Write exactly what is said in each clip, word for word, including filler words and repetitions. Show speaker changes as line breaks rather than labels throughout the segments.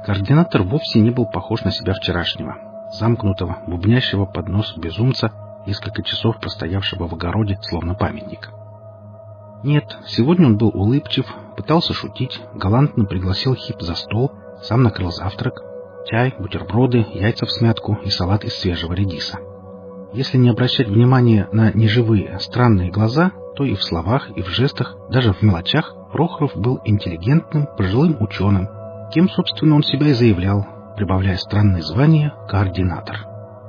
Координатор вовсе не был похож на себя вчерашнего, замкнутого, бубнящего под нос безумца, несколько часов простоявшего в огороде, словно памятник. Нет, сегодня он был улыбчив, пытался шутить, галантно пригласил Хип за стол, сам накрыл завтрак, чай, бутерброды, яйца в смятку и салат из свежего редиса. Если не обращать внимания на неживые, странные глаза, то и в словах, и в жестах, даже в мелочах Прохоров был интеллигентным, пожилым ученым, кем, собственно, он себя и заявлял, прибавляя странное звание «координатор».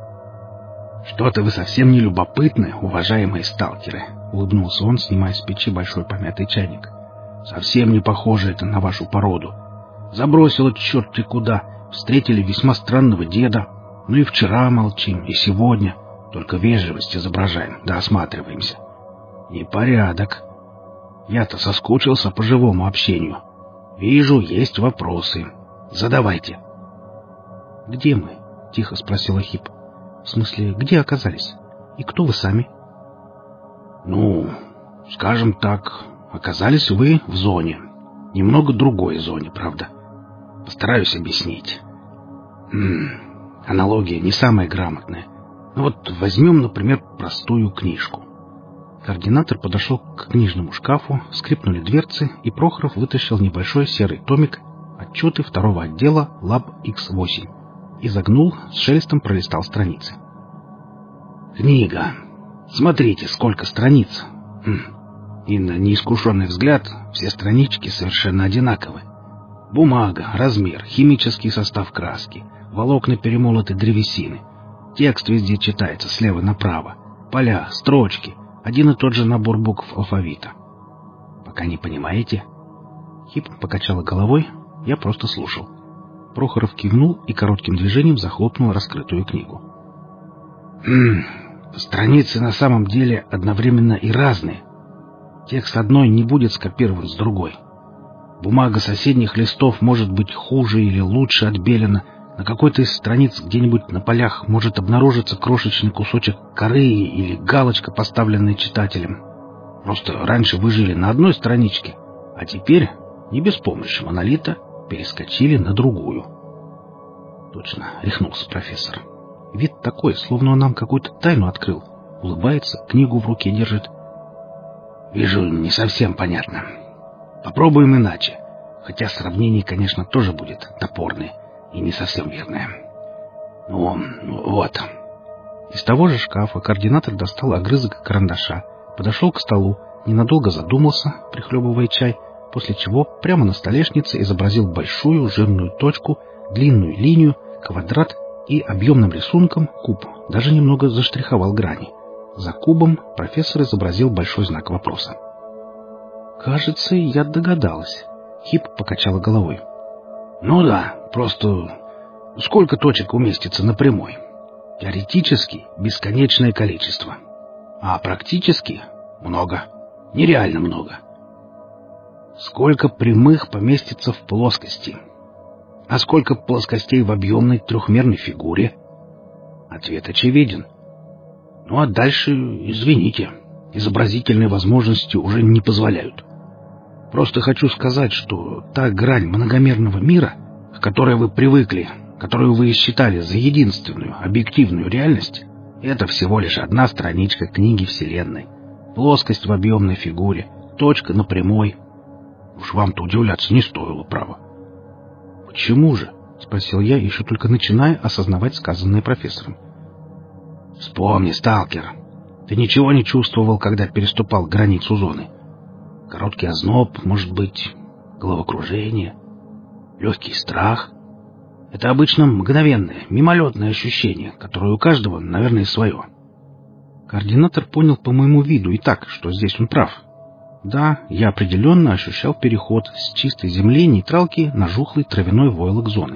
«Что-то вы совсем не любопытны, уважаемые сталкеры», — улыбнулся он, снимая с печи большой помятый чайник. «Совсем не похоже это на вашу породу. Забросило черт-те куда, встретили весьма странного деда. Ну и вчера молчим, и сегодня. Только вежливость изображаем, да осматриваемся. Непорядок. Я-то соскучился по живому общению. Вижу, есть вопросы. Задавайте». «Где мы?» — тихо спросила Хип. «В смысле, где оказались? И кто вы сами?» «Ну, скажем так, оказались вы в зоне. Немного другой зоне, правда. Постараюсь объяснить. М-м, аналогия не самая грамотная. Ну вот возьмем, например, простую книжку». Координатор подошел к книжному шкафу, скрипнули дверцы, и Прохоров вытащил небольшой серый томик «Отчеты второго отдела Лаб икс восемь» и загнул, с шелестом пролистал страницы. «Книга. Смотрите, сколько страниц. Хм. И на неискушенный взгляд все странички совершенно одинаковы. Бумага, размер, химический состав краски, волокна перемолотой древесины. Текст везде читается слева направо. Поля, строчки, один и тот же набор букв алфавита. Пока не понимаете?» Хип покачала головой, я просто слушал. Прохоров кивнул и коротким движением захлопнул раскрытую книгу. «Хм, страницы на самом деле одновременно и разные. Текст одной не будет скопирован с другой. Бумага соседних листов может быть хуже или лучше отбелена. На какой-то из страниц где-нибудь на полях может обнаружиться крошечный кусочек коры или галочка, поставленная читателем. Просто раньше вы жили на одной страничке, а теперь, не без помощи монолита, перескочили на другую». «Точно», — рехнулся профессор. «Вид такой, словно он нам какую-то тайну открыл. Улыбается, книгу в руке держит». «Вижу, не совсем понятно. Попробуем иначе. Хотя сравнение, конечно, тоже будет топорное и не совсем верное. Ну, вот». Из того же шкафа координатор достал огрызок карандаша, подошел к столу, ненадолго задумался, прихлебывая чай, после чего прямо на столешнице изобразил большую жирную точку, длинную линию, квадрат и объемным рисунком куб, даже немного заштриховал грани. За кубом профессор изобразил большой знак вопроса. «Кажется, я догадалась». Хип покачала головой. «Ну да, просто сколько точек уместится на прямой? Теоретически бесконечное количество, а практически много, нереально много. Сколько прямых поместится в плоскости? А сколько плоскостей в объемной трехмерной фигуре? Ответ очевиден. Ну а дальше, извините, изобразительные возможности уже не позволяют. Просто хочу сказать, что та грань многомерного мира, к которой вы привыкли, которую вы считали за единственную объективную реальность, это всего лишь одна страничка книги Вселенной. Плоскость в объемной фигуре, точка на прямой. Уж вам-то удивляться не стоило, право». «Почему же?» — спросил я, еще только начиная осознавать сказанное профессором. «Вспомни, сталкер, ты ничего не чувствовал, когда переступал границу зоны? Короткий озноб, может быть, головокружение, легкий страх. Это обычно мгновенное, мимолетное ощущение, которое у каждого, наверное, свое». Координатор понял по моему виду и так, что здесь он прав. Да, я определенно ощущал переход с чистой земли нейтралки на жухлый травяной войлок зоны.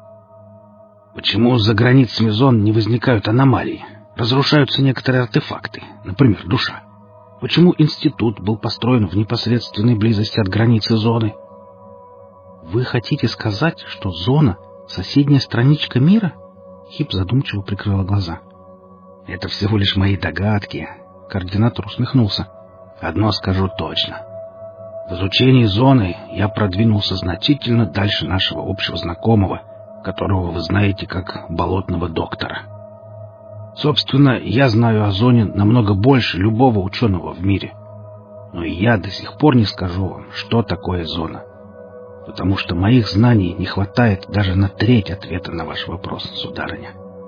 «Почему за границами зон не возникают аномалии? Разрушаются некоторые артефакты, например, душа. Почему институт был построен в непосредственной близости от границы зоны?» «Вы хотите сказать, что зона — соседняя страничка мира?» Хип задумчиво прикрыла глаза. «Это всего лишь мои догадки», — координатор усмехнулся. «Одно скажу точно. В изучении зоны я продвинулся значительно дальше нашего общего знакомого, которого вы знаете как болотного доктора. Собственно, я знаю о зоне намного больше любого ученого в мире. Но и я до сих пор не скажу вам, что такое зона. Потому что моих знаний не хватает даже на треть ответа на ваш вопрос, сударыня.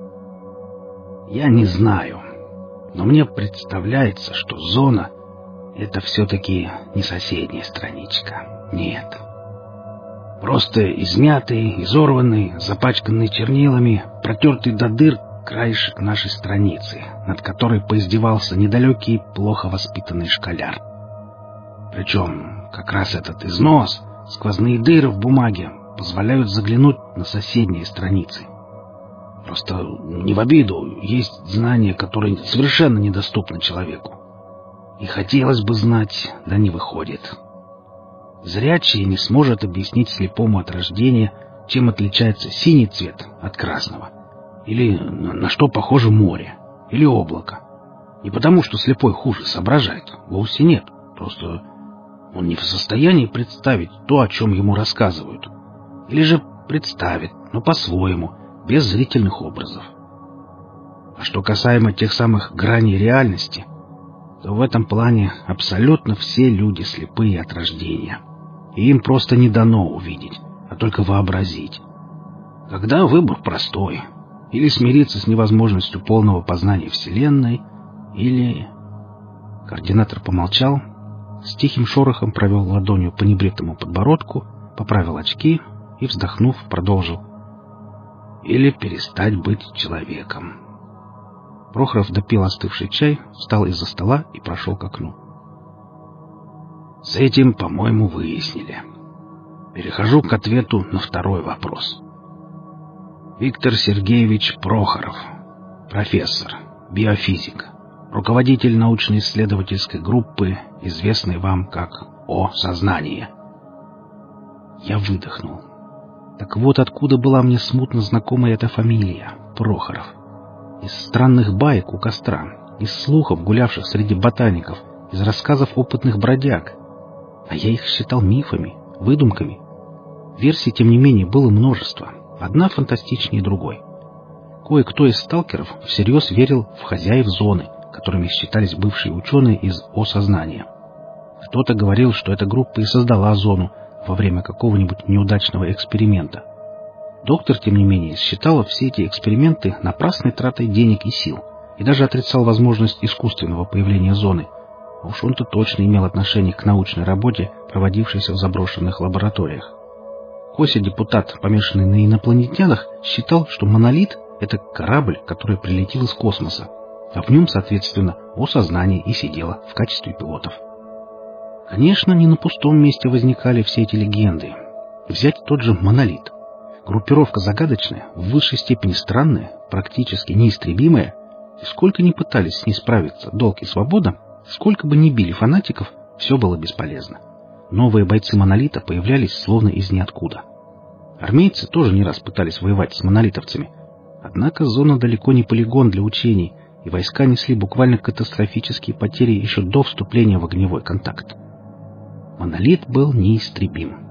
Я не знаю, но мне представляется, что зона — это все-таки не соседняя страничка. Нет. Просто измятый, изорванный, запачканный чернилами, протертый до дыр краешек нашей страницы, над которой поиздевался недалекий, плохо воспитанный школяр. Причем как раз этот износ, сквозные дыры в бумаге позволяют заглянуть на соседние страницы. Просто не в обиду, есть знания, которые совершенно недоступны человеку. И хотелось бы знать, да не выходит. Зрячий не сможет объяснить слепому от рождения, чем отличается синий цвет от красного. Или на что похоже море, или облако. Не потому, что слепой хуже соображает, вовсе нет. Просто он не в состоянии представить то, о чем ему рассказывают. Или же представит, но по-своему, без зрительных образов. А что касаемо тех самых граней реальности, то в этом плане абсолютно все люди слепые от рождения. И им просто не дано увидеть, а только вообразить. Тогда выбор простой. Или смириться с невозможностью полного познания Вселенной, или... Координатор помолчал, с тихим шорохом провел ладонью по небритому подбородку, поправил очки и, вздохнув, продолжил. Или перестать быть человеком. Прохоров допил остывший чай, встал из-за стола и прошел к окну. С этим, по-моему, выяснили. Перехожу к ответу на второй вопрос. Виктор Сергеевич Прохоров, профессор, биофизик, руководитель научно-исследовательской группы, известной вам как О Сознание. Я выдохнул. Так вот откуда была мне смутно знакома эта фамилия — Прохоров. Из странных баек у костра, из слухов, гулявших среди ботаников, из рассказов опытных бродяг. А я их считал мифами, выдумками. Версий, тем не менее, было множество, одна фантастичнее другой. Кое-кто из сталкеров всерьез верил в хозяев зоны, которыми считались бывшие ученые из О-сознания. Кто-то говорил, что эта группа и создала зону во время какого-нибудь неудачного эксперимента. Доктор, тем не менее, считал все эти эксперименты напрасной тратой денег и сил и даже отрицал возможность искусственного появления зоны. Уж он-то точно имел отношение к научной работе, проводившейся в заброшенных лабораториях. Кося, депутат, помешанный на инопланетянах, считал, что монолит — это корабль, который прилетел из космоса, а в нем, соответственно, О-сознание и сидело в качестве пилотов. Конечно, не на пустом месте возникали все эти легенды. Взять тот же монолит. Группировка загадочная, в высшей степени странная, практически неистребимая, и сколько ни пытались с ней справиться Долг и Свобода, сколько бы ни били фанатиков, все было бесполезно. Новые бойцы монолита появлялись словно из ниоткуда. Армейцы тоже не раз пытались воевать с монолитовцами. Однако зона далеко не полигон для учений, и войска несли буквально катастрофические потери еще до вступления в огневой контакт. Монолит был неистребим.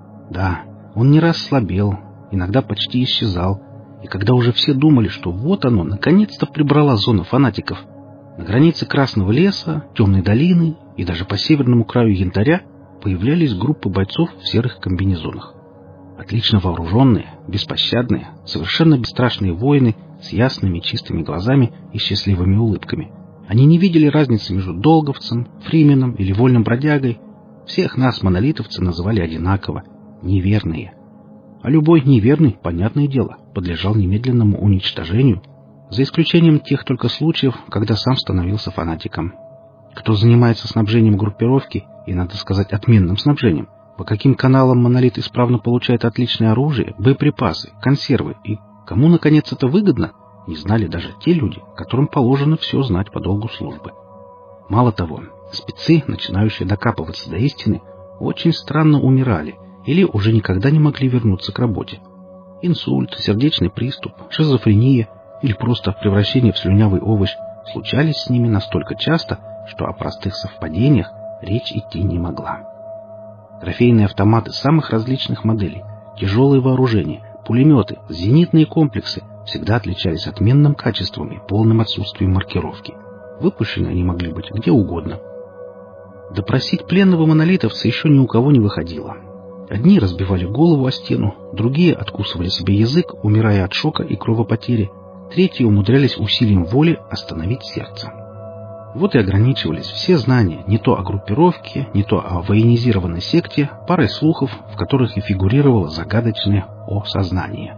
Да, он не раз слабел, иногда почти исчезал, и когда уже все думали, что вот оно, наконец-то прибрала зона фанатиков, на границе Красного леса, Темной долины и даже по северному краю Янтаря появлялись группы бойцов в серых комбинезонах. Отлично вооруженные, беспощадные, совершенно бесстрашные воины с ясными чистыми глазами и счастливыми улыбками. Они не видели разницы между долговцем, фрименом или вольным бродягой. Всех нас, монолитовцы, называли одинаково — неверные. А любой неверный, понятное дело, подлежал немедленному уничтожению, за исключением тех только случаев, когда сам становился фанатиком. Кто занимается снабжением группировки, и, надо сказать, отменным снабжением, по каким каналам монолит исправно получает отличное оружие, боеприпасы, консервы, и кому, наконец, это выгодно, не знали даже те люди, которым положено все знать по долгу службы. Мало того, спецы, начинающие докапываться до истины, очень странно умирали или уже никогда не могли вернуться к работе. Инсульт, сердечный приступ, шизофрения или просто превращение в слюнявый овощ случались с ними настолько часто, что о простых совпадениях речь идти не могла. Трофейные автоматы самых различных моделей, тяжелые вооружения, пулеметы, зенитные комплексы всегда отличались отменным качеством и полным отсутствием маркировки. Выпущены они могли быть где угодно. Допросить пленного монолитовца еще ни у кого не выходило. Одни разбивали голову о стену, другие откусывали себе язык, умирая от шока и кровопотери, третьи умудрялись усилием воли остановить сердце. Вот и ограничивались все знания не то о группировке, не то о военизированной секте парой слухов, в которых и фигурировало загадочное «о сознании».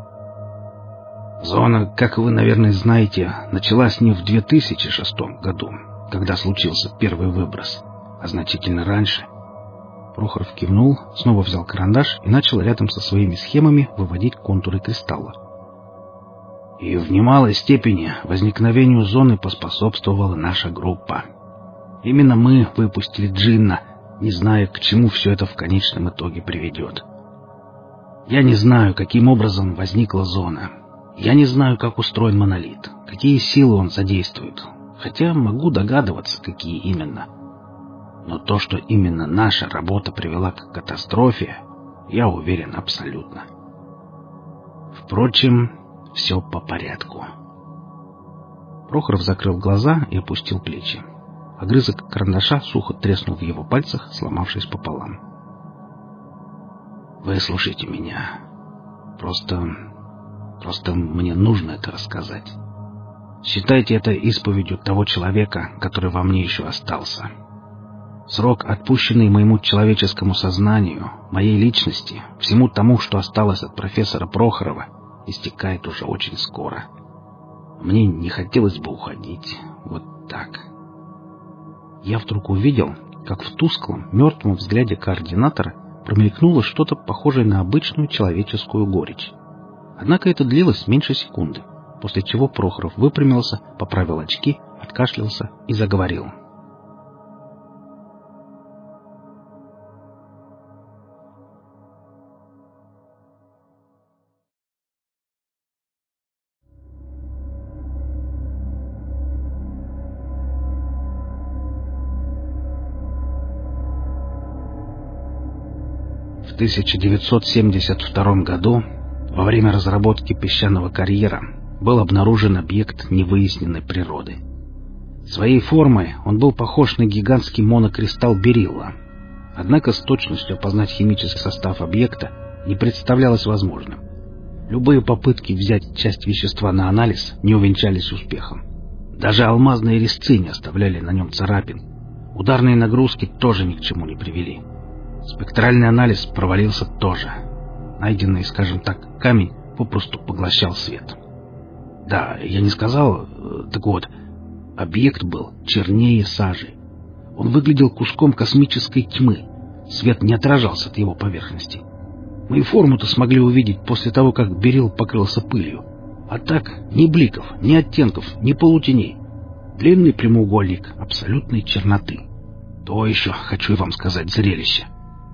Зона, как вы, наверное, знаете, началась не в две тысячи шестом году, когда случился первый выброс, а значительно раньше. Прохоров кивнул, снова взял карандаш и начал рядом со своими схемами выводить контуры кристалла. И в немалой степени возникновению зоны поспособствовала наша группа. Именно мы выпустили Джинна, не зная, к чему все это в конечном итоге приведет. Я не знаю, каким образом возникла зона. Я не знаю, как устроен монолит, какие силы он задействует, хотя могу догадываться, какие именно. Но то, что именно наша работа привела к катастрофе, я уверен абсолютно. Впрочем, все по порядку. Прохоров закрыл глаза и опустил плечи. Огрызок карандаша сухо треснул в его пальцах, сломавшись пополам. «Выслушайте меня. Просто... просто мне нужно это рассказать. Считайте это исповедью того человека, который во мне еще остался. Срок, отпущенный моему человеческому сознанию, моей личности, всему тому, что осталось от профессора Прохорова, истекает уже очень скоро. Мне не хотелось бы уходить вот так». Я вдруг увидел, как в тусклом, мертвом взгляде координатора промелькнуло что-то похожее на обычную человеческую горечь. Однако это длилось меньше секунды, после чего Прохоров выпрямился, поправил очки, откашлялся и заговорил. В тысяча девятьсот семьдесят втором году, во время разработки песчаного карьера, был обнаружен объект невыясненной природы. Своей формой он был похож на гигантский монокристалл берилла. Однако с точностью опознать химический состав объекта не представлялось возможным. Любые попытки взять часть вещества на анализ не увенчались успехом. Даже алмазные резцы не оставляли на нем царапин. Ударные нагрузки тоже ни к чему не привели. Спектральный анализ провалился тоже. Найденный, скажем так, камень попросту поглощал свет. Да, я не сказал... Так вот, объект был чернее сажи. Он выглядел куском космической тьмы. Свет не отражался от его поверхности. Мы и форму-то смогли увидеть после того, как берилл покрылся пылью. А так, ни бликов, ни оттенков, ни полутеней. Длинный прямоугольник абсолютной черноты. То еще, хочу вам сказать, зрелище.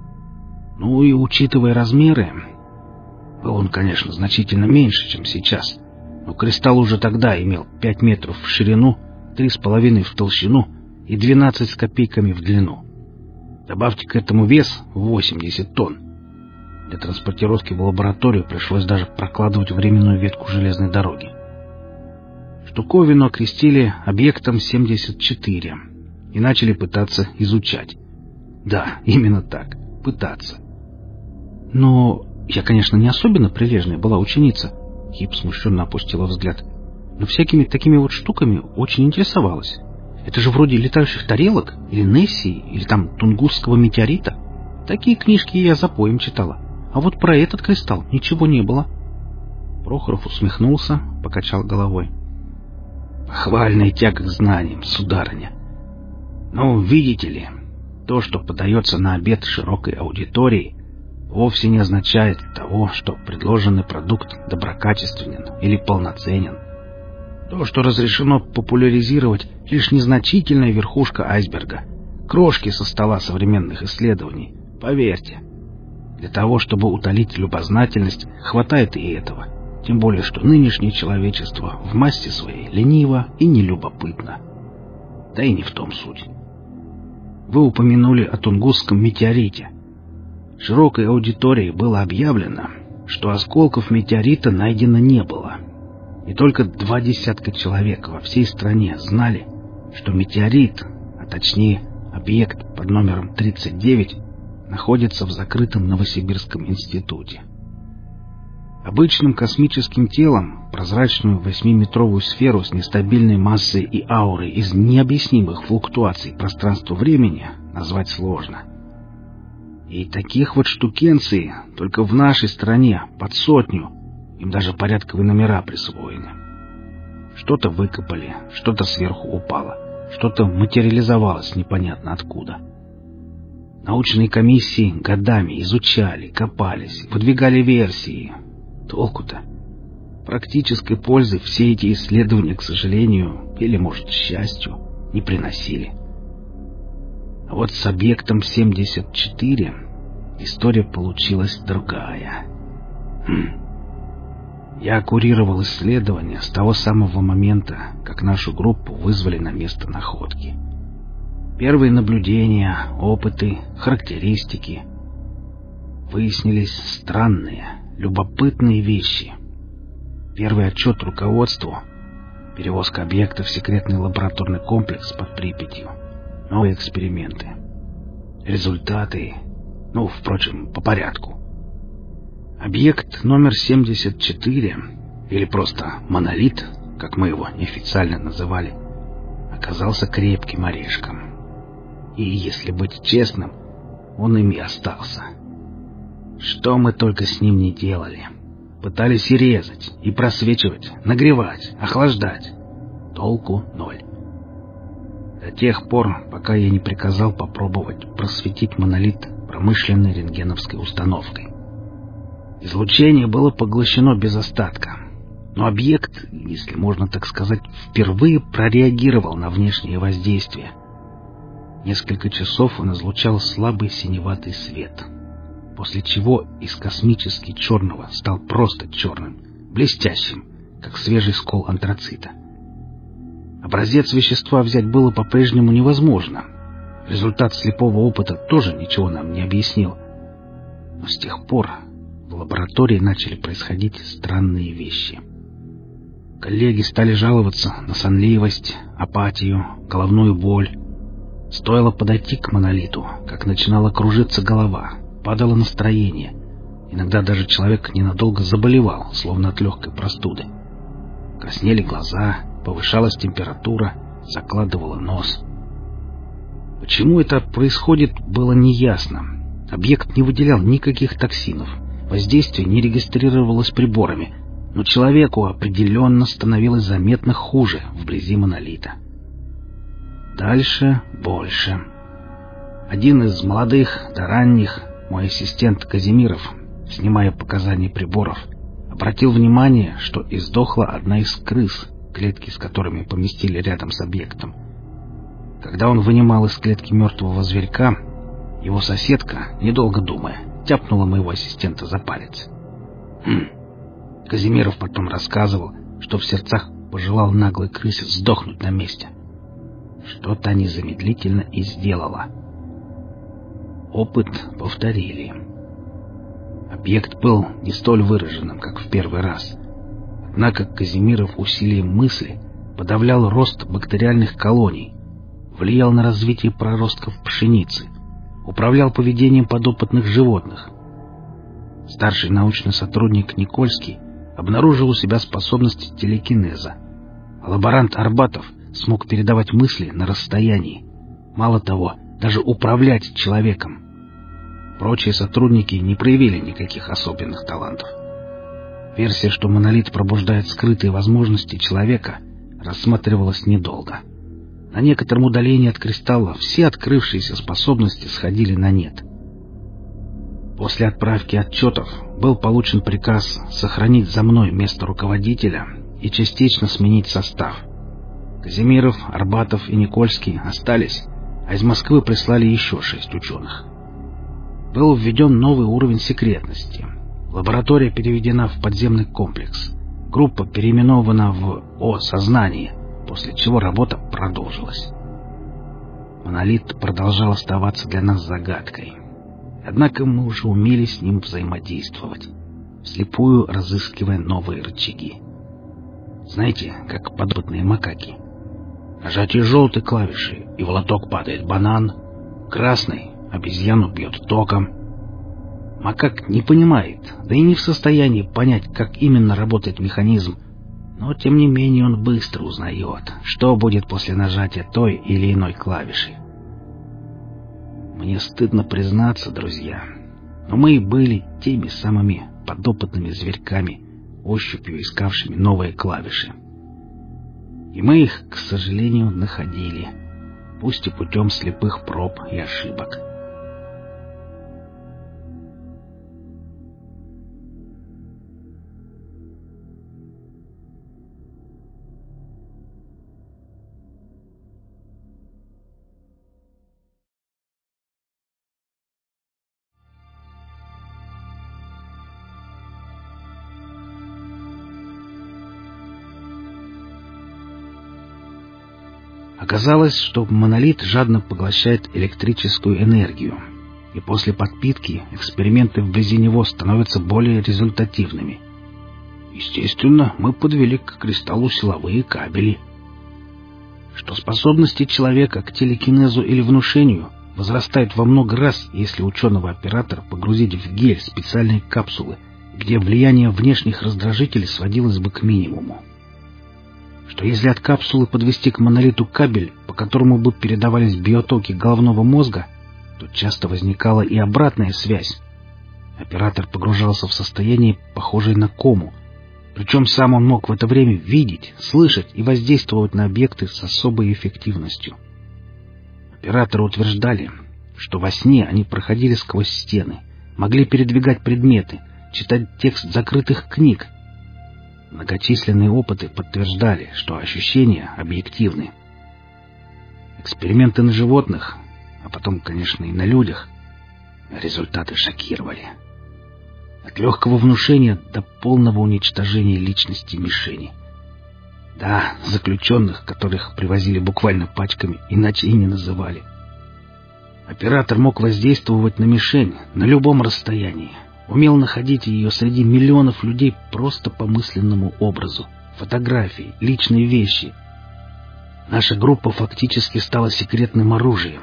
Ну и учитывая размеры, был он, конечно, значительно меньше, чем сейчас, но кристалл уже тогда имел пять метров в ширину, три с половиной в толщину и двенадцать с копейками в длину. Добавьте к этому вес восемьдесят тонн. Для транспортировки в лабораторию пришлось даже прокладывать временную ветку железной дороги. Штуковину окрестили объектом семьдесят четыре и начали пытаться изучать. Да, именно так, пытаться. Но я, конечно, не особенно прилежная была ученица. Хип смущенно опустила взгляд. Но всякими такими вот штуками очень интересовалась. Это же вроде летающих тарелок, или Нессии, или там Тунгусского метеорита. Такие книжки я за поем читала. А вот про этот кристалл ничего не было. Прохоров усмехнулся, покачал головой. Похвальная тяга к знаниям, сударыня. Но, видите ли, то, что подается на обед широкой аудитории, вовсе не означает того, что предложенный продукт доброкачественен или полноценен. То, что разрешено популяризировать, лишь незначительная верхушка айсберга, крошки со стола современных исследований, поверьте. Для того, чтобы утолить любознательность, хватает и этого, тем более, что нынешнее человечество в массе своей лениво и нелюбопытно. Да и не в том суть. Вы упомянули о Тунгусском метеорите. Широкой аудитории было объявлено, что осколков метеорита найдено не было. И только два десятка человек во всей стране знали, что метеорит, а точнее объект под номером тридцать девять, находится в закрытом Новосибирском институте. Обычным космическим телом прозрачную восьмиметровую сферу с нестабильной массой и аурой из необъяснимых флуктуаций пространства-времени назвать сложно. И таких вот штукенций только в нашей стране под сотню, им даже порядковые номера присвоены. Что-то выкопали, что-то сверху упало, что-то материализовалось непонятно откуда. Научные комиссии годами изучали, копались, выдвигали версии. Толку-то? Практической пользы все эти исследования, к сожалению, или, может, к счастью, не приносили. А вот с объектом семьдесят четыре история получилась другая. Хм. Я курировал исследования с того самого момента, как нашу группу вызвали на место находки. Первые наблюдения, опыты, характеристики. Выяснились странные, любопытные вещи. Первый отчет руководству, перевозка объекта в секретный лабораторный комплекс под Припятью, новые эксперименты. Результаты, ну, впрочем, по порядку. Объект номер семьдесят четыре, или просто монолит, как мы его неофициально называли, оказался крепким орешком. И, если быть честным, он ими остался. Что мы только с ним не делали. Пытались и резать, и просвечивать, нагревать, охлаждать. Толку ноль. До тех пор, пока я не приказал попробовать просветить монолит промышленной рентгеновской установкой. Излучение было поглощено без остатка, но объект, если можно так сказать, впервые прореагировал на внешнее воздействие. Несколько часов он излучал слабый синеватый свет, после чего из космически черного стал просто черным, блестящим, как свежий скол антрацита. Образец вещества взять было по-прежнему невозможно. Результат слепого опыта тоже ничего нам не объяснил. Но с тех пор в лаборатории начали происходить странные вещи. Коллеги стали жаловаться на сонливость, апатию, головную боль. Стоило подойти к монолиту, как начинала кружиться голова, падало настроение. Иногда даже человек ненадолго заболевал, словно от легкой простуды. Краснели глаза, повышалась температура, закладывала нос. Почему это происходит, было неясно. Объект не выделял никаких токсинов, воздействие не регистрировалось приборами, но человеку определенно становилось заметно хуже вблизи монолита. Дальше больше. Один из молодых до ранних, мой ассистент Казимиров, снимая показания приборов, обратил внимание, что издохла одна из крыс, клетки с которыми поместили рядом с объектом. Когда он вынимал из клетки мертвого зверька, его соседка, недолго думая, тяпнула моего ассистента за палец. Хм. Казимиров потом рассказывал, что в сердцах пожелал наглой крысе сдохнуть на месте. Что-то незамедлительно и сделала. Опыт повторили. Объект был не столь выраженным, как в первый раз. Однако Казимиров усилием мысли подавлял рост бактериальных колоний, влиял на развитие проростков пшеницы, управлял поведением подопытных животных. Старший научный сотрудник Никольский обнаружил у себя способность телекинеза, а лаборант Арбатов смог передавать мысли на расстоянии. Мало того, даже управлять человеком. Прочие сотрудники не проявили никаких особенных талантов. Версия, что монолит пробуждает скрытые возможности человека, рассматривалась недолго. На некотором удалении от кристалла все открывшиеся способности сходили на нет. После отправки отчетов был получен приказ сохранить за мной место руководителя и частично сменить состав. Казимиров, Арбатов и Никольский остались, а из Москвы прислали еще шесть ученых. Был введен новый уровень секретности. Лаборатория переведена в подземный комплекс. Группа переименована в О-сознание, после чего работа продолжилась. Монолит продолжал оставаться для нас загадкой. Однако мы уже умели с ним взаимодействовать. вслепую разыскивая новые рычаги. Знаете, как подопытные макаки. Нажатие желтой клавиши, и в лоток падает банан, красный — обезьяну бьет током. Макак не понимает, да и не в состоянии понять, как именно работает механизм, но тем не менее он быстро узнает, что будет после нажатия той или иной клавиши. Мне стыдно признаться, друзья, но мы и были теми самыми подопытными зверьками, ощупью искавшими новые клавиши. И мы их, к сожалению, находили, пусть и путем слепых проб и ошибок. Оказалось, что монолит жадно поглощает электрическую энергию, и после подпитки эксперименты вблизи него становятся более результативными. Естественно, мы подвели к кристаллу силовые кабели. Что способности человека к телекинезу или внушению возрастают во много раз, если ученого-оператора погрузить в гель специальные капсулы, где влияние внешних раздражителей сводилось бы к минимуму. Что если от капсулы подвести к монолиту кабель, по которому бы передавались биотоки головного мозга, то часто возникала и обратная связь. Оператор погружался в состояние, похожее на кому, причем сам он мог в это время видеть, слышать и воздействовать на объекты с особой эффективностью. Операторы утверждали, что во сне они проходили сквозь стены, могли передвигать предметы, читать текст закрытых книг. Многочисленные опыты подтверждали, что ощущения объективны. Эксперименты на животных, а потом, конечно, и на людях, результаты шокировали. От легкого внушения до полного уничтожения личности мишени. Да, заключенных, которых привозили буквально пачками, иначе и не называли. Оператор мог воздействовать на мишень на любом расстоянии. Умел находить ее среди миллионов людей просто по мысленному образу. Фотографии, личные вещи. Наша группа фактически стала секретным оружием.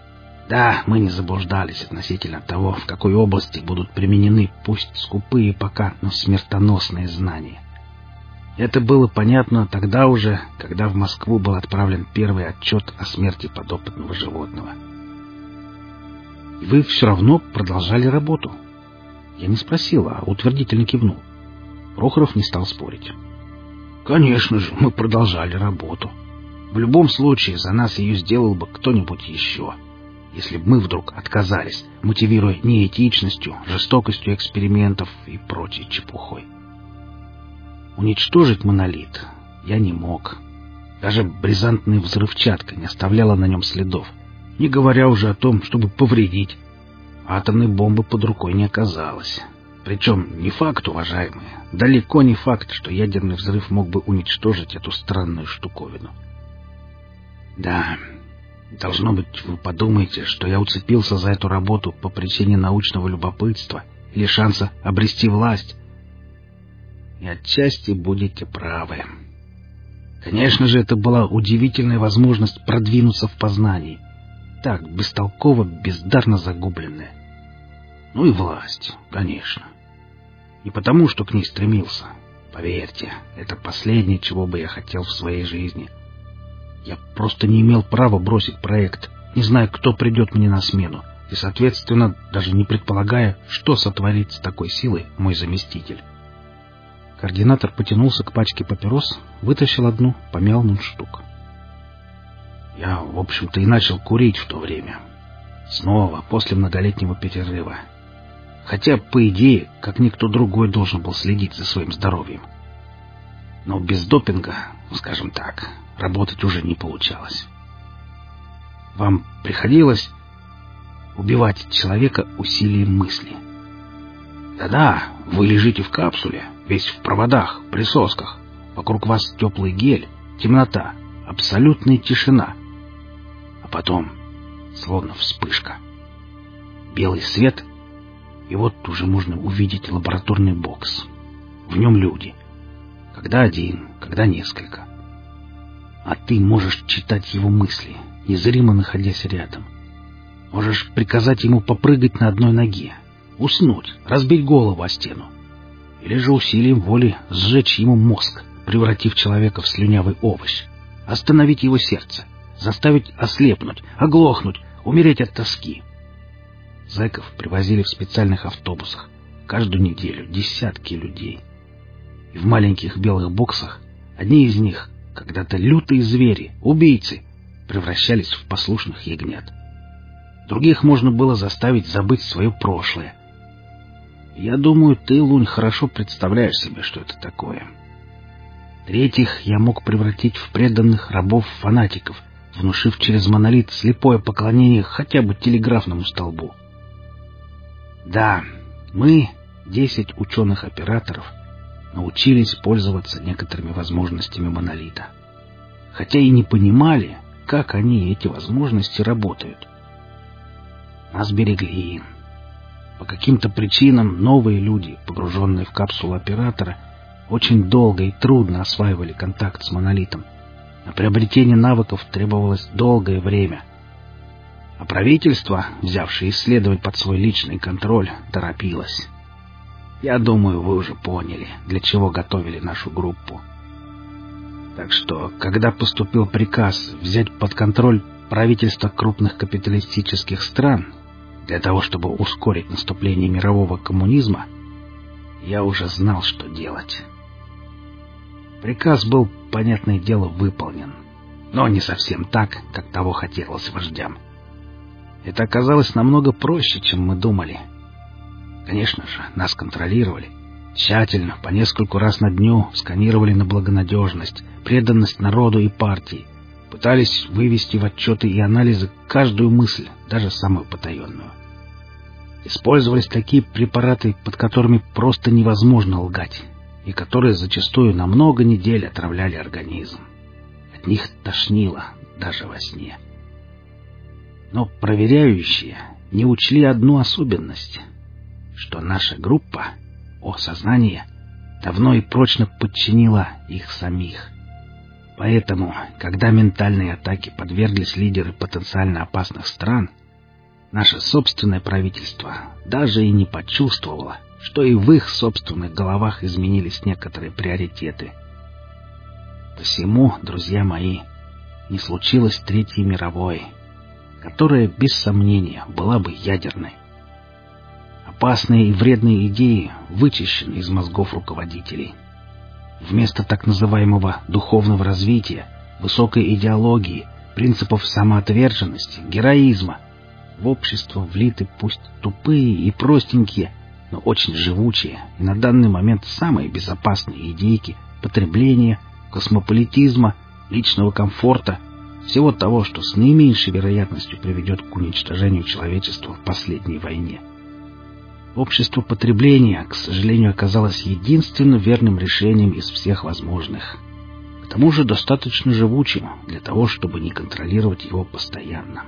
Да, мы не заблуждались относительно того, в какой области будут применены пусть скупые пока, но смертоносные знания. Это было понятно тогда уже, когда в Москву был отправлен первый отчет о смерти подопытного животного. И вы все равно продолжали работу. Я не спросил, а утвердительно кивнул. Прохоров не стал спорить. Конечно же, мы продолжали работу. В любом случае, за нас ее сделал бы кто-нибудь еще, если бы мы вдруг отказались, мотивируя неэтичностью, жестокостью экспериментов и прочей чепухой. Уничтожить монолит я не мог. Даже бризантная взрывчатка не оставляла на нем следов, не говоря уже о том, чтобы повредить. Атомной бомбы под рукой не оказалось. Причем не факт, уважаемые, далеко не факт, что ядерный взрыв мог бы уничтожить эту странную штуковину. Да, должно быть, вы подумаете, что я уцепился за эту работу по причине научного любопытства или шанса обрести власть. И отчасти будете правы. Конечно же, это была удивительная возможность продвинуться в познании. Так, бестолково, бездарно загубленная. Ну и власть, конечно. Не потому, что к ней стремился. Поверьте, это последнее, чего бы я хотел в своей жизни. Я просто не имел права бросить проект, не зная, кто придет мне на смену, и, соответственно, даже не предполагая, что сотворит с такой силой мой заместитель. Координатор потянулся к пачке папирос, вытащил одну, помял мундштук. Я, в общем-то, и начал курить в то время. Снова, после многолетнего перерыва. Хотя, по идее, как никто другой должен был следить за своим здоровьем. Но без допинга, скажем так, работать уже не получалось. Вам приходилось убивать человека усилием мысли? Да-да, вы лежите в капсуле, весь в проводах, присосках. Вокруг вас теплый гель, темнота, абсолютная тишина. А потом, словно вспышка, белый свет, И вот уже можно увидеть лабораторный бокс. В нем люди. Когда один, когда несколько. А ты можешь читать его мысли, незримо находясь рядом. Можешь приказать ему попрыгать на одной ноге, уснуть, разбить голову о стену. Или же усилием воли сжечь ему мозг, превратив человека в слюнявый овощ. Остановить его сердце, заставить ослепнуть, оглохнуть, умереть от тоски. Зэков привозили в специальных автобусах каждую неделю десятки людей. И в маленьких белых боксах одни из них, когда-то лютые звери, убийцы, превращались в послушных ягнят. Других можно было заставить забыть свое прошлое. Я думаю, ты, Лунь, хорошо представляешь себе, что это такое. Третьих я мог превратить в преданных рабов-фанатиков, внушив через монолит слепое поклонение хотя бы телеграфному столбу. Да, мы, десять ученых-операторов, научились пользоваться некоторыми возможностями монолита. Хотя и не понимали, как они, эти возможности, работают. Нас берегли. По каким-то причинам новые люди, погруженные в капсулу оператора, очень долго и трудно осваивали контакт с монолитом. На приобретение навыков требовалось долгое время. А правительство, взявшее исследовать под свой личный контроль, торопилось. Я думаю, вы уже поняли, для чего готовили нашу группу. Так что, когда поступил приказ взять под контроль правительства крупных капиталистических стран для того, чтобы ускорить наступление мирового коммунизма, я уже знал, что делать. Приказ был, понятное дело, выполнен, но не совсем так, как того хотелось вождям. Это оказалось намного проще, чем мы думали. Конечно же, нас контролировали. Тщательно, по нескольку раз на дню сканировали на благонадежность, преданность народу и партии. Пытались вывести в отчеты и анализы каждую мысль, даже самую потаенную. Использовались такие препараты, под которыми просто невозможно лгать, и которые зачастую на много недель отравляли организм. От них тошнило даже во сне. Но проверяющие не учли одну особенность, что наша группа, о, сознание, давно и прочно подчинила их самих. Поэтому, когда ментальные атаки подверглись лидеры потенциально опасных стран, наше собственное правительство даже и не почувствовало, что и в их собственных головах изменились некоторые приоритеты. Посему, друзья мои, не случилось Третьей мировой, которая, без сомнения, была бы ядерной. Опасные и вредные идеи вычищены из мозгов руководителей. Вместо так называемого духовного развития, высокой идеологии, принципов самоотверженности, героизма, в общество влиты пусть тупые и простенькие, но очень живучие и на данный момент самые безопасные идейки потребления, космополитизма, личного комфорта, всего того, что с наименьшей вероятностью приведет к уничтожению человечества в последней войне. Общество потребления, к сожалению, оказалось единственно верным решением из всех возможных. К тому же достаточно живучим для того, чтобы не контролировать его постоянно.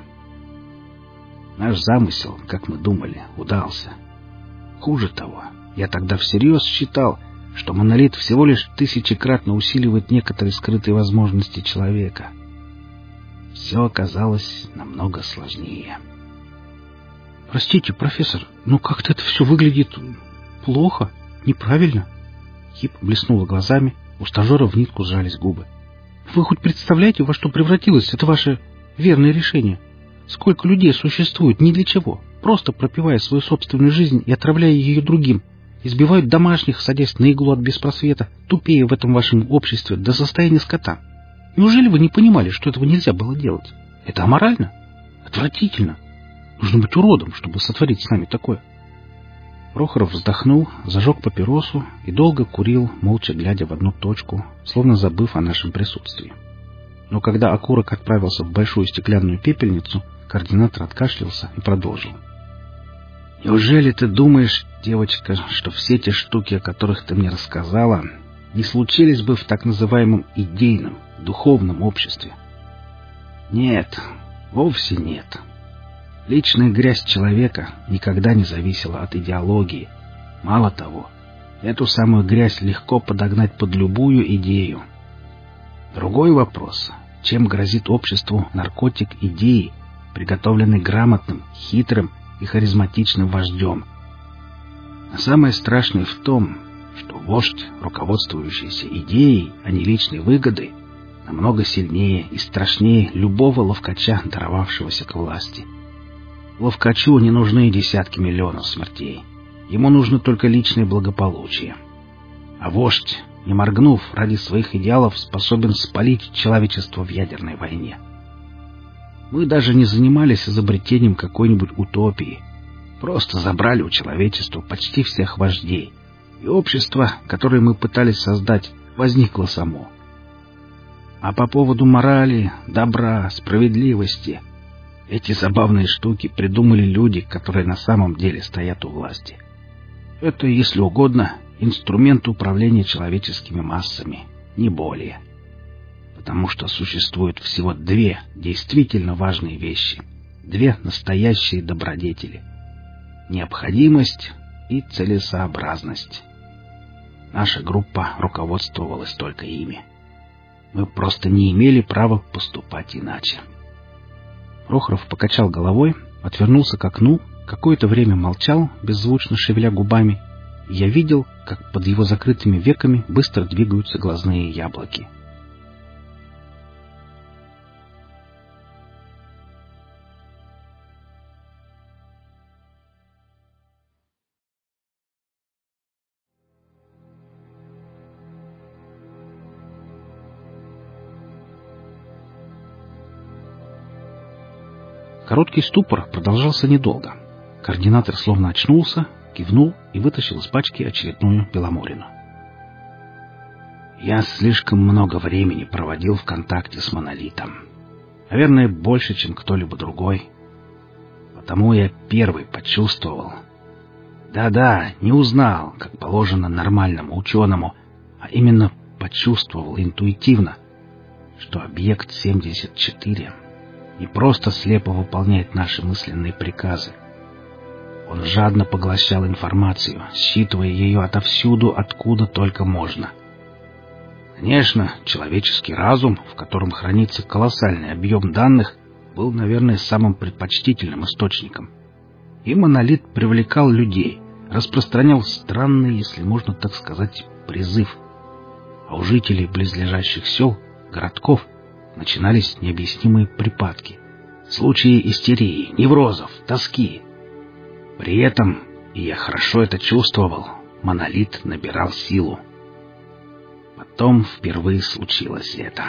Наш замысел, как мы думали, удался. Хуже того, я тогда всерьез считал, что монолит всего лишь тысячекратно усиливает некоторые скрытые возможности человека. Все оказалось намного сложнее.
Простите, профессор, но как-то это все выглядит плохо, неправильно.
Хип блеснула глазами, у стажера в нитку сжались губы.
Вы хоть представляете, во что превратилось это ваше верное решение? Сколько людей существует ни для чего, просто пропивая свою собственную жизнь и отравляя ее другим, избивают домашних, садясь на иглу от беспросвета, тупее в этом вашем обществе до состояния скота. Неужели вы не понимали, что этого нельзя было делать? Это аморально, отвратительно. Нужно быть уродом, чтобы сотворить с нами такое.
Прохоров вздохнул, зажег папиросу и долго курил, молча глядя в одну точку, словно забыв о нашем присутствии. Но когда окурок отправился в большую стеклянную пепельницу, координатор откашлялся и продолжил. «Неужели ты думаешь, девочка, что все те штуки, о которых ты мне рассказала, не случились бы в так называемом идейном, духовном обществе? Нет, вовсе нет. Личная грязь человека никогда не зависела от идеологии. Мало того, эту самую грязь легко подогнать под любую идею. Другой вопрос: чем грозит обществу наркотик идеи, приготовленный грамотным, хитрым и харизматичным вождем? А самое страшное в том, что вождь, руководствующийся идеей, а не личной выгодой, намного сильнее и страшнее любого ловкача, даровавшегося к власти. Ловкачу не нужны десятки миллионов смертей. Ему нужно только личное благополучие. А вождь, не моргнув, ради своих идеалов способен спалить человечество в ядерной войне. Мы даже не занимались изобретением какой-нибудь утопии. Просто забрали у человечества почти всех вождей, и общество, которое мы пытались создать, возникло само. А по поводу морали, добра, справедливости, эти забавные штуки придумали люди, которые на самом деле стоят у власти. Это, если угодно, инструмент управления человеческими массами, не более. Потому что существует всего две действительно важные вещи, две настоящие добродетели: необходимость и целесообразность. Наша группа руководствовалась только ими. Мы просто не имели права поступать иначе. Прохоров покачал головой, отвернулся к окну, какое-то время молчал, беззвучно шевеля губами, и я видел, как под его закрытыми веками быстро двигаются глазные яблоки. Короткий ступор продолжался недолго. Координатор словно очнулся, кивнул и вытащил из пачки очередную Беломорину. Я слишком много времени проводил в контакте с Монолитом. Наверное, больше, чем кто-либо другой. Потому я первый почувствовал. Да-да, не узнал, как положено нормальному ученому, а именно почувствовал интуитивно, что объект семьдесят четыре не просто слепо выполняет наши мысленные приказы. Он жадно поглощал информацию, считывая ее отовсюду, откуда только можно. Конечно, человеческий разум, в котором хранится колоссальный объем данных, был, наверное, самым предпочтительным источником. И Монолит привлекал людей, распространял странный, если можно так сказать, призыв. А у жителей близлежащих сел, городков, начинались необъяснимые припадки, случаи истерии, неврозов, тоски. При этом, и я хорошо это чувствовал, Монолит набирал силу. Потом впервые случилось это.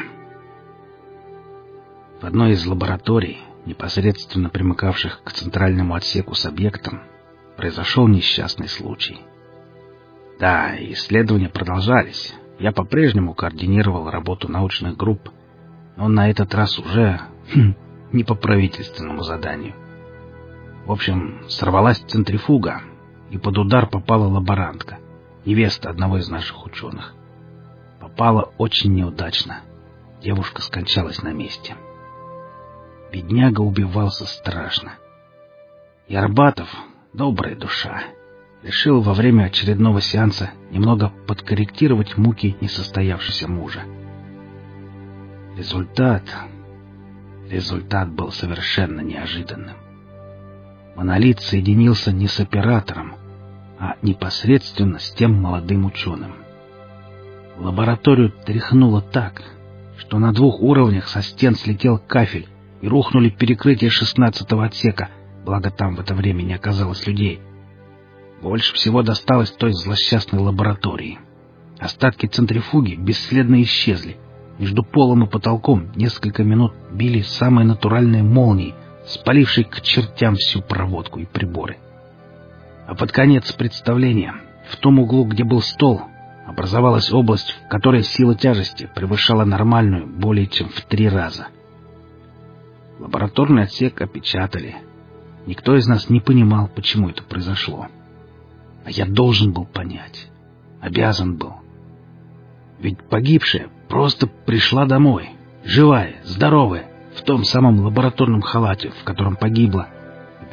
В одной из лабораторий, непосредственно примыкавших к центральному отсеку с объектом, произошел несчастный случай. Да, исследования продолжались. Я по-прежнему координировал работу научных групп, но на этот раз уже хм, не по правительственному заданию. В общем, сорвалась центрифуга, и под удар попала лаборантка, невеста одного из наших ученых. Попала очень неудачно. Девушка скончалась на месте. Бедняга убивался страшно. И Арбатов, добрая душа, решил во время очередного сеанса немного подкорректировать муки несостоявшегося мужа. Результат... Результат был совершенно неожиданным. Монолит соединился не с оператором, а непосредственно с тем молодым ученым. Лабораторию тряхнуло так, что на двух уровнях со стен слетел кафель и рухнули перекрытия шестнадцатого отсека, благо там в это время не оказалось людей. Больше всего досталось той злосчастной лаборатории. Остатки центрифуги бесследно исчезли. Между полом и потолком несколько минут били самые натуральные молнии, спалившие к чертям всю проводку и приборы. А под конец представления, в том углу, где был стол, образовалась область, в которой сила тяжести превышала нормальную более чем в три раза. Лабораторный отсек опечатали. Никто из нас не понимал, почему это произошло. А я должен был понять. Обязан был. Ведь погибшая просто пришла домой, живая, здоровая, в том самом лабораторном халате, в котором погибла,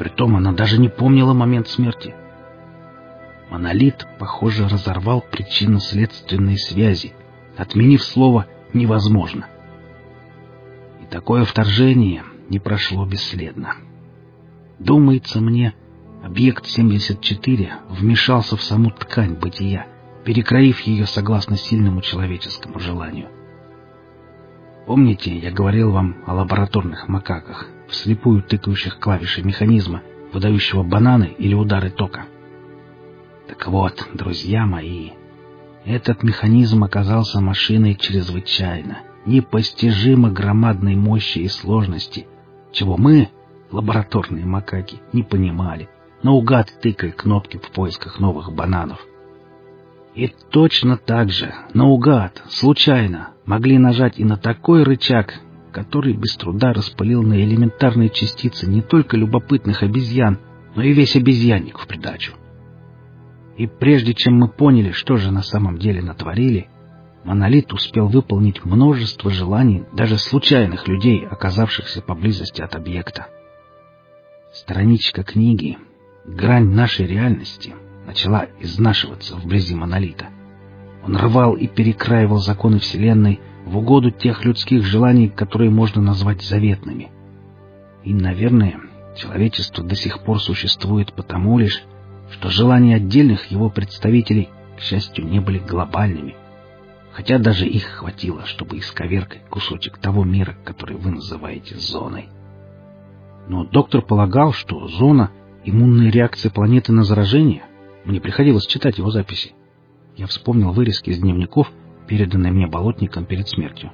Притом она даже не помнила момент смерти. Монолит, похоже, разорвал причинно-следственные связи, отменив слово «невозможно». И такое вторжение не прошло бесследно. Думается мне, объект семьдесят четыре вмешался в саму ткань бытия, перекроив ее согласно сильному человеческому желанию. Помните, я говорил вам о лабораторных макаках, вслепую тыкающих клавиши механизма, выдающего бананы или удары тока? Так вот, друзья мои, этот механизм оказался машиной чрезвычайно, непостижимо громадной мощи и сложности, чего мы, лабораторные макаки, не понимали, наугад тыкая кнопки в поисках новых бананов. И точно так же, наугад, случайно, могли нажать и на такой рычаг, который без труда распылил на элементарные частицы не только любопытных обезьян, но и весь обезьянник в придачу. И прежде чем мы поняли, что же на самом деле натворили, Монолит успел выполнить множество желаний даже случайных людей, оказавшихся поблизости от объекта. Страничка книги, грань нашей реальности, начала изнашиваться вблизи Монолита. Он рвал и перекраивал законы Вселенной в угоду тех людских желаний, которые можно назвать заветными. И, наверное, человечество до сих пор существует потому лишь, что желания отдельных его представителей, к счастью, не были глобальными, хотя даже их хватило, чтобы исковеркать кусочек того мира, который вы называете зоной. Но доктор полагал, что зона — иммунная реакция планеты на заражение. Мне приходилось читать его записи. Я вспомнил вырезки из дневников, переданные мне болотником перед смертью.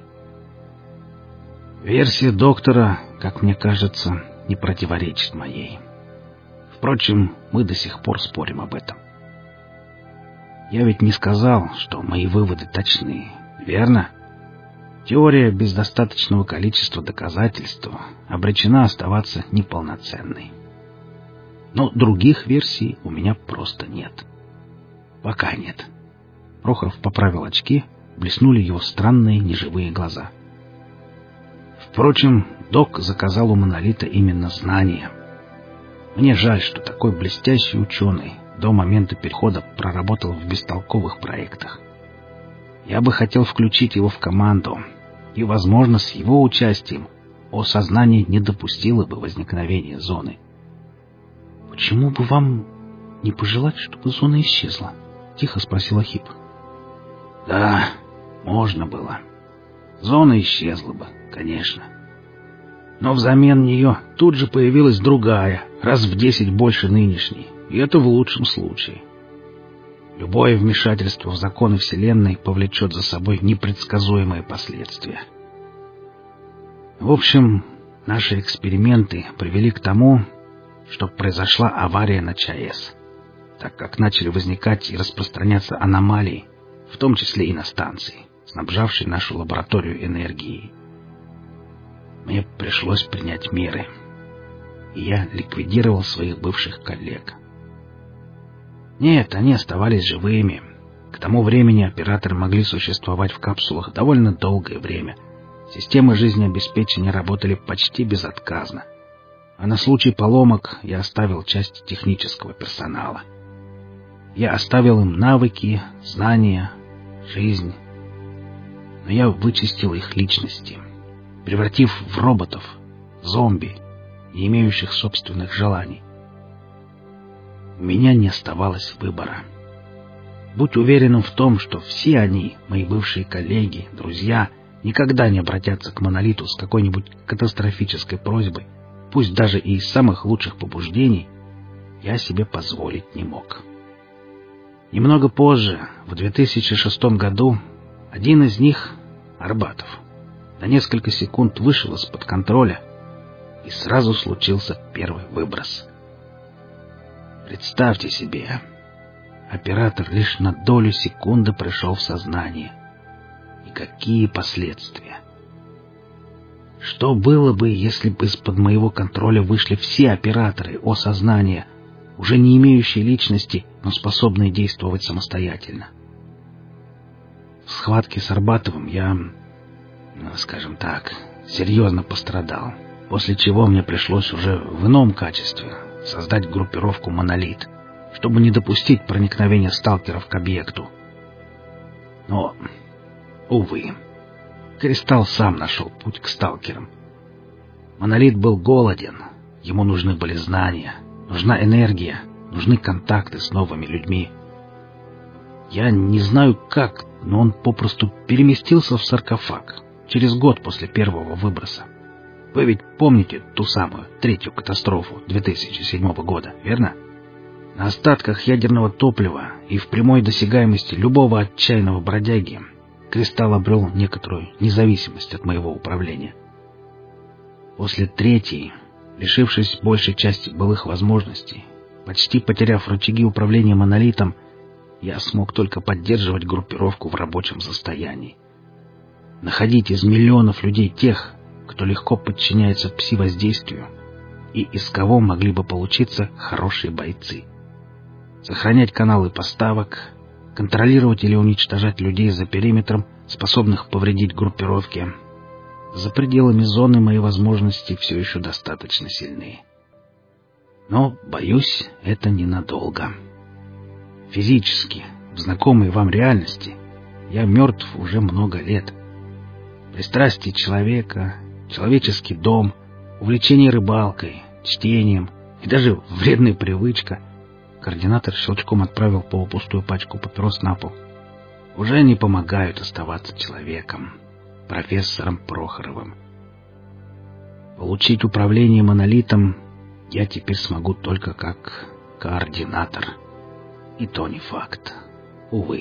Версия доктора, как мне кажется, не противоречит моей. Впрочем, мы до сих пор спорим об этом. Я ведь не сказал, что мои выводы точны, верно? Теория без достаточного количества доказательств обречена оставаться неполноценной. Но других версий у меня просто нет. Пока нет. Прохоров поправил очки, блеснули его странные неживые глаза. Впрочем, док заказал у Монолита именно знания. Мне жаль, что такой блестящий ученый до момента перехода проработал в бестолковых проектах. Я бы хотел включить его в команду, и, возможно, с его участием осознание не допустило бы возникновения зоны. — Почему бы вам не пожелать, чтобы зона исчезла? — тихо спросил Ахип. — Да, можно было. Зона исчезла бы, конечно. Но взамен нее тут же появилась другая, раз в десять больше нынешней, и это в лучшем случае. Любое вмешательство в законы Вселенной повлечет за собой непредсказуемые последствия. В общем, наши эксперименты привели к тому, что произошла авария на ЧАЭС, так как начали возникать и распространяться аномалии, в том числе и на станции, снабжавшей нашу лабораторию энергией. Мне пришлось принять меры, и я ликвидировал своих бывших коллег. Нет, они оставались живыми. К тому времени операторы могли существовать в капсулах довольно долгое время. Системы жизнеобеспечения работали почти безотказно. А на случай поломок я оставил часть технического персонала. Я оставил им навыки, знания, жизнь. Но я вычистил их личности, превратив в роботов, зомби, не имеющих собственных желаний. У меня не оставалось выбора. Будь уверенным в том, что все они, мои бывшие коллеги, друзья, никогда не обратятся к Монолиту с какой-нибудь катастрофической просьбой, пусть даже и из самых лучших побуждений, я себе позволить не мог. Немного позже, в две тысячи шестом году, один из них, Арбатов, на несколько секунд вышел из-под контроля, и сразу случился первый выброс. Представьте себе, оператор лишь на долю секунды пришел в сознание. И какие последствия? Что было бы, если бы из-под моего контроля вышли все операторы осознания, уже не имеющие личности, но способные действовать самостоятельно? В схватке с Арбатовым я, скажем так, серьезно пострадал, после чего мне пришлось уже в ином качестве создать группировку «Монолит», чтобы не допустить проникновения сталкеров к объекту. Но, увы, Кристалл сам нашел путь к сталкерам. «Монолит» был голоден, ему нужны были знания, нужна энергия, нужны контакты с новыми людьми. Я не знаю как, но он попросту переместился в саркофаг через год после первого выброса. Вы ведь помните ту самую третью катастрофу две тысячи седьмого года, верно? На остатках ядерного топлива и в прямой досягаемости любого отчаянного бродяги Кристалл обрел некоторую независимость от моего управления. После третьей, лишившись большей части былых возможностей, почти потеряв рычаги управления «Монолитом», я смог только поддерживать группировку в рабочем состоянии. Находить из миллионов людей тех, кто легко подчиняется пси-воздействию, и из кого могли бы получиться хорошие бойцы. Сохранять каналы поставок, контролировать или уничтожать людей за периметром, способных повредить группировке. За пределами зоны мои возможности все еще достаточно сильны. Но, боюсь, это ненадолго. Физически, в знакомой вам реальности, я мертв уже много лет. Пристрастие человека, человеческий дом, увлечение рыбалкой, чтением и даже вредная привычка. Координатор щелчком отправил полупустую пачку папирос на пол. Уже не помогают оставаться человеком, профессором Прохоровым. Получить управление «Монолитом» я теперь смогу только как координатор. И то не факт. Увы.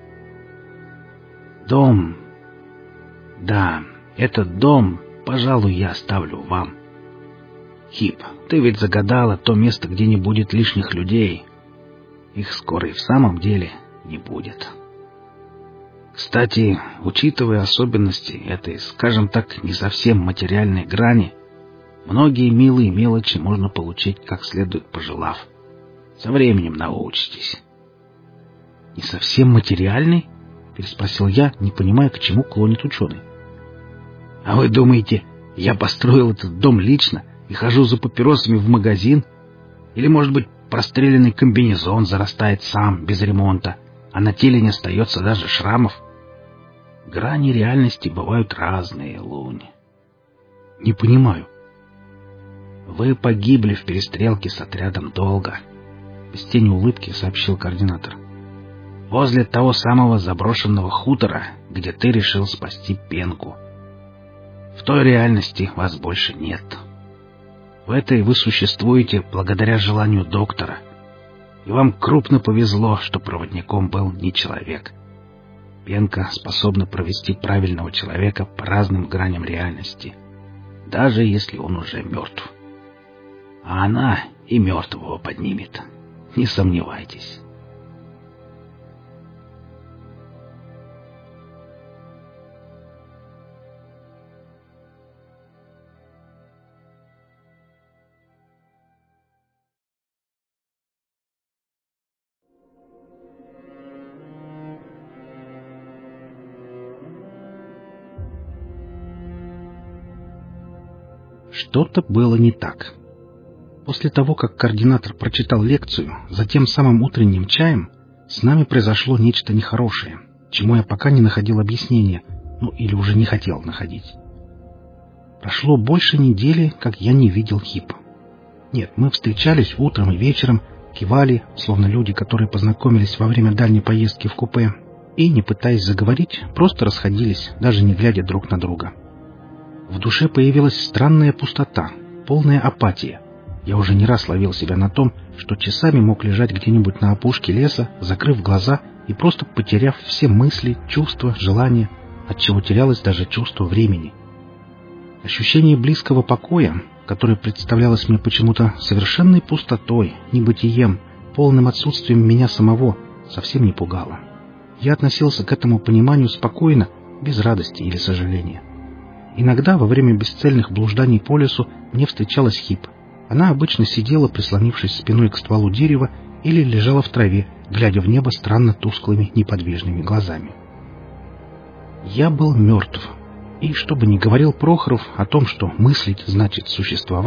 Дом. Да, этот дом, пожалуй, я оставлю вам. Хип, ты ведь загадала то место, где не будет лишних людей. Их скоро и в самом деле не будет. Кстати, учитывая особенности этой, скажем так, не совсем материальной грани, многие милые мелочи можно получить как следует пожелав. Со временем научитесь. — Не совсем материальный? — переспросил я, не понимая, к чему клонит ученый. — А вы думаете, я построил этот дом лично и хожу за папиросами в магазин? Или, может быть, простреленный комбинезон зарастает сам, без ремонта, а на теле не остается даже шрамов? Грани реальности бывают разные, Лунь. — Не понимаю. — Вы погибли в перестрелке с отрядом «Долга», — без тени улыбки сообщил координатор. — Возле того самого заброшенного хутора, где ты решил спасти Пенку. В той реальности вас больше нет. В этой вы существуете благодаря желанию доктора. И вам крупно повезло, что проводником был не человек. Пенка способна провести правильного человека по разным граням реальности, даже если он уже мертв. А она и мертвого поднимет, не сомневайтесь.
Что-то было не так. После того, как координатор прочитал лекцию за тем самым утренним чаем, с нами произошло нечто нехорошее, чему я пока не находил объяснения, ну или уже не хотел находить. Прошло больше недели, как я не видел Хип. Нет, мы встречались утром и вечером, кивали, словно люди, которые познакомились во время дальней поездки в купе, и, не пытаясь заговорить, просто расходились, даже не глядя друг на друга. В душе появилась странная пустота, полная апатия. Я уже не раз ловил себя на том, что часами мог лежать где-нибудь на опушке леса, закрыв глаза и просто потеряв все мысли, чувства, желания, отчего терялось даже чувство времени. Ощущение близкого покоя, которое представлялось мне почему-то совершенной пустотой, небытием, полным отсутствием меня самого, совсем не пугало. Я относился к этому пониманию спокойно, без радости или сожаления. Иногда во время бесцельных блужданий по лесу мне встречалась Хип. Она обычно сидела, прислонившись спиной к стволу дерева, или лежала в траве, глядя в небо странно тусклыми, неподвижными глазами. Я был мертв. И, что бы ни говорил Прохоров о том, что мыслить значит существовать,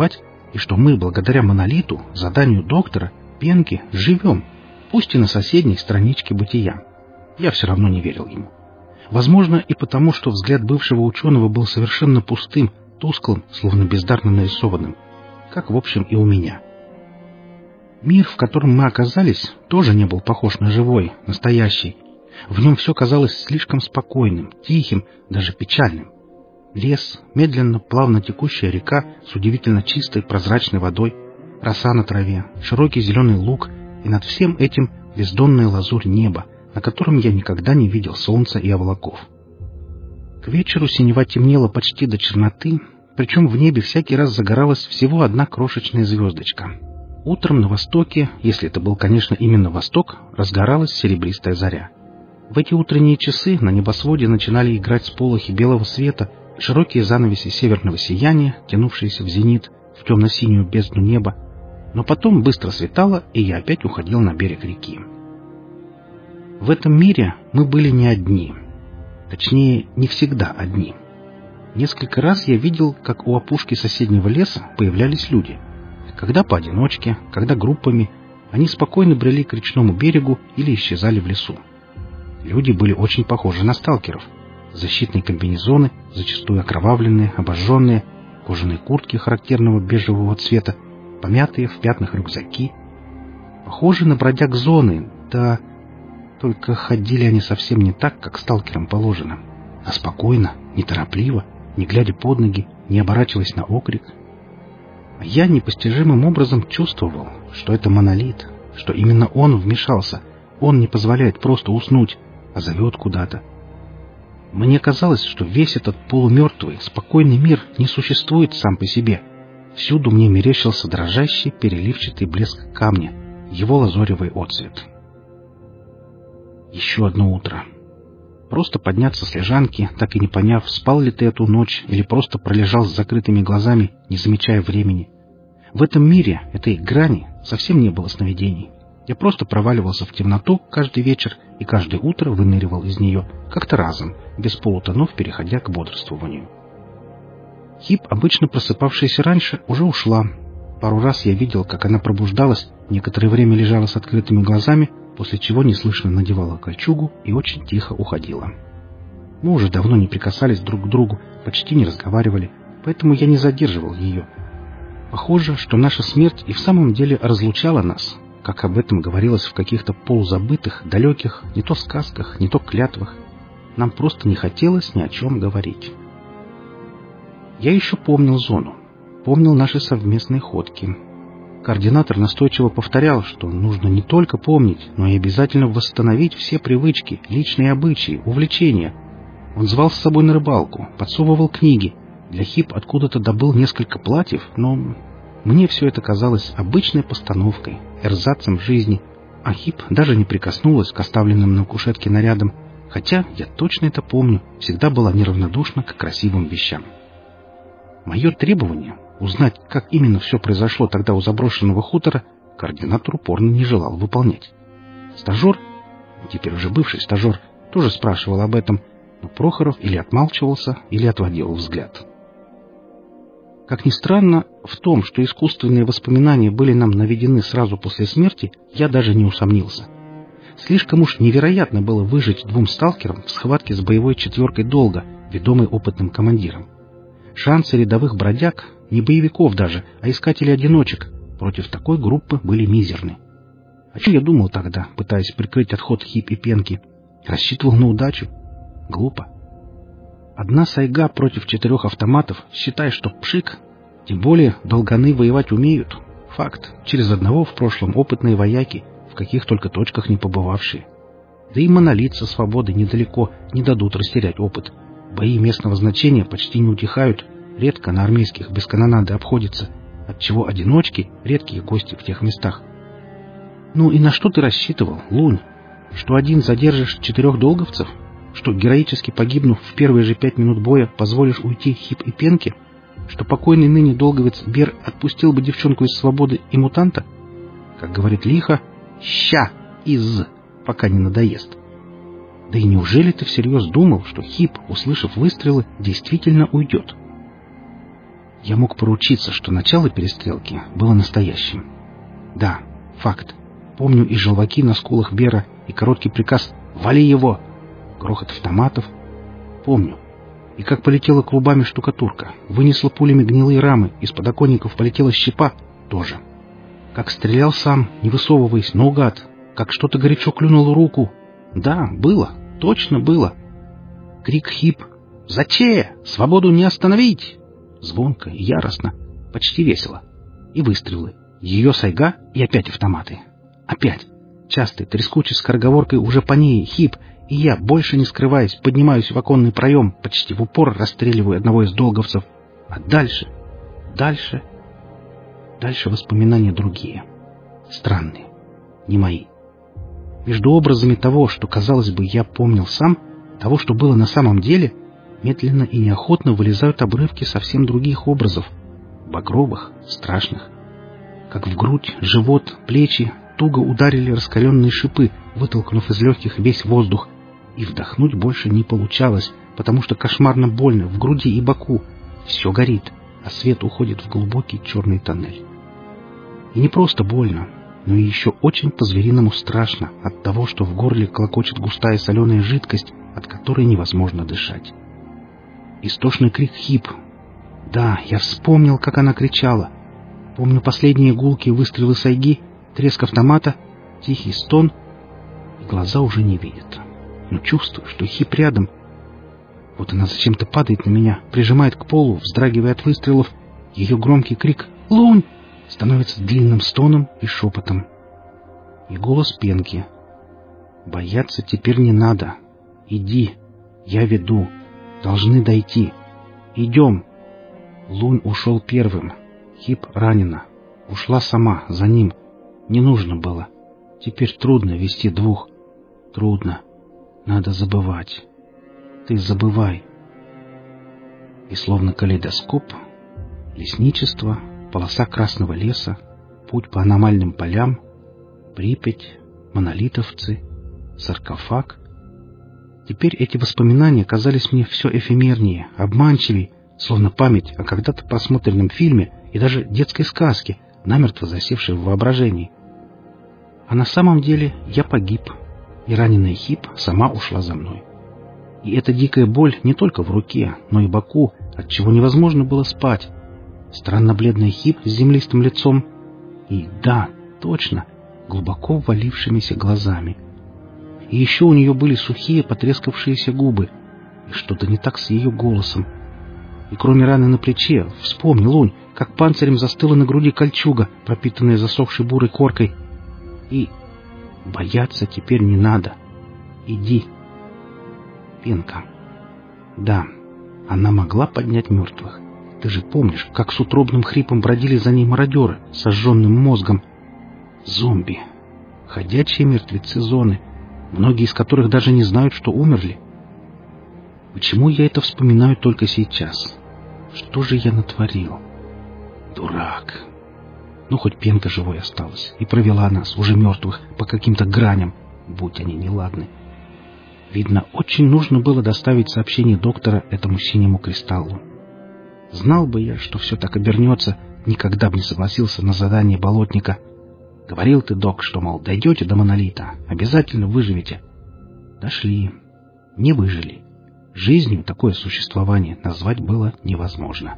и что мы, благодаря монолиту, заданию доктора, Пенки, живем, пусть и на соседней страничке бытия. Я все равно не верил ему. Возможно, и потому, что взгляд бывшего ученого был совершенно пустым, тусклым, словно бездарно нарисованным, как, в общем, и у меня. Мир, в котором мы оказались, тоже не был похож на живой, настоящий. В нем все казалось слишком спокойным, тихим, даже печальным. Лес, медленно, плавно текущая река с удивительно чистой прозрачной водой, роса на траве, широкий зеленый луг, и над всем этим бездонная лазурь неба, на котором я никогда не видел солнца и облаков. К вечеру синева темнела почти до черноты, причем в небе всякий раз загоралась всего одна крошечная звездочка. Утром на востоке, если это был, конечно, именно восток, разгоралась серебристая заря. В эти утренние часы на небосводе начинали играть сполохи белого света, широкие занавеси северного сияния, тянувшиеся в зенит, в темно-синюю бездну неба, но потом быстро светало, и я опять уходил на берег реки. В этом мире мы были не одни. Точнее, не всегда одни. Несколько раз я видел, как у опушки соседнего леса появлялись люди. Когда поодиночке, когда группами, они спокойно брели к речному берегу или исчезали в лесу. Люди были очень похожи на сталкеров. Защитные комбинезоны, зачастую окровавленные, обожженные, кожаные куртки характерного бежевого цвета, помятые в пятнах рюкзаки. Похожи на бродяг зоны, да... Только ходили они совсем не так, как сталкерам положено, а спокойно, неторопливо, не глядя под ноги, не оборачиваясь на окрик. А я непостижимым образом чувствовал, что это монолит, что именно он вмешался, он не позволяет просто уснуть, а зовет куда-то. Мне казалось, что весь этот полумертвый, спокойный мир не существует сам по себе. Всюду мне мерещился дрожащий, переливчатый блеск камня, его лазоревый отцвет. Еще одно утро. Просто подняться с лежанки, так и не поняв, спал ли ты эту ночь или просто пролежал с закрытыми глазами, не замечая времени. В этом мире, этой грани, совсем не было сновидений. Я просто проваливался в темноту каждый вечер и каждое утро выныривал из нее, как-то разом, без полутонов переходя к бодрствованию. Хип, обычно просыпавшаяся раньше, уже ушла. Пару раз я видел, как она пробуждалась, некоторое время лежала с открытыми глазами, после чего неслышно надевала кольчугу и очень тихо уходила. Мы уже давно не прикасались друг к другу, почти не разговаривали, поэтому я не задерживал ее. Похоже, что наша смерть и в самом деле разлучала нас, как об этом говорилось в каких-то полузабытых, далеких, не то сказках, не то клятвах. Нам просто не хотелось ни о чем говорить. Я еще помнил зону, помнил наши совместные ходки. Координатор настойчиво повторял, что нужно не только помнить, но и обязательно восстановить все привычки, личные обычаи, увлечения. Он звал с собой на рыбалку, подсовывал книги. Для Хип откуда-то добыл несколько платьев, но мне все это казалось обычной постановкой, эрзацем жизни, а Хип даже не прикоснулась к оставленным на кушетке нарядам, хотя, я точно это помню, всегда была неравнодушна к красивым вещам. Мое требование — узнать, как именно все произошло тогда у заброшенного хутора, координатор упорно не желал выполнять. Стажер, теперь уже бывший стажер, тоже спрашивал об этом, но Прохоров или отмалчивался, или отводил взгляд. Как ни странно, в том, что искусственные воспоминания были нам наведены сразу после смерти, я даже не усомнился. Слишком уж невероятно было выжить двум сталкерам в схватке с боевой четверкой долго, ведомой опытным командиром. Шансы рядовых бродяг, не боевиков даже, а искателей-одиночек, против такой группы были мизерны. О чем я думал тогда, пытаясь прикрыть отход Хип и Пенки? Рассчитывал на удачу? Глупо. Одна сайга против четырех автоматов, считай, что пшик. Тем более долганы воевать умеют. Факт. Через одного в прошлом опытные вояки, в каких только точках не побывавшие. Да и монолит со свободы недалеко, не дадут растерять опыт. Бои местного значения почти не утихают, редко на армейских без канонады обходится, отчего одиночки — редкие гости в тех местах. Ну и на что ты рассчитывал, Лунь? Что один задержишь четырех долговцев? Что, героически погибнув в первые же пять минут боя, позволишь уйти Хип и Пенке? Что покойный ныне долговец Бер отпустил бы девчонку из свободы и мутанта? Как говорит лихо, ща из, пока не надоест. Да и неужели ты всерьез думал, что Хип, услышав выстрелы, действительно уйдет? Я мог поручиться, что начало перестрелки было настоящим. Да, факт. Помню и желваки на скулах Бера, и короткий приказ «Вали его!», грохот автоматов. Помню. И как полетела клубами штукатурка, вынесла пулями гнилые рамы, из подоконников полетела щепа тоже. Как стрелял сам, не высовываясь, наугад, как что-то горячо клюнуло руку. Да, было, точно было. Крик Хип «Заче! Свободу не остановить!» Звонко и яростно, почти весело. И выстрелы. Ее сайга и опять автоматы. Опять. Частой, трескучей скороговоркой уже по ней Хип, и я, больше не скрываясь, поднимаюсь в оконный проем, почти в упор расстреливаю одного из долговцев. А дальше, дальше, дальше воспоминания другие. Странные, не мои. Между образами того, что, казалось бы, я помнил сам, того, что было на самом деле, медленно и неохотно вылезают обрывки совсем других образов, багровых, страшных. Как в грудь, живот, плечи туго ударили раскаленные шипы, вытолкнув из легких весь воздух, и вдохнуть больше не получалось, потому что кошмарно больно в груди и боку. Все горит, а свет уходит в глубокий черный тоннель. И не просто больно, но и еще очень по-звериному страшно от того, что в горле клокочет густая соленая жидкость, от которой невозможно дышать. Истошный крик Хип. Да, я вспомнил, как она кричала. Помню последние гулкие выстрелы сайги, треск автомата, тихий стон, и глаза уже не видят. Но чувствую, что Хип рядом. Вот она зачем-то падает на меня, прижимает к полу, вздрагивая от выстрелов. Ее громкий крик «Лунь!» становится длинным стоном и шепотом. И голос Пенки. «Бояться теперь не надо. Иди, я веду. Должны дойти. Идем!» Лунь ушел первым. Хип ранена. Ушла сама, за ним. Не нужно было. Теперь трудно вести двух. Трудно. Надо забывать. Ты забывай. И словно калейдоскоп, лесничество, полоса красного леса, путь по аномальным полям, Припять, монолитовцы, саркофаг. Теперь эти воспоминания казались мне все эфемернее, обманчивее, словно память о когда-то просмотренном фильме и даже детской сказке, намертво засевшей в воображении. А на самом деле я погиб, и раненая Хип сама ушла за мной. И эта дикая боль не только в руке, но и боку, от чего невозможно было спать. Странно бледная Хип с землистым лицом и, да, точно, глубоко ввалившимися глазами. И еще у нее были сухие, потрескавшиеся губы, и что-то не так с ее голосом. И кроме раны на плече, вспомни, Лунь, как панцирем застыла на груди кольчуга, пропитанная засохшей бурой коркой. И бояться теперь не надо. Иди. Пенка. Да, она могла поднять мертвых. Ты же помнишь, как с утробным хрипом бродили за ней мародеры с сожженным мозгом. Зомби. Ходячие мертвецы зоны, многие из которых даже не знают, что умерли. Почему я это вспоминаю только сейчас? Что же я натворил? Дурак. Ну, хоть Пенка живой осталась и провела нас, уже мертвых, по каким-то граням, будь они неладны. Видно, очень нужно было доставить сообщение доктора этому синему кристаллу. Знал бы я, что все так обернется, никогда бы не согласился на задание болотника. Говорил ты, док, что, мол, дойдете до монолита, обязательно выживете. Дошли. Не выжили. Жизнью такое существование назвать было невозможно.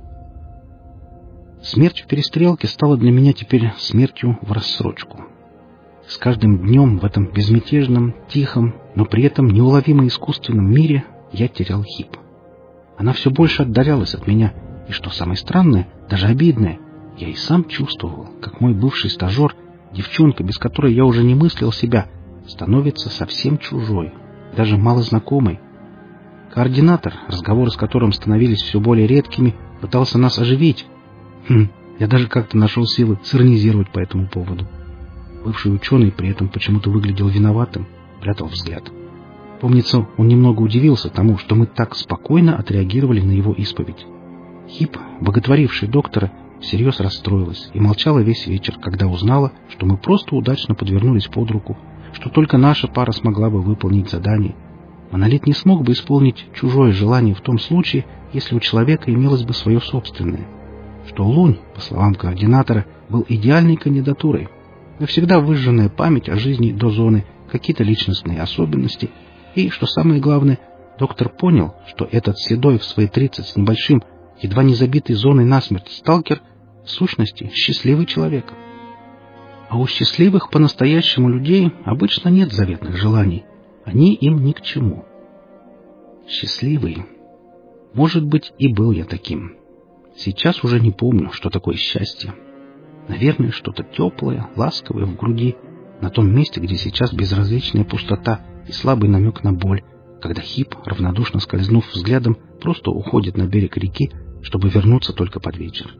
Смерть в перестрелке стала для меня теперь смертью в рассрочку. С каждым днем в этом безмятежном, тихом, но при этом неуловимо искусственном мире я терял Хип. Она все больше отдалялась от меня, и, что самое странное, даже обидное, я и сам чувствовал, как мой бывший стажер, девчонка, без которой я уже не мыслил себя, становится совсем чужой, даже малознакомой. Координатор, разговоры с которым становились все более редкими, пытался нас оживить. Хм, я даже как-то нашел силы сиронизировать по этому поводу. Бывший ученый при этом почему-то выглядел виноватым, прятал взгляд. Помнится, он немного удивился тому, что мы так спокойно отреагировали на его исповедь. Хип, боготворившая доктора, всерьез расстроилась и молчала весь вечер, когда узнала, что мы просто удачно подвернулись под руку, что только наша пара смогла бы выполнить задание. Монолит не смог бы исполнить чужое желание в том случае, если у человека имелось бы свое собственное. что Лунь, по словам координатора, был идеальной кандидатурой. Навсегда выжженная память о жизни до зоны, какие-то личностные особенности, и, что самое главное, доктор понял, что этот седой в свои тридцать с небольшим, едва не забитый зоной насмерть сталкер в сущности счастливый человек. А у счастливых по-настоящему людей обычно нет заветных желаний. Они им ни к чему. Счастливый. Может быть, и был я таким. Сейчас уже не помню, что такое счастье. Наверное, что-то теплое, ласковое в груди, на том месте, где сейчас безразличная пустота и слабый намек на боль, когда Хип, равнодушно скользнув взглядом, просто уходит на берег реки, чтобы вернуться только под вечер.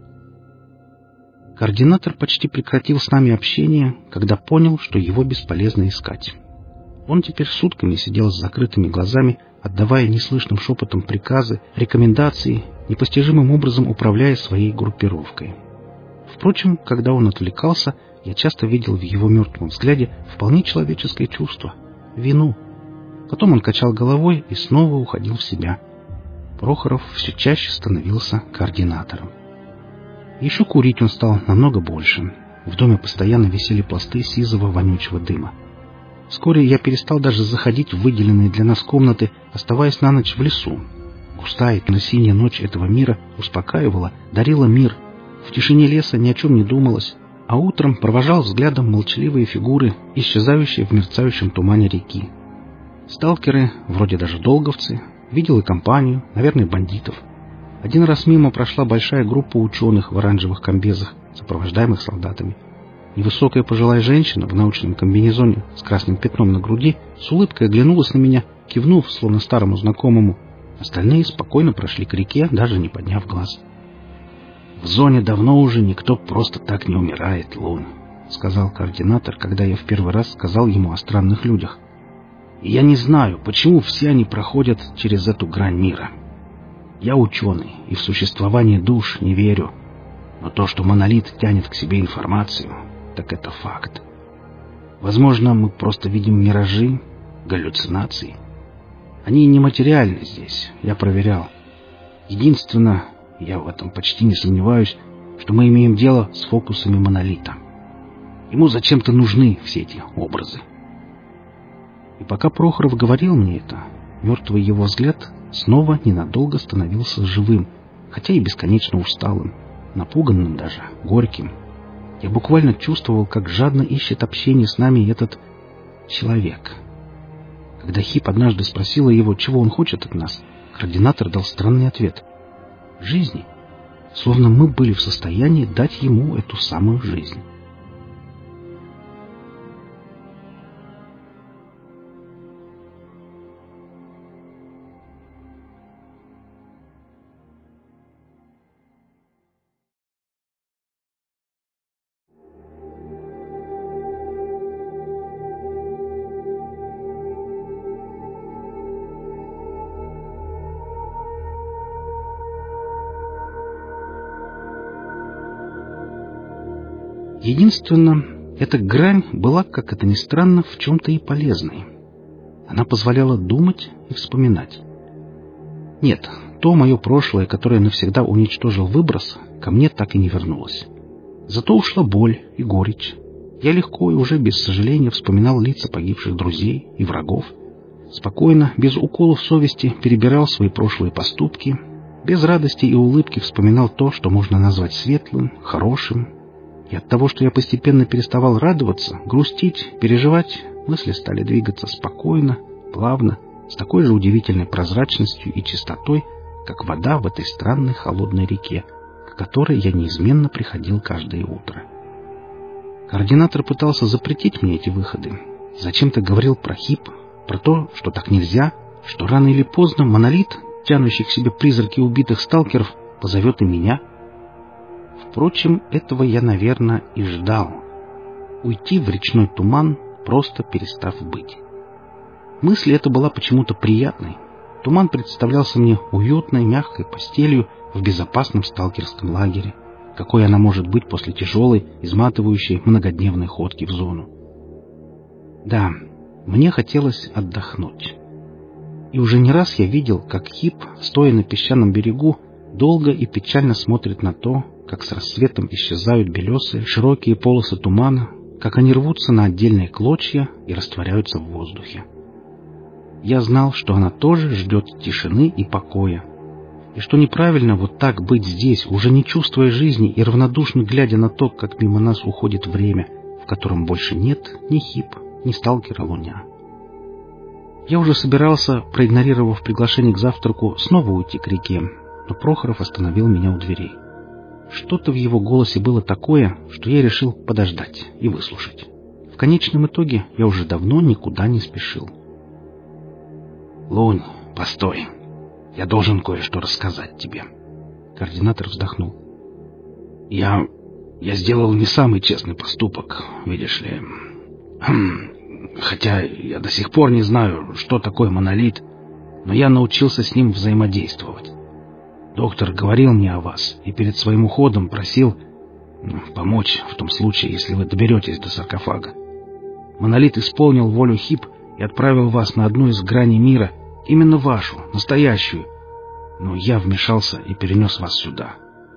Координатор почти прекратил с нами общение, когда понял, что его бесполезно искать. Он теперь сутками сидел с закрытыми глазами, отдавая неслышным шепотом приказы, рекомендации, непостижимым образом управляя своей группировкой. Впрочем, когда он отвлекался, я часто видел в его мертвом взгляде вполне человеческое чувство — вину. Потом он качал головой и снова уходил в себя. Прохоров все чаще становился координатором. Еще курить он стал намного больше. В доме постоянно висели пласты сизого вонючего дыма. Вскоре я перестал даже заходить в выделенные для нас комнаты, оставаясь на ночь в лесу. Густая темно-синяя ночь этого мира успокаивала, дарила мир. В тишине леса ни о чем не думалось, а утром провожал взглядом молчаливые фигуры, исчезающие в мерцающем тумане реки. Сталкеры, вроде даже долговцы, видел и компанию, наверное, бандитов. Один раз мимо прошла большая группа ученых в оранжевых комбезах, сопровождаемых солдатами. Невысокая пожилая женщина в научном комбинезоне с красным пятном на груди с улыбкой оглянулась на меня, кивнув, словно старому знакомому. Остальные спокойно прошли к реке, даже не подняв глаз. «В зоне давно уже никто просто так не умирает, Лун», — сказал координатор, когда я в первый раз сказал ему о странных людях. «И я не знаю, почему все они проходят через эту грань мира. Я ученый и в существование душ не верю, но то, что монолит тянет к себе информацию, так это факт. Возможно, мы просто видим миражи, галлюцинации. Они нематериальны здесь, я проверял. Единственное, я в этом почти не сомневаюсь, что мы имеем дело с фокусами монолита. Ему зачем-то нужны все эти образы». И пока Прохоров говорил мне это, мертвый его взгляд снова ненадолго становился живым, хотя и бесконечно усталым, напуганным даже, горьким. Я буквально чувствовал, как жадно ищет общение с нами этот человек. Когда Хип однажды спросила его, чего он хочет от нас, координатор дал странный ответ. Жизни. Словно мы были в состоянии дать ему эту самую жизнь. Единственно, эта грань была, как это ни странно, в чем-то и полезной. Она позволяла думать и вспоминать. Нет, то мое прошлое, которое навсегда уничтожил выброс, ко мне так и не вернулось. Зато ушла боль и горечь. Я легко и уже без сожаления вспоминал лица погибших друзей и врагов. Спокойно, без уколов совести, перебирал свои прошлые поступки. Без радости и улыбки вспоминал то, что можно назвать светлым, хорошим. И от того, что я постепенно переставал радоваться, грустить, переживать, мысли стали двигаться спокойно, плавно, с такой же удивительной прозрачностью и чистотой, как вода в этой странной холодной реке, к которой я неизменно приходил каждое утро. Координатор пытался запретить мне эти выходы. Зачем-то говорил про Хип, про то, что так нельзя, что рано или поздно монолит, тянущий к себе призраки убитых сталкеров, позовет и меня. Впрочем, этого я, наверное, и ждал. Уйти в речной туман, просто перестав быть. Мысль эта была почему-то приятной. Туман представлялся мне уютной, мягкой постелью в безопасном сталкерском лагере, какой она может быть после тяжелой, изматывающей многодневной ходки в зону. Да, мне хотелось отдохнуть. И уже не раз я видел, как Хип, стоя на песчаном берегу, долго и печально смотрит на то, как с рассветом исчезают белесые широкие полосы тумана, как они рвутся на отдельные клочья и растворяются в воздухе. Я знал, что она тоже ждет тишины и покоя, и что неправильно вот так быть здесь, уже не чувствуя жизни и равнодушно глядя на то, как мимо нас уходит время, в котором больше нет ни Хип, ни сталкера Луня. Я уже собирался, проигнорировав приглашение к завтраку, снова уйти к реке, но Прохоров остановил меня у дверей. Что-то в его голосе было такое, что я решил подождать и выслушать. В конечном итоге я уже давно никуда не спешил. «Лунь, постой. Я должен кое-что рассказать тебе». Координатор вздохнул. «Я... я сделал не самый честный поступок, видишь ли. Хм... Хотя я до сих пор не знаю, что такое монолит, но я научился с ним взаимодействовать. Доктор говорил мне о вас и перед своим уходом просил ну, помочь в том случае, если вы доберетесь до саркофага. Монолит исполнил волю Хип и отправил вас на одну из граней мира, именно вашу, настоящую, но я вмешался и перенес вас сюда.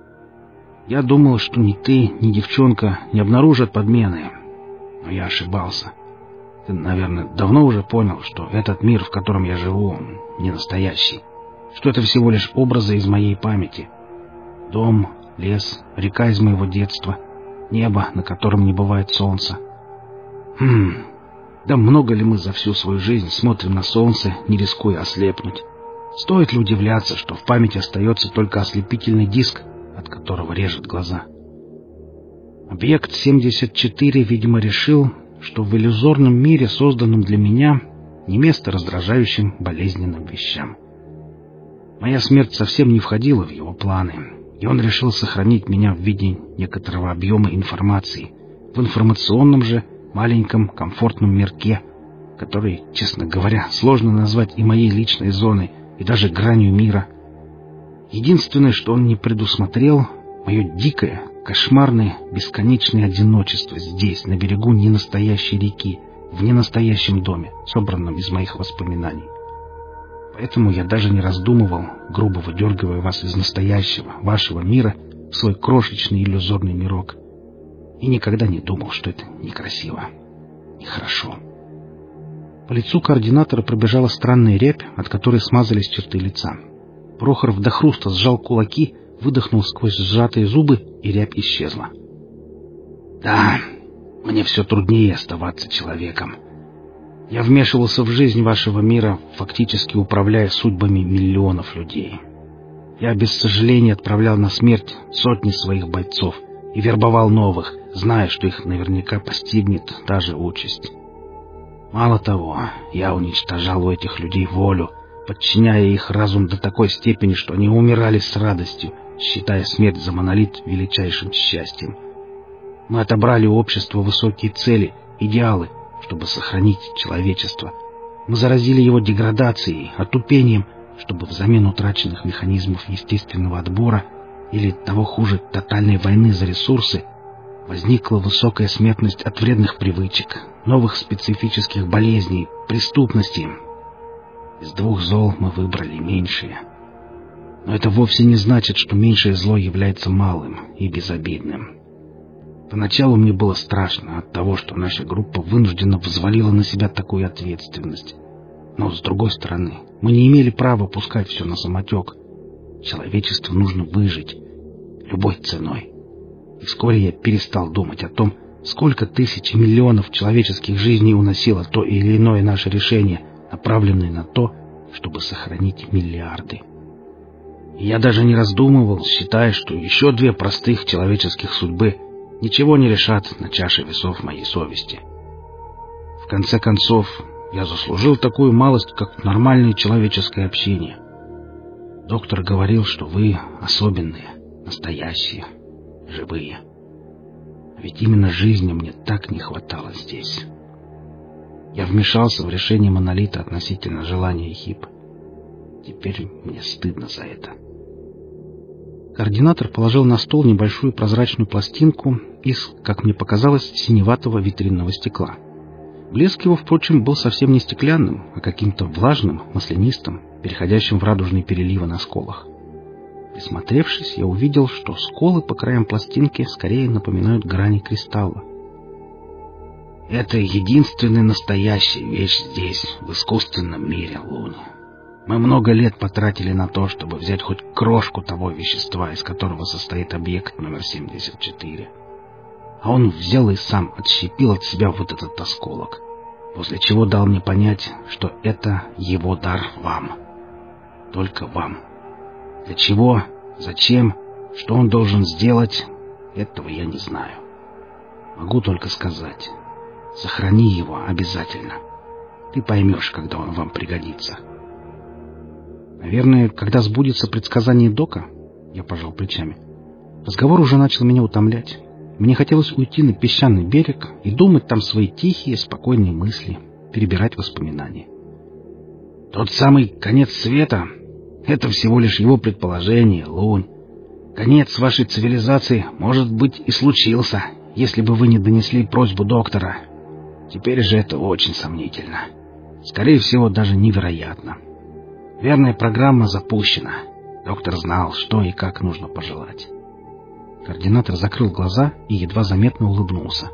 Я думал, что ни ты, ни девчонка не обнаружат подмены, но я ошибался. Ты, наверное, давно уже понял, что этот мир, в котором я живу, не настоящий, что это всего лишь образы из моей памяти. Дом, лес, река из моего детства, небо, на котором не бывает солнца. Хм, да много ли мы за всю свою жизнь смотрим на солнце, не рискуя ослепнуть? Стоит ли удивляться, что в памяти остается только ослепительный диск, от которого режет глаза? Объект семьдесят четыре, видимо, решил, что в иллюзорном мире, созданном для меня, не место раздражающим болезненным вещам. Моя смерть совсем не входила в его планы, и он решил сохранить меня в виде некоторого объема информации, в информационном же маленьком комфортном мирке, который, честно говоря, сложно назвать и моей личной зоной, и даже гранью мира. Единственное, что он не предусмотрел, мое дикое, кошмарное, бесконечное одиночество здесь, на берегу ненастоящей реки, в ненастоящем доме, собранном из моих воспоминаний. Поэтому я даже не раздумывал, грубо выдергивая вас из настоящего, вашего мира, в свой крошечный иллюзорный мирок. И никогда не думал, что это некрасиво, нехорошо. По лицу координатора пробежала странная рябь, от которой смазались черты лица. Прохоров до хруста сжал кулаки, выдохнул сквозь сжатые зубы, и рябь исчезла. «Да, мне все труднее оставаться человеком. Я вмешивался в жизнь вашего мира, фактически управляя судьбами миллионов людей. Я без сожаления отправлял на смерть сотни своих бойцов и вербовал новых, зная, что их наверняка постигнет та же участь. Мало того, я уничтожал у этих людей волю, подчиняя их разум до такой степени, что они умирали с радостью, считая смерть за монолит величайшим счастьем. Мы отобрали у общества высокие цели, идеалы, чтобы сохранить человечество. Мы заразили его деградацией, отупением, чтобы взамен утраченных механизмов естественного отбора или, того хуже, тотальной войны за ресурсы, возникла высокая смертность от вредных привычек, новых специфических болезней, преступности. Из двух зол мы выбрали меньшее. Но это вовсе не значит, что меньшее зло является малым и безобидным. Поначалу мне было страшно от того, что наша группа вынуждена взвалила на себя такую ответственность. Но, с другой стороны, мы не имели права пускать все на самотек. Человечеству нужно выжить любой ценой. И вскоре я перестал думать о том, сколько тысяч и миллионов человеческих жизней уносило то или иное наше решение, направленное на то, чтобы сохранить миллиарды. И я даже не раздумывал, считая, что еще две простых человеческих судьбы ничего не решат на чаше весов моей совести. В конце концов, я заслужил такую малость, как нормальное человеческое общение. Доктор говорил, что вы особенные, настоящие, живые. Ведь именно жизни мне так не хватало здесь. Я вмешался в решение монолита относительно желания Хип. Теперь мне стыдно за это. Координатор положил на стол небольшую прозрачную пластинку из, как мне показалось, синеватого витринного стекла. Блеск его, впрочем, был совсем не стеклянным, а каким-то влажным, маслянистым, переходящим в радужные переливы на сколах. Присмотревшись, я увидел, что сколы по краям пластинки скорее напоминают грани кристалла. Это единственная настоящая вещь здесь, в искусственном мире, Лунь. Мы много лет потратили на то, чтобы взять хоть крошку того вещества, из которого состоит объект номер семьдесят четыре. А он взял и сам отщепил от себя вот этот осколок, после чего дал мне понять, что это его дар вам. Только вам. Для чего, зачем, что он должен сделать, этого я не знаю. Могу только сказать, сохрани его обязательно. Ты поймешь, когда он вам пригодится. Наверное, когда сбудется предсказание Дока, я пожал плечами. Разговор уже начал меня утомлять. Мне хотелось уйти на песчаный берег и думать там свои тихие, спокойные мысли, перебирать воспоминания. Тот самый конец света — это всего лишь его предположение, Лунь. Конец вашей цивилизации, может быть, и случился, если бы вы не донесли просьбу доктора. Теперь же это очень сомнительно. Скорее всего, даже невероятно. Верная программа запущена. Доктор знал, что и как нужно пожелать. Координатор закрыл глаза и едва заметно улыбнулся.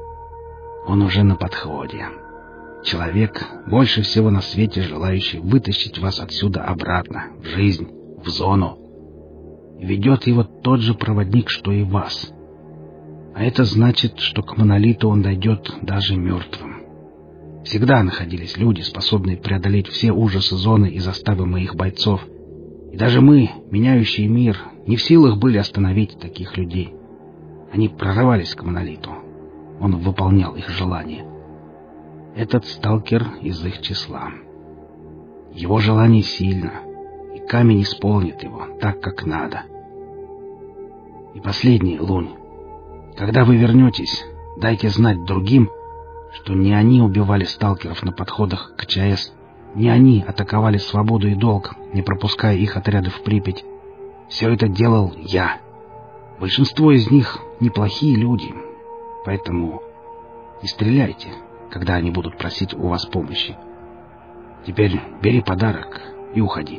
Он уже на подходе. Человек, больше всего на свете желающий вытащить вас отсюда обратно, в жизнь, в зону. И ведет его тот же проводник, что и вас. А это значит, что к монолиту он дойдет даже мертвым. Всегда находились люди, способные преодолеть все ужасы зоны и заставы моих бойцов. И даже мы, меняющие мир, не в силах были остановить таких людей. Они прорывались к монолиту. Он выполнял их желания. Этот сталкер из их числа. Его желание сильно, и камень исполнит его так, как надо. И последнее, Лунь. Когда вы вернетесь, дайте знать другим, что не они убивали сталкеров на подходах к ЧАЭС, не они атаковали свободу и долг, не пропуская их отряды в Припять. Все это делал я. Большинство из них неплохие люди, поэтому не стреляйте, когда они будут просить у вас помощи. Теперь бери подарок и уходи.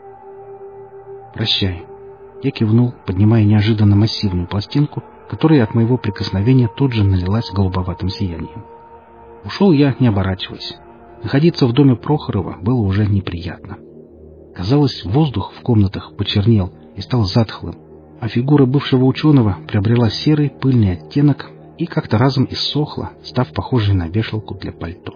Прощай. Я кивнул, поднимая неожиданно массивную пластинку, которая от моего прикосновения тут же налилась голубоватым сиянием. Ушел я, не оборачиваясь. Находиться в доме Прохорова было уже неприятно. Казалось, воздух в комнатах почернел и стал затхлым, а фигура бывшего ученого приобрела серый пыльный оттенок и как-то разом иссохла, став похожей на вешалку для пальто.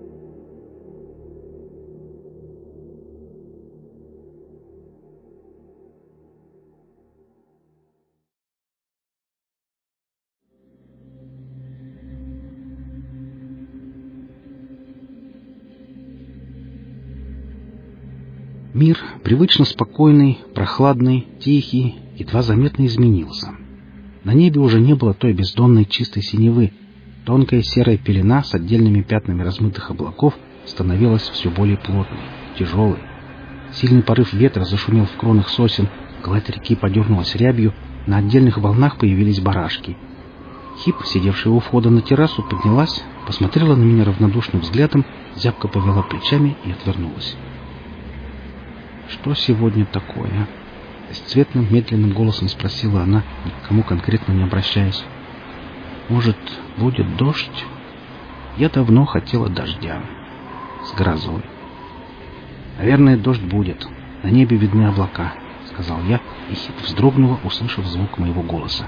Мир, привычно спокойный, прохладный, тихий, едва заметно изменился. На небе уже не было той бездонной чистой синевы. Тонкая серая пелена с отдельными пятнами размытых облаков становилась все более плотной, тяжелой. Сильный порыв ветра зашумел в кронах сосен, гладь реки подернулась рябью, на отдельных волнах появились барашки. Хип, сидевшая у входа на террасу, поднялась, посмотрела на меня равнодушным взглядом, зябко повела плечами и отвернулась. «Что сегодня такое?» — бесцветным, медленным голосом спросила она, ни к кому конкретно не обращаясь. «Может, будет дождь? Я давно хотела дождя. С грозой». «Наверное, дождь будет. На небе видны облака», — сказал я, и Хип вздрогнула, услышав звук моего голоса.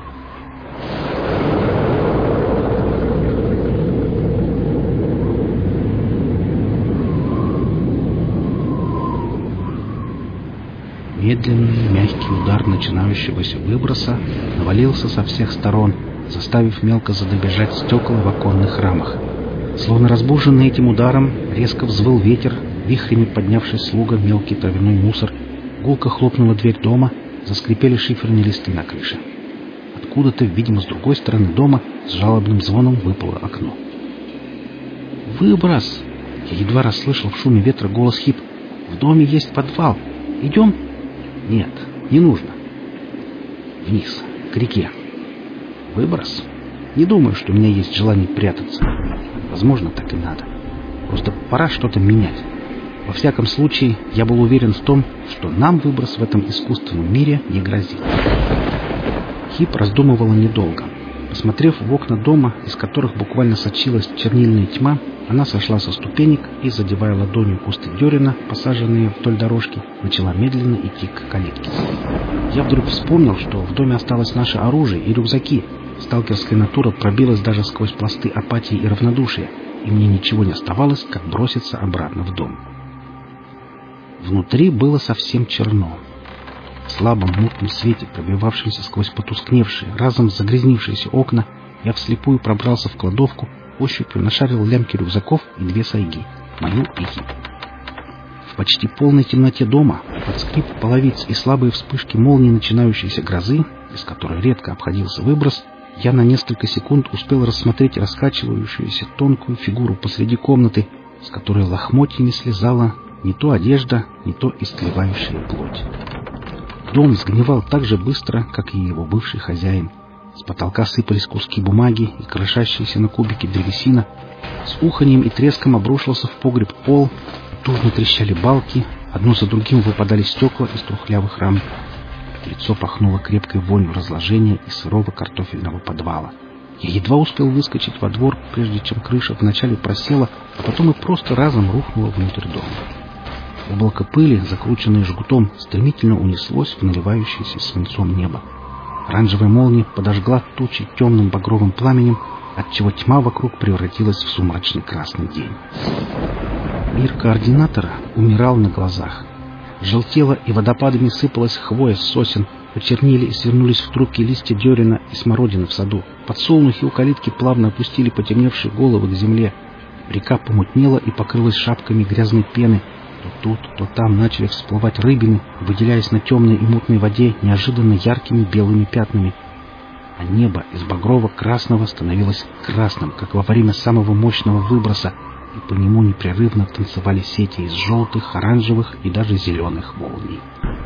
Медленный, мягкий удар начинающегося выброса навалился со всех сторон, заставив мелко задобежать стекла в оконных рамах. Словно разбуженный этим ударом, резко взвыл ветер, вихрями поднявшись с луга мелкий травяной мусор, гулко хлопнула дверь дома, заскрипели шиферные листы на крыше. Откуда-то, видимо, с другой стороны дома, с жалобным звоном выпало окно. «Выброс!» Я едва расслышал в шуме ветра голос Хип. «В доме есть подвал. Идем?» «Нет, не нужно. Вниз, к реке. Выброс? Не думаю, что у меня есть желание прятаться. Возможно, так и надо. Просто пора что-то менять. Во всяком случае, я был уверен в том, что нам выброс в этом искусственном мире не грозит. Хип раздумывала недолго. Посмотрев в окна дома, из которых буквально сочилась чернильная тьма, она сошла со ступенек и, задевая ладонью кусты дерена, посаженные вдоль дорожки, начала медленно идти к калитке. Я вдруг вспомнил, что в доме осталось наше оружие и рюкзаки. Сталкерская натура пробилась даже сквозь пласты апатии и равнодушия, и мне ничего не оставалось, как броситься обратно в дом. Внутри было совсем черно. В слабом мутном свете, пробивавшемся сквозь потускневшие, разом загрязнившиеся окна, я вслепую пробрался в кладовку, ощупью нашарил лямки рюкзаков и две сайги, мою и Хип. В почти полной темноте дома, под скрип половиц и слабые вспышки молнии начинающейся грозы, из которой редко обходился выброс, я на несколько секунд успел рассмотреть раскачивающуюся тонкую фигуру посреди комнаты, с которой лохмотьями слезала не то одежда, не то истлевающая плоть. Дом сгнивал так же быстро, как и его бывший хозяин. С потолка сыпались куски бумаги и крошащиеся на кубики древесина. С уханьем и треском обрушился в погреб пол, дурно трещали балки, одно за другим выпадали стекла из трухлявых рам. Лицо пахнуло крепкой вонью разложения и сырого картофельного подвала. Я едва успел выскочить во двор, прежде чем крыша вначале просела, а потом и просто разом рухнула внутрь дома. Облако пыли, закрученное жгутом, стремительно унеслось в наливающееся свинцом небо. Оранжевая молния подожгла тучи темным багровым пламенем, отчего тьма вокруг превратилась в сумрачный красный день. Мир координатора умирал на глазах. Желтела и водопадами сыпалась хвоя с сосен, почернели и свернулись в трубки листья дерена и смородины в саду. Подсолнухи у калитки плавно опустили потемневшие головы к земле. Река помутнела и покрылась шапками грязной пены. То тут, то там начали всплывать рыбины, выделяясь на темной и мутной воде неожиданно яркими белыми пятнами. А небо из багрово-красного становилось красным, как во время самого мощного выброса, и по нему непрерывно танцевали сети из желтых, оранжевых и даже зеленых молний.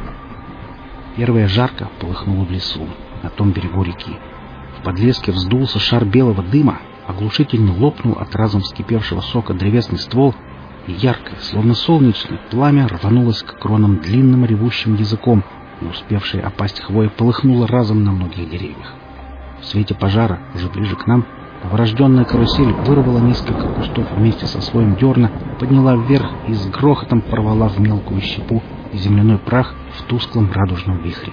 Первая жарко полыхнула в лесу, на том берегу реки. В подлеске вздулся шар белого дыма, оглушительно лопнул от разом вскипевшего сока древесный ствол, и яркое, словно солнечное, пламя рванулось к кронам длинным ревущим языком, не успевшая опасть хвоя полыхнула разом на многих деревьях. В свете пожара, уже ближе к нам, новорожденная карусель вырвала несколько кустов вместе со слоем дерна, подняла вверх и с грохотом порвала в мелкую щепу и земляной прах в тусклом радужном вихре.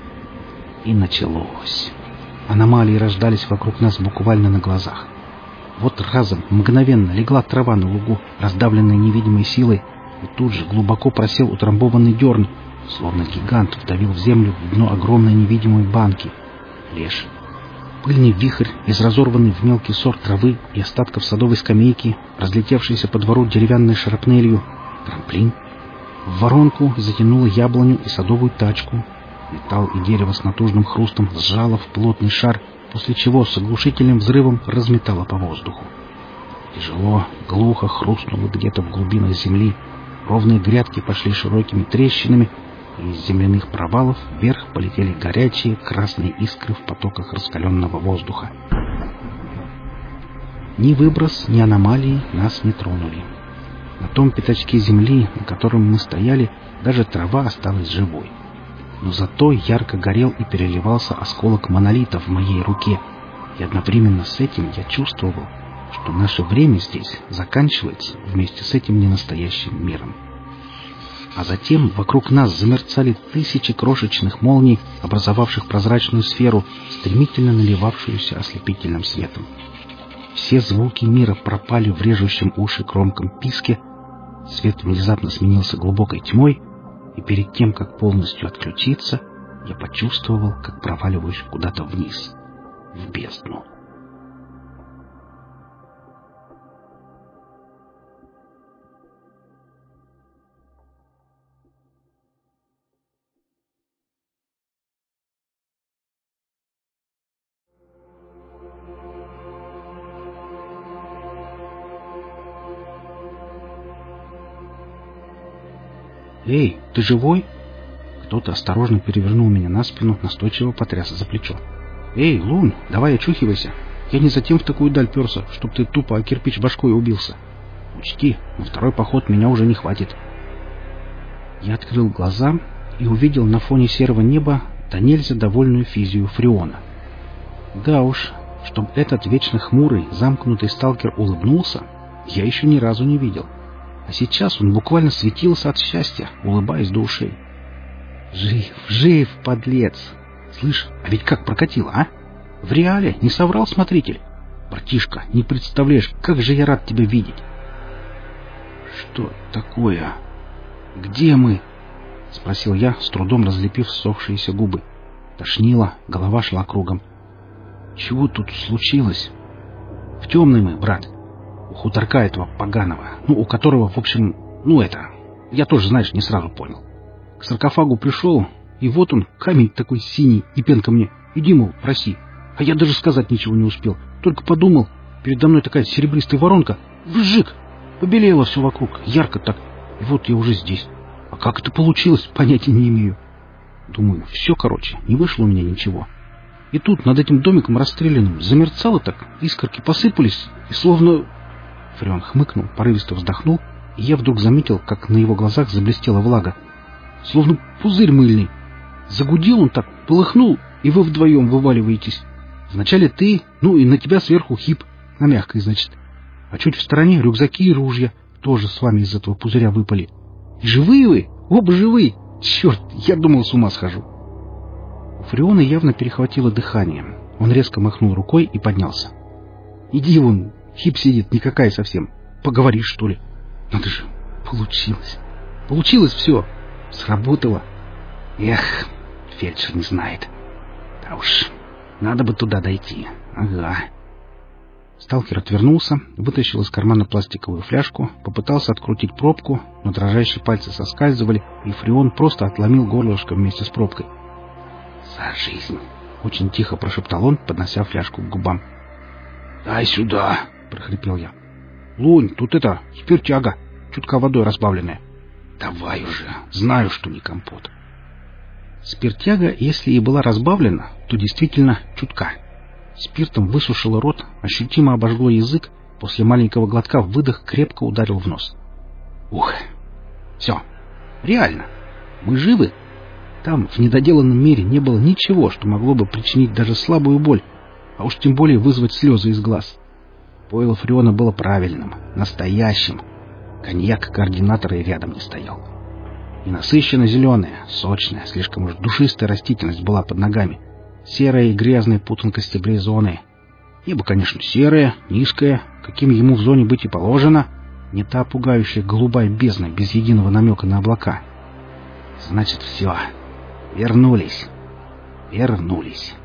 И началось. Аномалии рождались вокруг нас буквально на глазах. Вот разом, мгновенно легла трава на лугу, раздавленная невидимой силой, и тут же глубоко просел утрамбованный дерн, словно гигант вдавил в землю в дно огромной невидимой банки. Леший. Пыльный вихрь из разорванной в мелкий сор травы и остатков садовой скамейки, разлетевшейся по двору деревянной шарапнелью, трамплин. В воронку затянуло яблоню и садовую тачку. Металл и дерево с натужным хрустом сжало в плотный шар, после чего с оглушительным взрывом разметало по воздуху. Тяжело, глухо хрустнуло где-то в глубинах земли, ровные грядки пошли широкими трещинами, и из земляных провалов вверх полетели горячие красные искры в потоках раскаленного воздуха. Ни выброс, ни аномалии нас не тронули. На том пятачке земли, на котором мы стояли, даже трава осталась живой. Но зато ярко горел и переливался осколок монолита в моей руке, и одновременно с этим я чувствовал, что наше время здесь заканчивается вместе с этим ненастоящим миром. А затем вокруг нас замерцали тысячи крошечных молний, образовавших прозрачную сферу, стремительно наливавшуюся ослепительным светом. Все звуки мира пропали в режущем уши громком писке, свет внезапно сменился глубокой тьмой, и перед тем, как полностью отключиться, я почувствовал, как проваливаюсь куда-то вниз, в бездну. «Эй, ты живой?» Кто-то осторожно перевернул меня на спину, настойчиво потряс за плечо. «Эй, Лунь, давай очухивайся. Я не затем в такую даль перся, чтоб ты тупо о кирпич башкой убился. Учти, на второй поход меня уже не хватит. Я открыл глаза и увидел на фоне серого неба да нельзя довольную физию Фреона. Да уж, чтобы этот вечно хмурый, замкнутый сталкер улыбнулся, я еще ни разу не видел. А сейчас он буквально светился от счастья, улыбаясь до ушей. «Жив, жив, подлец! Слышь, а ведь как прокатило, а? В реале не соврал смотритель? Братишка, не представляешь, как же я рад тебя видеть!» «Что такое? Где мы?» — спросил я, с трудом разлепив ссохшиеся губы. Тошнило, голова шла кругом. «Чего тут случилось?» «В темной мы, брат. У хуторка этого поганого, ну, у которого, в общем, ну это, я тоже, знаешь, не сразу понял. К саркофагу пришел, и вот он, камень такой синий, и пенка мне, иди, мол, проси. А я даже сказать ничего не успел, только подумал, передо мной такая серебристая воронка, вжик, побелело все вокруг, ярко так, и вот я уже здесь. А как это получилось, понятия не имею. Думаю, все, короче, не вышло у меня ничего. И тут над этим домиком расстрелянным замерцало так, искорки посыпались, и словно...» Фреон хмыкнул, порывисто вздохнул, и я вдруг заметил, как на его глазах заблестела влага. Словно пузырь мыльный. Загудел он так, полыхнул, и вы вдвоем вываливаетесь. Вначале ты, ну и на тебя сверху Хип, на мягкой, значит. А чуть в стороне рюкзаки и ружья тоже с вами из этого пузыря выпали. И живые вы, оба живые. Черт, я думал, с ума схожу. У Фреона явно перехватило дыхание. Он резко махнул рукой и поднялся. «Иди вон, Хип сидит, никакая совсем. Поговоришь, что ли? Надо же, получилось. Получилось все. Сработало. Эх, фельдшер не знает. Да уж, надо бы туда дойти. Ага». Сталкер отвернулся, вытащил из кармана пластиковую фляжку, попытался открутить пробку, но дрожащие пальцы соскальзывали, и Фреон просто отломил горлышко вместе с пробкой. «За жизнь!» — очень тихо прошептал он, поднося фляжку к губам. «Дай сюда!» — прохрипел я. «Лунь, тут это, спиртяга, чутка водой разбавленная». «Давай уже, знаю, что не компот». Спиртяга, если и была разбавлена, то действительно чутка. Спиртом высушило рот, ощутимо обожгло язык, после маленького глотка выдох крепко ударил в нос. Ух, все, реально, мы живы. Там, в недоделанном мире, не было ничего, что могло бы причинить даже слабую боль, а уж тем более вызвать слезы из глаз. Пойло Фреона было правильным, настоящим. Коньяк координатора и рядом не стоял. И насыщенно зеленая, сочная, слишком уж душистая растительность была под ногами. Серая и грязная путанка стеблей зоны. Небо, конечно, серое, низкое, каким ему в зоне быть и положено. Не та пугающая голубая бездна, без единого намека на облака. Значит, все. Вернулись. Вернулись.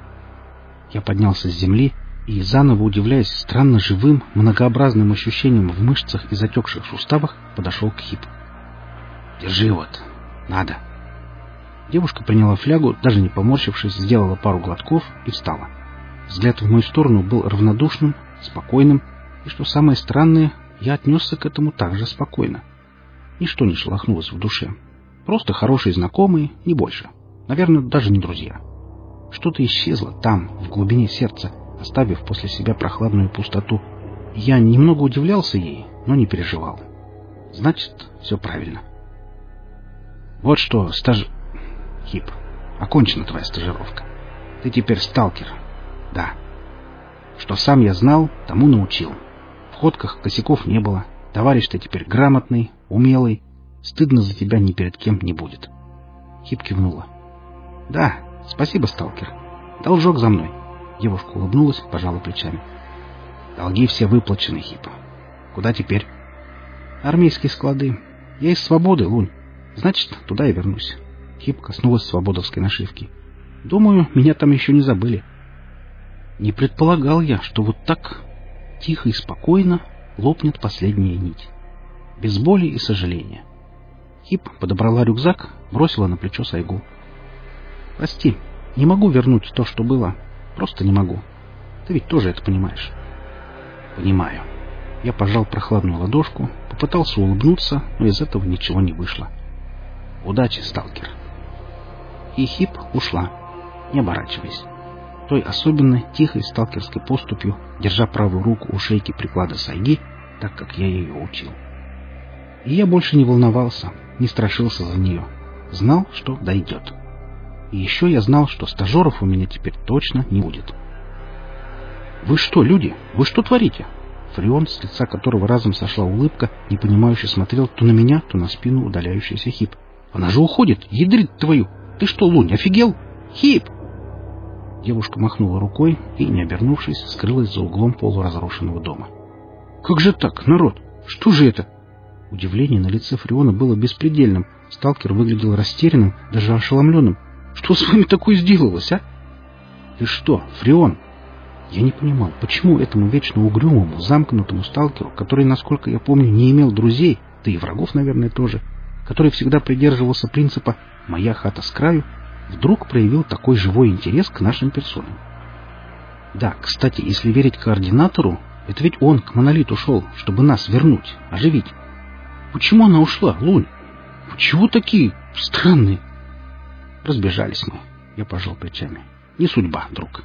Я поднялся с земли и, заново удивляясь странно живым, многообразным ощущением в мышцах и затекших суставах, подошел к Хип. «Держи вот. Надо». Девушка приняла флягу, даже не поморщившись, сделала пару глотков и встала. Взгляд в мою сторону был равнодушным, спокойным, и, что самое странное, я отнесся к этому так же спокойно. Ничто не шелохнулось в душе. Просто хорошие знакомые, не больше. Наверное, даже не друзья. Что-то исчезло там, в глубине сердца, оставив после себя прохладную пустоту. Я немного удивлялся ей, но не переживал. Значит, все правильно. Вот что, стаж... Хип, окончена твоя стажировка. Ты теперь сталкер. Да. Что сам я знал, тому научил. В ходках косяков не было. Товарищ ты теперь грамотный, умелый. Стыдно за тебя ни перед кем не будет. Хип кивнула. Да, спасибо, сталкер. Должок за мной. Девушка улыбнулась, пожала плечами. Долги все выплачены, Хип. Куда теперь? Армейские склады. Я из свободы, Лунь. Значит, туда и вернусь. Хип коснулась свободовской нашивки. Думаю, меня там еще не забыли. Не предполагал я, что вот так тихо и спокойно лопнет последняя нить. Без боли и сожаления. Хип подобрала рюкзак, бросила на плечо Сайгу. Прости, не могу вернуть то, что было. Просто не могу. Ты ведь тоже это понимаешь. Понимаю. Я пожал прохладную ладошку, попытался улыбнуться, но из этого ничего не вышло. Удачи, сталкер. И Хип ушла, не оборачиваясь. Той особенно тихой сталкерской поступью, держа правую руку у шейки приклада Сайги, так как я ее учил. И я больше не волновался. не страшился за нее. Знал, что дойдет. И еще я знал, что стажеров у меня теперь точно не будет. «Вы что, люди? Вы что творите?» Фреон, с лица которого разом сошла улыбка, непонимающе смотрел то на меня, то на спину удаляющийся Хип. «Она же уходит! Ядрит твою! Ты что, Лунь, офигел? Хип!» Девушка махнула рукой и, не обернувшись, скрылась за углом полуразрушенного дома. «Как же так, народ? Что же это?» Удивление на лице Фреона было беспредельным. Сталкер выглядел растерянным, даже ошеломленным. «Что с вами такое сделалось, а?» «Ты что, Фреон?» Я не понимал, почему этому вечно угрюмому, замкнутому сталкеру, который, насколько я помню, не имел друзей, да и врагов, наверное, тоже, который всегда придерживался принципа «моя хата с краю», вдруг проявил такой живой интерес к нашим персонам. Да, кстати, если верить координатору, это ведь он к Монолиту шел, чтобы нас вернуть, оживить. Почему она ушла, Лунь? Чего такие странные? Разбежались мы. Я пожал плечами. Не судьба, друг.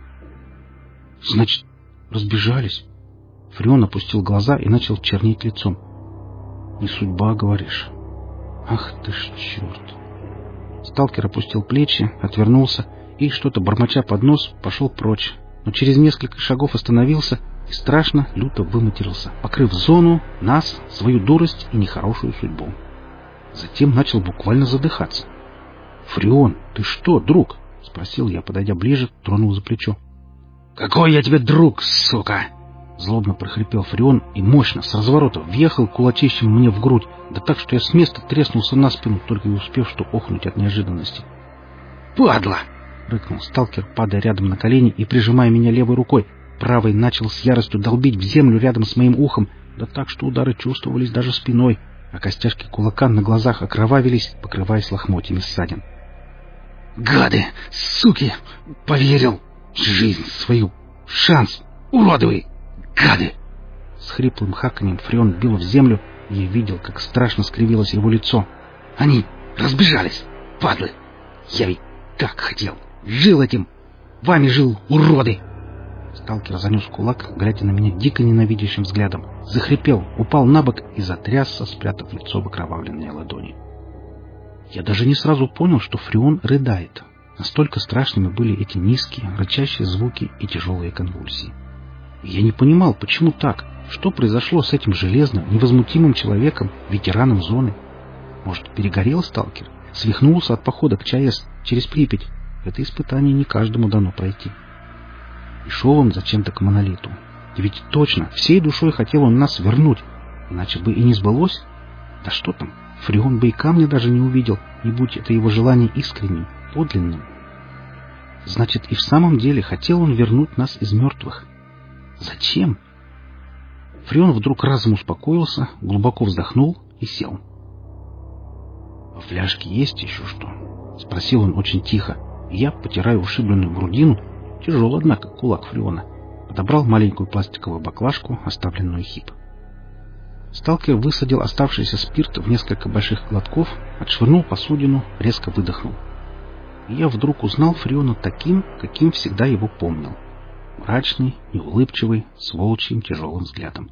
Значит, разбежались? Фреон опустил глаза и начал чернеть лицом. Не судьба, говоришь? Ах ты ж черт. Сталкер опустил плечи, отвернулся и, что-то бормоча под нос, пошел прочь, но через несколько шагов остановился и страшно, люто выматерился, покрыв зону, нас, свою дурость и нехорошую судьбу. Затем начал буквально задыхаться. «Фреон, ты что, друг?» — спросил я, подойдя ближе, тронул за плечо. «Какой я тебе друг, сука!» Злобно прохрипел Фреон и мощно, с разворота, въехал кулачищем мне в грудь, да так, что я с места треснулся на спину, только и успев что охнуть от неожиданности. «Падла!» — рыкнул сталкер, падая рядом на колени и прижимая меня левой рукой. Правой начал с яростью долбить в землю рядом с моим ухом, да так, что удары чувствовались даже спиной, а костяшки кулака на глазах окровавились, покрываясь лохмотьями ссадин. «Гады! Суки! Поверил! Жизнь свою! Шанс! Уродовый! Гады!» С хриплым хаканьем Фреон бил в землю, и я видел, как страшно скривилось его лицо. «Они разбежались! Падлы! Я ведь так хотел! Жил этим! Вами жил, уроды!» Сталкер занес кулак, глядя на меня дико ненавидящим взглядом. Захрипел, упал на бок и затрясся, спрятав лицо в окровавленные ладони. Я даже не сразу понял, что Фреон рыдает. Настолько страшными были эти низкие, рычащие звуки и тяжелые конвульсии. И я не понимал, почему так, что произошло с этим железным, невозмутимым человеком, ветераном зоны. Может, перегорел сталкер, свихнулся от похода к ЧАЭС через Припять. Это испытание не каждому дано пройти. И шел он зачем-то к Монолиту. И ведь точно, всей душой хотел он нас вернуть, иначе бы и не сбылось. Да что там, Фреон бы и камня даже не увидел, не будь это его желание искренним, подлинным. Значит, и в самом деле хотел он вернуть нас из мертвых. Зачем? Фреон вдруг разом успокоился, глубоко вздохнул и сел. — В фляжке есть еще что? — спросил он очень тихо. И я, потирая ушибленную грудину, тяжел, однако, кулак Фреона, подобрал маленькую пластиковую баклажку, оставленную Хип. Сталкер высадил оставшийся спирт в несколько больших глотков, отшвырнул посудину, резко выдохнул. И я вдруг узнал Фреона таким, каким всегда его помнил. Мрачный, неулыбчивый, с волчьим тяжелым взглядом.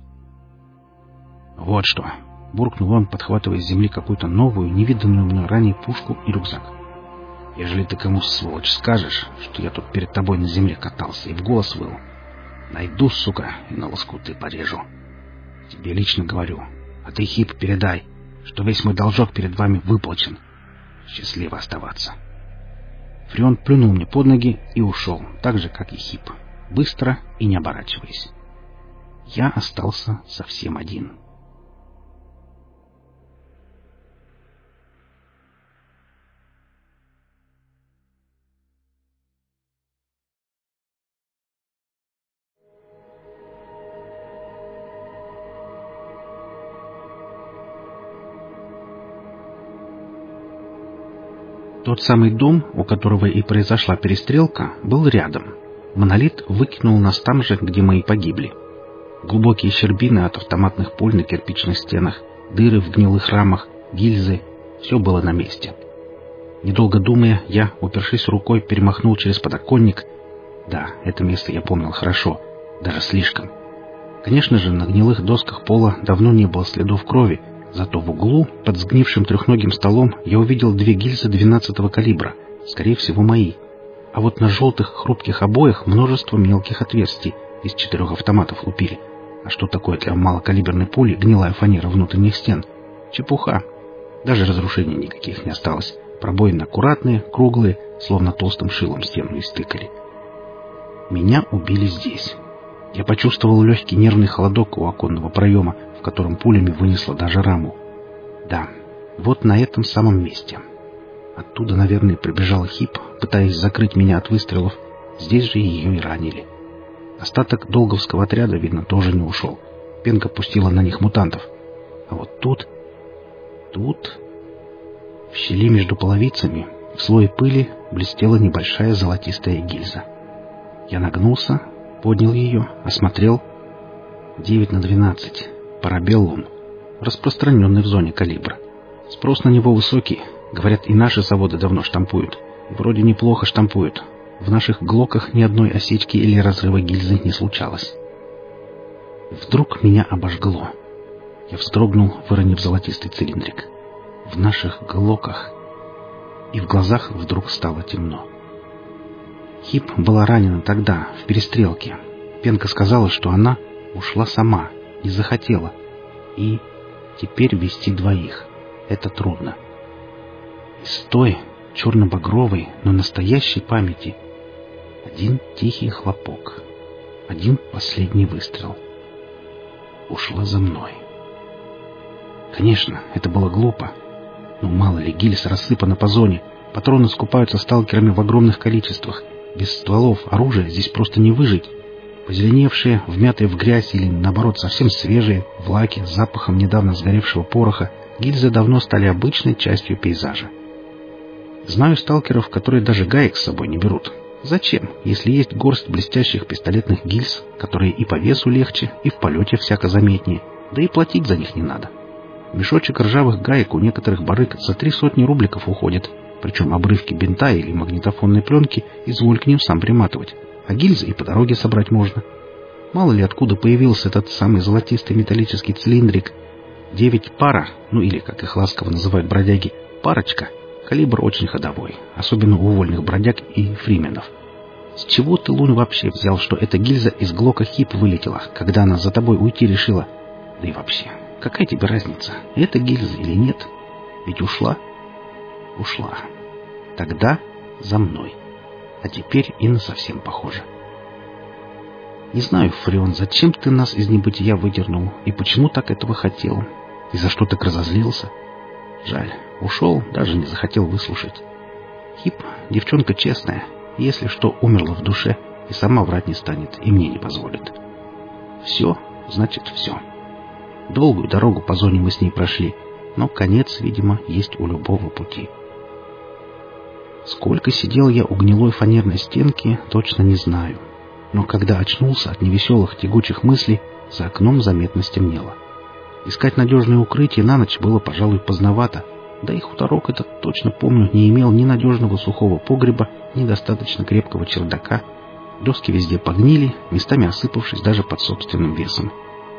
«Вот что!» — буркнул он, подхватывая с земли какую-то новую, невиданную мной ранее пушку и рюкзак. «Ежели ты кому, сволочь, скажешь, что я тут перед тобой на земле катался и в голос выл, найду, сука, и на лоскуты порежу. Тебе лично говорю, а ты, Хип, передай, что весь мой должок перед вами выплачен. Счастливо оставаться». Фреон плюнул мне под ноги и ушел, так же, как и Хип, быстро и не оборачиваясь. Я остался совсем один. Тот самый дом, у которого и произошла перестрелка, был рядом. Монолит выкинул нас там же, где мы и погибли. Глубокие щербины от автоматных пуль на кирпичных стенах, дыры в гнилых рамах, гильзы — все было на месте. Недолго думая, я, упершись рукой, перемахнул через подоконник. Да, это место я помнил хорошо, даже слишком. Конечно же, на гнилых досках пола давно не было следов крови, Зато в углу, под сгнившим трехногим столом, я увидел две гильзы двенадцатого калибра, скорее всего, мои. А вот на желтых хрупких обоях множество мелких отверстий, из четырех автоматов лупили. А что такое для малокалиберной пули гнилая фанера внутренних стен? Чепуха. Даже разрушений никаких не осталось. Пробоины аккуратные, круглые, словно толстым шилом стену истыкали. Меня убили здесь. Я почувствовал легкий нервный холодок у оконного проема, в котором пулями вынесло даже раму. Да, вот на этом самом месте. Оттуда, наверное, прибежал Хип, пытаясь закрыть меня от выстрелов. Здесь же ее и ранили. Остаток долговского отряда, видно, тоже не ушел. Пенка пустила на них мутантов. А вот тут... Тут... В щели между половицами, в слое пыли, блестела небольшая золотистая гильза. Я нагнулся, поднял ее, осмотрел. девять на двенадцать. Парабеллум. Распространенный в зоне калибра. Спрос на него высокий. Говорят, и наши заводы давно штампуют. Вроде неплохо штампуют. В наших глоках ни одной осечки или разрыва гильзы не случалось. Вдруг меня обожгло. Я вздрогнул, выронив золотистый цилиндрик. В наших глоках. И в глазах вдруг стало темно. Хип была ранена тогда, в перестрелке. Пенка сказала, что она ушла сама, не захотела. И теперь вести двоих. Это трудно. Из той черно-багровой, но настоящей памяти один тихий хлопок, один последний выстрел. Ушла за мной. Конечно, это было глупо. Но мало ли, гильз рассыпана по зоне, патроны скупаются сталкерами в огромных количествах. Без стволов оружия здесь просто не выжить. Позеленевшие, вмятые в грязь или, наоборот, совсем свежие, в лаке, с запахом недавно сгоревшего пороха, гильзы давно стали обычной частью пейзажа. Знаю сталкеров, которые даже гаек с собой не берут. Зачем, если есть горсть блестящих пистолетных гильз, которые и по весу легче, и в полете всяко заметнее, да и платить за них не надо. Мешочек ржавых гаек у некоторых барыг за три сотни рубликов уходит, причем обрывки бинта или магнитофонной пленки изволь к ним сам приматывать, а гильзы и по дороге собрать можно. Мало ли откуда появился этот самый золотистый металлический цилиндрик. Девять пара, ну или, как их ласково называют бродяги, парочка. Калибр очень ходовой, особенно у вольных бродяг и фрименов. С чего ты, Лунь, вообще взял, что эта гильза из глока Хип вылетела, когда она за тобой уйти решила? Да и вообще, какая тебе разница, это гильза или нет? Ведь ушла? Ушла. Тогда за мной. А теперь и насовсем похоже. Не знаю, Фреон, зачем ты нас из небытия выдернул, и почему так этого хотел, и за что так разозлился? Жаль, ушел, даже не захотел выслушать. Хип — девчонка честная, если что, умерла в душе, и сама врать не станет, и мне не позволит. Все, значит, все. Долгую дорогу по зоне мы с ней прошли, но конец, видимо, есть у любого пути. Сколько сидел я у гнилой фанерной стенки, точно не знаю. Но когда очнулся от невеселых тягучих мыслей, за окном заметно стемнело. Искать надежное укрытие на ночь было, пожалуй, поздновато, да и хуторок этот, точно помню, не имел ни надежного сухого погреба, ни достаточно крепкого чердака. Доски везде погнили, местами осыпавшись даже под собственным весом.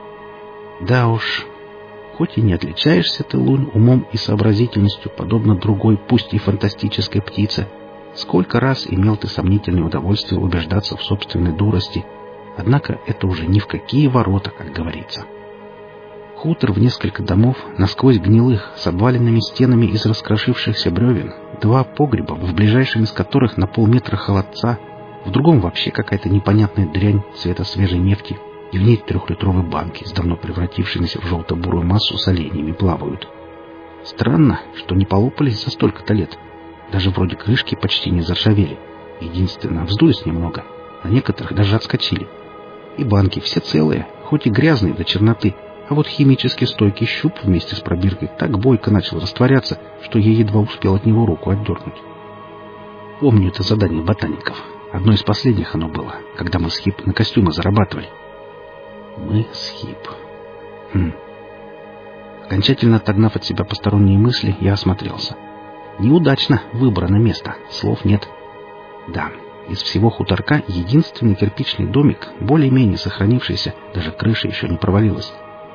Да уж, хоть и не отличаешься ты, Лунь, умом и сообразительностью, подобно другой, пусть и фантастической птице, сколько раз имел ты сомнительное удовольствие убеждаться в собственной дурости, однако это уже ни в какие ворота, как говорится. Хутор в несколько домов, насквозь гнилых, с обваленными стенами из раскрошившихся бревен, два погреба, в ближайшем из которых на полметра холодца, в другом вообще какая-то непонятная дрянь цвета свежей нефти, и в ней трехлитровые банки, с давно превратившимися в желто-бурую массу соленьями, плавают. Странно, что не полопались за столько-то лет. Даже вроде крышки почти не заржавели. Единственное, вздулись немного, на некоторых даже отскочили. И банки все целые, хоть и грязные до черноты, а вот химически стойкий щуп вместе с пробиркой так бойко начал растворяться, что я едва успел от него руку отдернуть. Помню это задание ботаников. Одно из последних оно было, когда мы с Хип на костюмы зарабатывали. Мы с Хип. Хм. Окончательно отогнав от себя посторонние мысли, я осмотрелся. Неудачно выбрано место, слов нет. Да, из всего хуторка единственный кирпичный домик, более-менее сохранившийся, даже крыша еще не провалилась.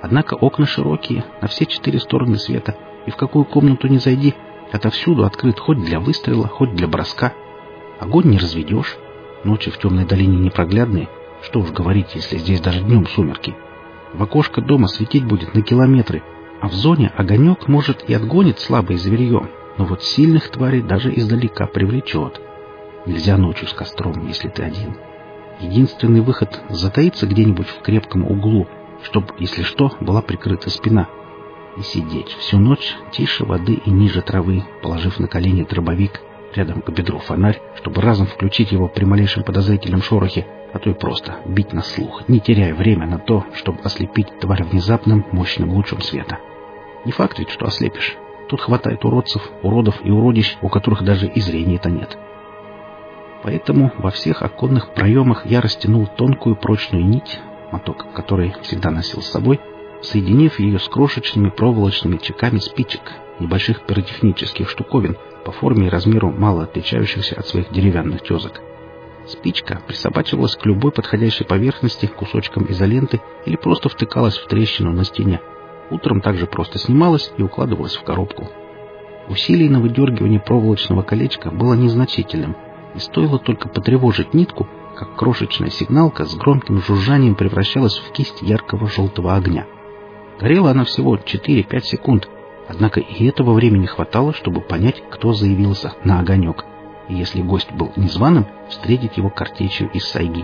Однако окна широкие, на все четыре стороны света, и в какую комнату ни зайди, отовсюду открыт хоть для выстрела, хоть для броска. Огонь не разведешь. Ночи в темной долине непроглядные. Что уж говорить, если здесь даже днем сумерки. В окошко дома светить будет на километры, а в зоне огонек, может, и отгонит слабое зверье, но вот сильных тварей даже издалека привлечет. Нельзя ночью с костром, если ты один. Единственный выход — затаиться где-нибудь в крепком углу, чтобы, если что, была прикрыта спина. И сидеть всю ночь тише воды и ниже травы, положив на колени дробовик, рядом к бедру фонарь, чтобы разом включить его при малейшем подозрительном шорохе, а то и просто бить на слух, не теряя время на то, чтобы ослепить тварь внезапным мощным лучом света. Не факт ведь, что ослепишь. Тут хватает уродцев, уродов и уродищ, у которых даже и зрения-то нет. Поэтому во всех оконных проемах я растянул тонкую прочную нить, моток которой всегда носил с собой, соединив ее с крошечными проволочными чеками спичек, небольших пиротехнических штуковин, по форме и размеру мало отличающихся от своих деревянных тезок. Спичка присобачивалась к любой подходящей поверхности кусочком изоленты или просто втыкалась в трещину на стене. Утром также просто снималась и укладывалась в коробку. Усилие на выдергивание проволочного колечка было незначительным, и стоило только потревожить нитку, как крошечная сигналка с громким жужжанием превращалась в кисть яркого желтого огня. Горела она всего четыре-пять секунд, однако и этого времени хватало, чтобы понять, кто заявился на огонек, и если гость был незваным, встретить его картечью из сайги.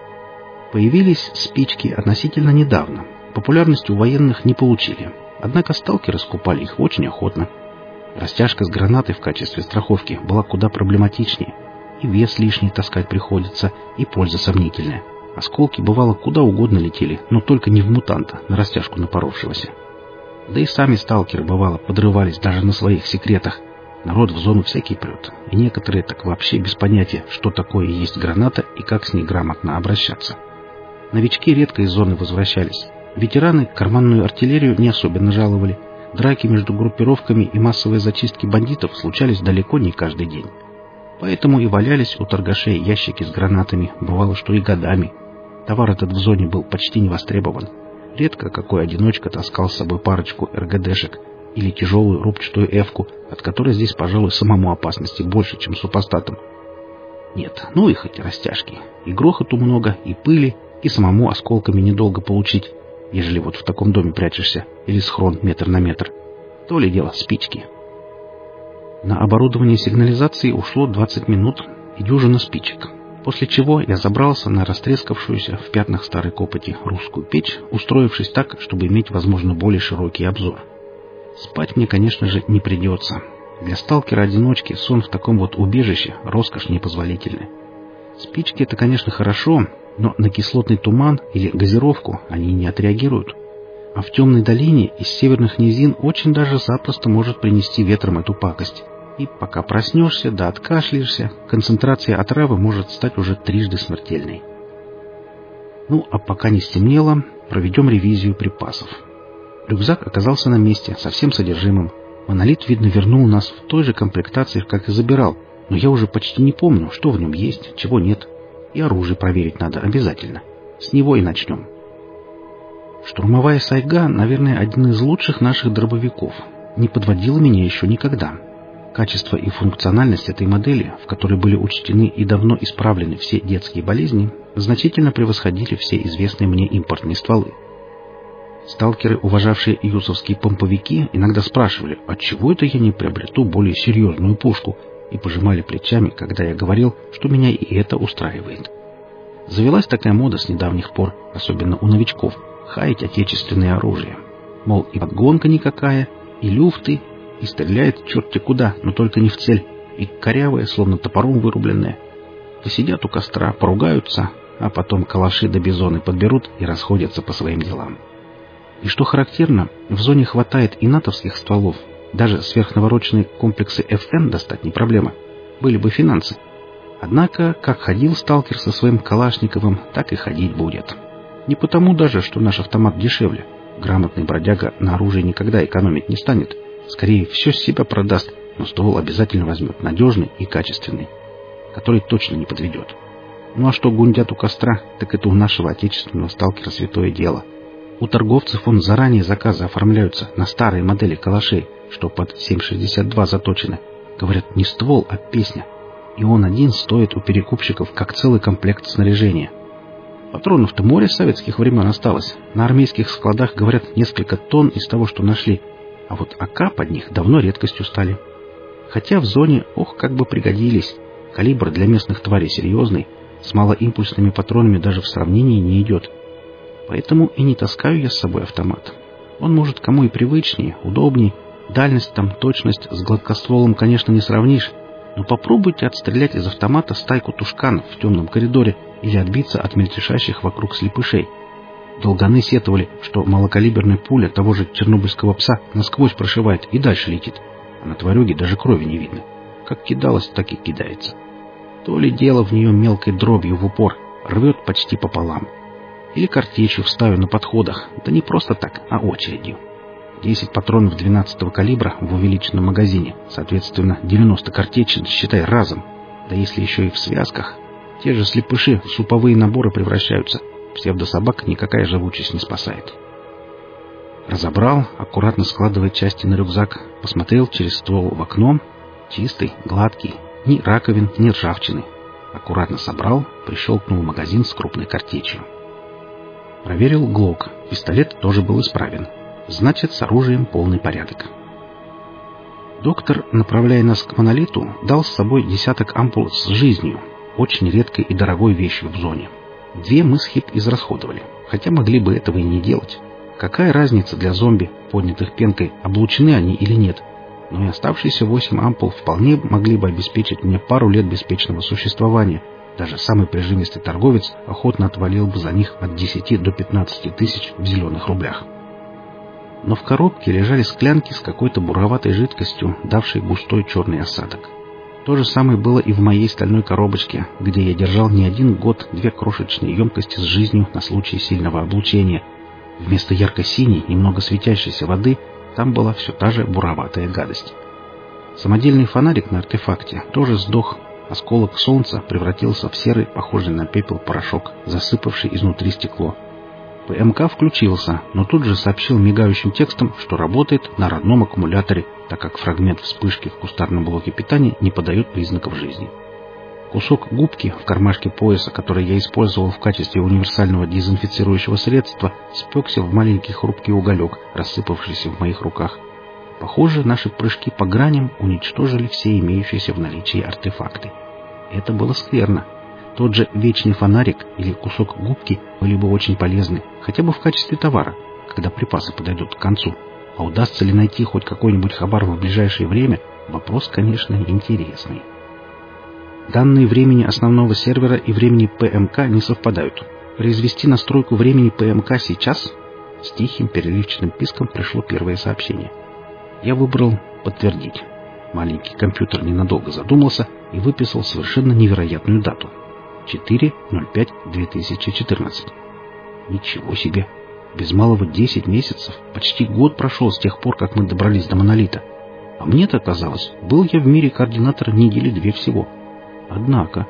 Появились спички относительно недавно, популярность у военных не получили, однако сталкеры скупали их очень охотно. Растяжка с гранатой в качестве страховки была куда проблематичнее, и вес лишний таскать приходится, и польза сомнительная. Осколки, бывало, куда угодно летели, но только не в мутанта, на растяжку напоровшегося. Да и сами сталкеры, бывало, подрывались даже на своих секретах. Народ в зону всякий прет, и некоторые так вообще без понятия, что такое есть граната и как с ней грамотно обращаться. Новички редко из зоны возвращались. Ветераны карманную артиллерию не особенно жаловали. Драки между группировками и массовые зачистки бандитов случались далеко не каждый день. Поэтому и валялись у торгашей ящики с гранатами, бывало, что и годами. Товар этот в зоне был почти не востребован. Редко какой одиночка таскал с собой парочку эр гэ дэшек или тяжелую рубчатую эвку, от которой здесь, пожалуй, самому опасности больше, чем супостатам. Нет, ну их эти растяжки. И грохоту много, и пыли, и самому осколками недолго получить, ежели вот в таком доме прячешься, или схрон метр на метр. То ли дело спички. На оборудование сигнализации ушло двадцать минут и дюжина спичек, после чего я забрался на растрескавшуюся в пятнах старой копоти русскую печь, устроившись так, чтобы иметь, возможно, более широкий обзор. Спать мне, конечно же, не придется. Для сталкера-одиночки сон в таком вот убежище — роскошь непозволительная. Спички — это, конечно, хорошо, но на кислотный туман или газировку они не отреагируют. А в темной долине из северных низин очень даже запросто может принести ветром эту пакость. И пока проснешься да откашляешься, концентрация отравы может стать уже трижды смертельной. Ну, а пока не стемнело, проведем ревизию припасов. Рюкзак оказался на месте, со всем содержимым. Монолит, видно, вернул нас в той же комплектации, как и забирал, но я уже почти не помню, что в нем есть, чего нет. И оружие проверить надо обязательно. С него и начнем. Штурмовая сайга, наверное, один из лучших наших дробовиков. Не подводила меня еще никогда. Качество и функциональность этой модели, в которой были учтены и давно исправлены все детские болезни, значительно превосходили все известные мне импортные стволы. Сталкеры, уважавшие юсовские помповики, иногда спрашивали, отчего это я не приобрету более серьезную пушку, и пожимали плечами, когда я говорил, что меня и это устраивает. Завелась такая мода с недавних пор, особенно у новичков, хаять отечественное оружие. Мол, и подгонка никакая, и люфты, и стреляет черти куда, но только не в цель, и корявая, словно топором вырубленная. Посидят у костра, поругаются, а потом калаши да бизоны подберут и расходятся по своим делам. И что характерно, в зоне хватает и натовских стволов, даже сверхнавороченные комплексы эф эн достать не проблема, были бы финансы. Однако, как ходил сталкер со своим Калашниковым, так и ходить будет. Не потому даже, что наш автомат дешевле. Грамотный бродяга на оружие никогда экономить не станет. Скорее, все с себя продаст, но ствол обязательно возьмет надежный и качественный, который точно не подведет. Ну а что гундят у костра, так это у нашего отечественного сталкера святое дело. У торговцев он заранее заказы оформляются на старые модели калашей, что под семь шестьдесят два заточены. Говорят, не ствол, а песня. И он один стоит у перекупщиков, как целый комплект снаряжения. Патронов-то море с советских времен осталось. На армейских складах, говорят, несколько тонн из того, что нашли. А вот АК под них давно редкостью стали. Хотя в зоне, ох, как бы пригодились. Калибр для местных тварей серьезный. С малоимпульсными патронами даже в сравнении не идет. Поэтому и не таскаю я с собой автомат. Он, может, кому и привычнее, удобнее. Дальность там, точность с гладкостволом, конечно, не сравнишь. Но попробуйте отстрелять из автомата стайку тушканов в темном коридоре или отбиться от мельтешащих вокруг слепышей. Долганы сетовали, что малокалиберная пуля того же чернобыльского пса насквозь прошивает и дальше летит. А на тварюге даже крови не видно. Как кидалась, так и кидается. То ли дело в нее мелкой дробью в упор, рвет почти пополам. Или картечью вставив на подходах, да не просто так, а очередью. десять патронов двенадцатого калибра в увеличенном магазине, соответственно, девяносто картечин, считай, разом. Да если еще и в связках. Те же слепыши в суповые наборы превращаются. Псевдособак никакая живучесть не спасает. Разобрал, аккуратно складывая части на рюкзак, посмотрел через ствол в окно. Чистый, гладкий, ни раковин, ни ржавчины. Аккуратно собрал, прищелкнул магазин с крупной картечью. Проверил глок. Пистолет тоже был исправен. Значит, с оружием полный порядок. Доктор, направляя нас к монолиту, дал с собой десяток ампул с жизнью, очень редкой и дорогой вещью в зоне. Две мы с Хип израсходовали, хотя могли бы этого и не делать. Какая разница для зомби, поднятых пенкой, облучены они или нет? Но и оставшиеся восемь ампул вполне могли бы обеспечить мне пару лет беспечного существования. Даже самый прижимистый торговец охотно отвалил бы за них от десяти до пятнадцати тысяч в зеленых рублях. Но в коробке лежали склянки с какой-то буроватой жидкостью, давшей густой черный осадок. То же самое было и в моей стальной коробочке, где я держал не один год две крошечные емкости с жизнью на случай сильного облучения. Вместо ярко-синей, немного светящейся воды, там была все та же буроватая гадость. Самодельный фонарик на артефакте тоже сдох. Осколок солнца превратился в серый, похожий на пепел порошок, засыпавший изнутри стекло. ПМК включился, но тут же сообщил мигающим текстом, что работает на родном аккумуляторе, так как фрагмент вспышки в кустарном блоке питания не подает признаков жизни. Кусок губки в кармашке пояса, который я использовал в качестве универсального дезинфицирующего средства, спекся в маленький хрупкий уголек, рассыпавшийся в моих руках. Похоже, наши прыжки по граням уничтожили все имеющиеся в наличии артефакты. Это было скверно. Тот же вечный фонарик или кусок губки были бы очень полезны, хотя бы в качестве товара, когда припасы подойдут к концу. А удастся ли найти хоть какой-нибудь хабар в ближайшее время, вопрос, конечно, интересный. Данные времени основного сервера и времени ПМК не совпадают. Произвести настройку времени ПМК сейчас? С тихим переливчатым писком пришло первое сообщение. Я выбрал «Подтвердить». Маленький компьютер ненадолго задумался и выписал совершенно невероятную дату. четыре ноль пять две тысячи четырнадцать. Ничего себе! Без малого десять месяцев, почти год прошел с тех пор, как мы добрались до монолита. А мне-то казалось, был я в мире координатора недели две всего. Однако...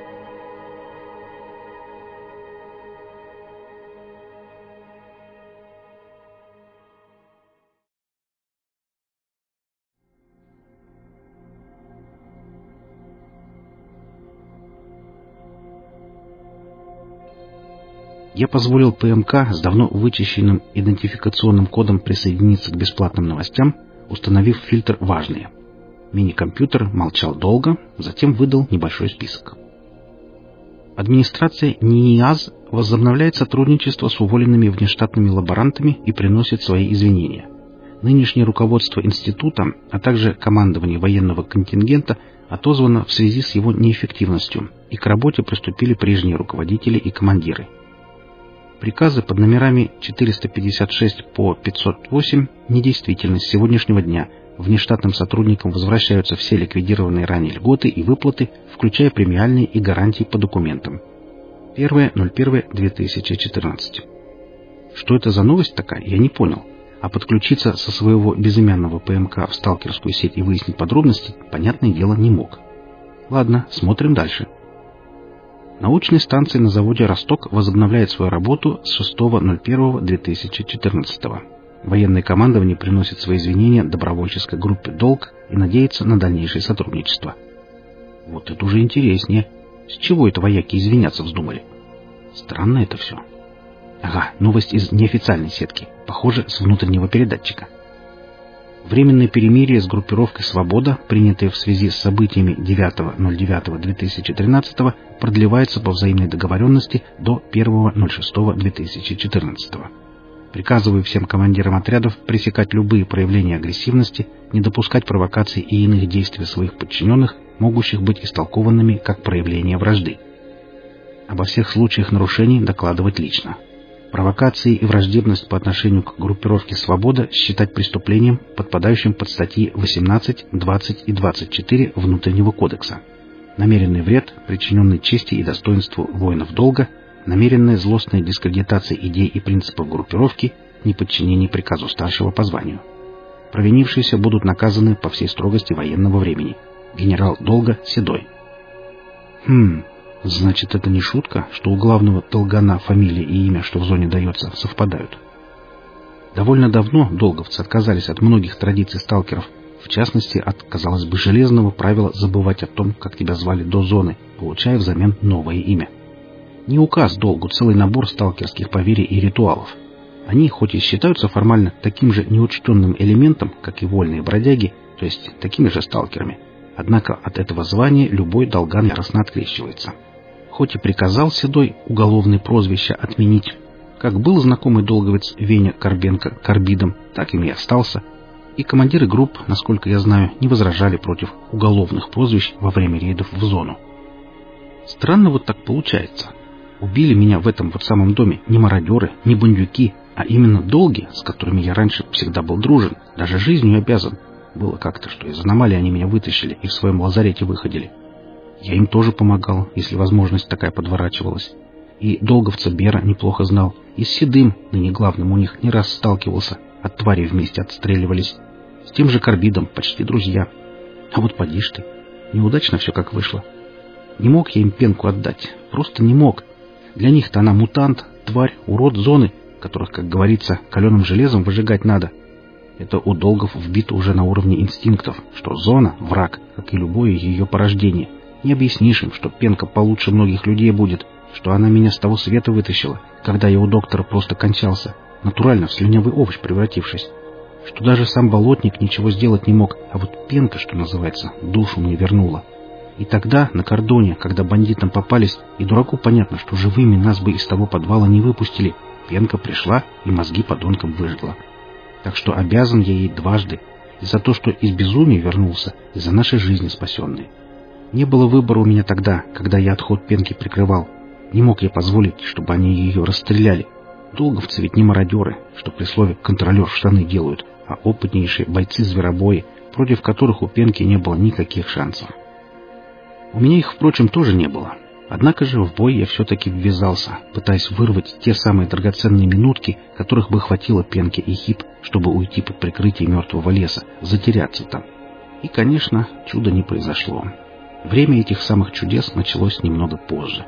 Я позволил ПМК с давно вычищенным идентификационным кодом присоединиться к бесплатным новостям, установив фильтр «Важные». Мини-компьютер молчал долго, затем выдал небольшой список. Администрация НИИАЗ возобновляет сотрудничество с уволенными внештатными лаборантами и приносит свои извинения. Нынешнее руководство института, а также командование военного контингента отозвано в связи с его неэффективностью, и к работе приступили прежние руководители и командиры. Приказы под номерами четыреста пятьдесят шесть по пятьсот восемь недействительны с сегодняшнего дня. Внештатным сотрудникам возвращаются все ликвидированные ранее льготы и выплаты, включая премиальные и гарантии по документам. первое ноль первое две тысячи четырнадцать. Что это за новость такая, я не понял. А подключиться со своего безымянного ПМК в сталкерскую сеть и выяснить подробности, понятное дело, не мог. Ладно, смотрим дальше. Научная станция на заводе «Росток» возобновляет свою работу с шестого ноль первого две тысячи четырнадцатого. Военное командование приносит свои извинения добровольческой группе «Долг» и надеется на дальнейшее сотрудничество. Вот это уже интереснее. С чего это вояки извиняться вздумали? Странно это все. Ага, новость из неофициальной сетки. Похоже, с внутреннего передатчика. Временное перемирие с группировкой «Свобода», принятое в связи с событиями девятого ноль девятого две тысячи тринадцатого, продлевается по взаимной договоренности до первого ноль шестого две тысячи четырнадцатого. Приказываю всем командирам отрядов пресекать любые проявления агрессивности, не допускать провокаций и иных действий своих подчиненных, могущих быть истолкованными как проявление вражды. Обо всех случаях нарушений докладывать лично. Провокации и враждебность по отношению к группировке «Свобода» считать преступлением, подпадающим под статьи восемнадцать, двадцать и двадцать четыре Внутреннего кодекса. Намеренный вред, причиненный чести и достоинству воинов долга, намеренная злостная дискредитация идей и принципов группировки, неподчинение приказу старшего по званию. Провинившиеся будут наказаны по всей строгости военного времени. Генерал долга Седой. Хм... Значит, это не шутка, что у главного долгана фамилия и имя, что в зоне дается, совпадают. Довольно давно долговцы отказались от многих традиций сталкеров, в частности, от, казалось бы, железного правила забывать о том, как тебя звали до зоны, получая взамен новое имя. Не указ долгу целый набор сталкерских поверий и ритуалов. Они, хоть и считаются формально таким же неучтенным элементом, как и вольные бродяги, то есть такими же сталкерами, однако от этого звания любой долган яростно открещивается. Хоть и приказал Седой уголовное прозвище отменить, как был знакомый долговец Веня Карбенко карбидом, так им и остался, и командиры групп, насколько я знаю, не возражали против уголовных прозвищ во время рейдов в зону. Странно вот так получается. Убили меня в этом вот самом доме не мародеры, не бандюки, а именно долги, с которыми я раньше всегда был дружен, даже жизнью обязан. Было как-то, что из аномалии они меня вытащили и в своем лазарете выходили. Я им тоже помогал, если возможность такая подворачивалась. И долговца Бера неплохо знал, и с Седым, ныне главным у них, не раз сталкивался, от тварей вместе отстреливались. С тем же Карбидом почти друзья. А вот поди ж ты, неудачно все как вышло. Не мог я им пенку отдать, просто не мог. Для них-то она мутант, тварь, урод зоны, которых, как говорится, каленым железом выжигать надо. Это у долгов вбито уже на уровне инстинктов, что зона — враг, как и любое ее порождение. Не объяснишь им, что пенка получше многих людей будет, что она меня с того света вытащила, когда я у доктора просто кончался, натурально в слюнявый овощ превратившись. Что даже сам болотник ничего сделать не мог, а вот пенка, что называется, душу мне вернула. И тогда, на кордоне, когда бандитам попались, и дураку понятно, что живыми нас бы из того подвала не выпустили, пенка пришла и мозги подонкам выжгла. Так что обязан я ей дважды, и за то, что из безумия вернулся, и за наши жизни спасенные. Не было выбора у меня тогда, когда я отход пенки прикрывал. Не мог я позволить, чтобы они ее расстреляли. Долговцы ведь не мародеры, что при слове «контролер» в штаны делают, а опытнейшие бойцы-зверобои, против которых у пенки не было никаких шансов. У меня их, впрочем, тоже не было. Однако же в бой я все-таки ввязался, пытаясь вырвать те самые драгоценные минутки, которых бы хватило пенке и хип, чтобы уйти под прикрытие мертвого леса, затеряться там. И, конечно, чуда не произошло. Время этих самых чудес началось немного позже.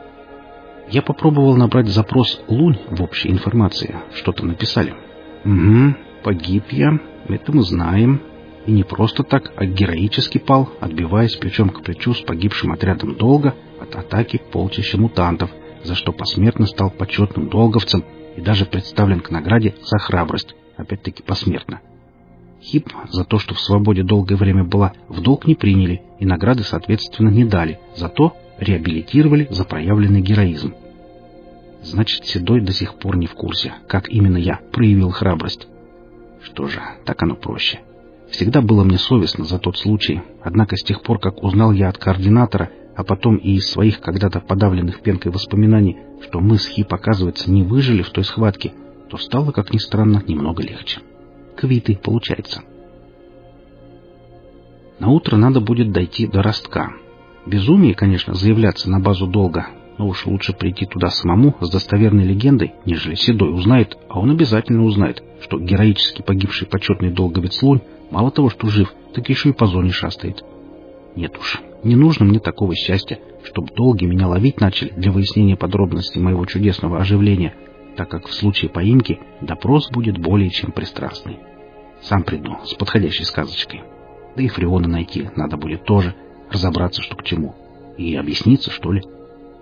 Я попробовал набрать запрос «Лунь» в общей информации. Что-то написали. Угу, погиб я, это мы знаем. И не просто так, а героически пал, отбиваясь плечом к плечу с погибшим отрядом долга от атаки полчища мутантов, за что посмертно стал почетным долговцем и даже представлен к награде за храбрость, опять-таки посмертно. Хип за то, что в свободе долгое время была, в долг не приняли и награды, соответственно, не дали, зато реабилитировали за проявленный героизм. Значит, Седой до сих пор не в курсе, как именно я проявил храбрость. Что же, так оно проще. Всегда было мне совестно за тот случай, однако с тех пор, как узнал я от координатора, а потом и из своих когда-то подавленных пенкой воспоминаний, что мы с Хип, оказывается, не выжили в той схватке, то стало, как ни странно, немного легче. Квиты, получается. Наутро надо будет дойти до Ростка. Безумие, конечно, заявляться на базу долга, но уж лучше прийти туда самому с достоверной легендой, нежели Седой узнает, а он обязательно узнает, что героически погибший почетный долговец Лунь мало того, что жив, так еще и по зоне шастает. Нет уж, Не нужно мне такого счастья, чтобы долги меня ловить начали для выяснения подробностей моего чудесного оживления, так как в случае поимки допрос будет более чем пристрастный. Сам приду с подходящей сказочкой. Да и Фреона найти надо будет тоже, разобраться, что к чему. И объясниться, что ли.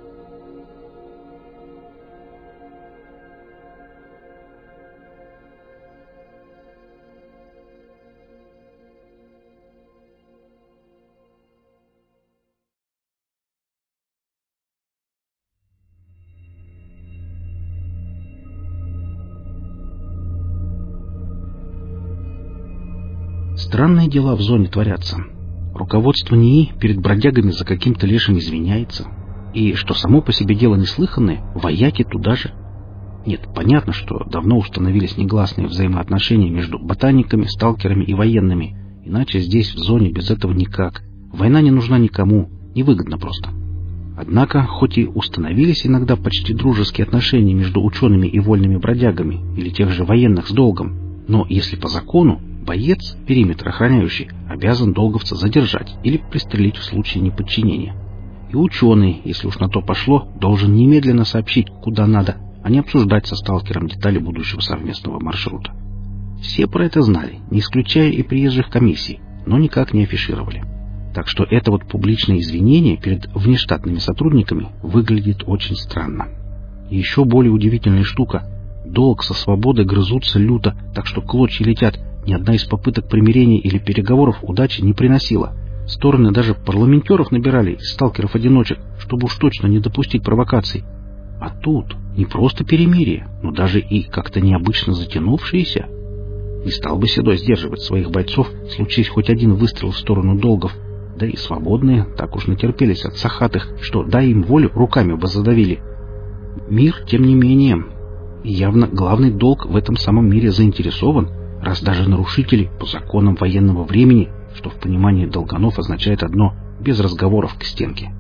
Странные дела в зоне творятся. Руководство НИИ перед бродягами за каким-то лешим извиняется. И, что само по себе дело неслыханное, вояки туда же. Нет, понятно, что давно установились негласные взаимоотношения между ботаниками, сталкерами и военными. Иначе здесь, в зоне, без этого никак. Война не нужна никому, невыгодно просто. Однако, хоть и установились иногда почти дружеские отношения между учеными и вольными бродягами, или тех же военных с долгом, но если по закону, боец, периметр охраняющий, обязан долговца задержать или пристрелить в случае неподчинения. И ученый, если уж на то пошло, должен немедленно сообщить, куда надо, а не обсуждать со сталкером детали будущего совместного маршрута. Все про это знали, не исключая и приезжих комиссий, но никак не афишировали. Так что это вот публичное извинение перед внештатными сотрудниками выглядит очень странно. И еще более удивительная штука — долг со свободой грызутся люто, так что клочья летят. Ни одна из попыток примирения или переговоров удачи не приносила. Стороны даже парламентеров набирали из сталкеров-одиночек, чтобы уж точно не допустить провокаций. А тут не просто перемирие, но даже и как-то необычно затянувшееся. Не стал бы Седой сдерживать своих бойцов, случись хоть один выстрел в сторону долгов. Да и свободные так уж натерпелись от сахатых, что, дай им волю, руками бы задавили. Мир, тем не менее, и явно главный долг в этом самом мире заинтересован, раз даже нарушители по законам военного времени, что в понимании долганов означает одно — без разговоров к стенке.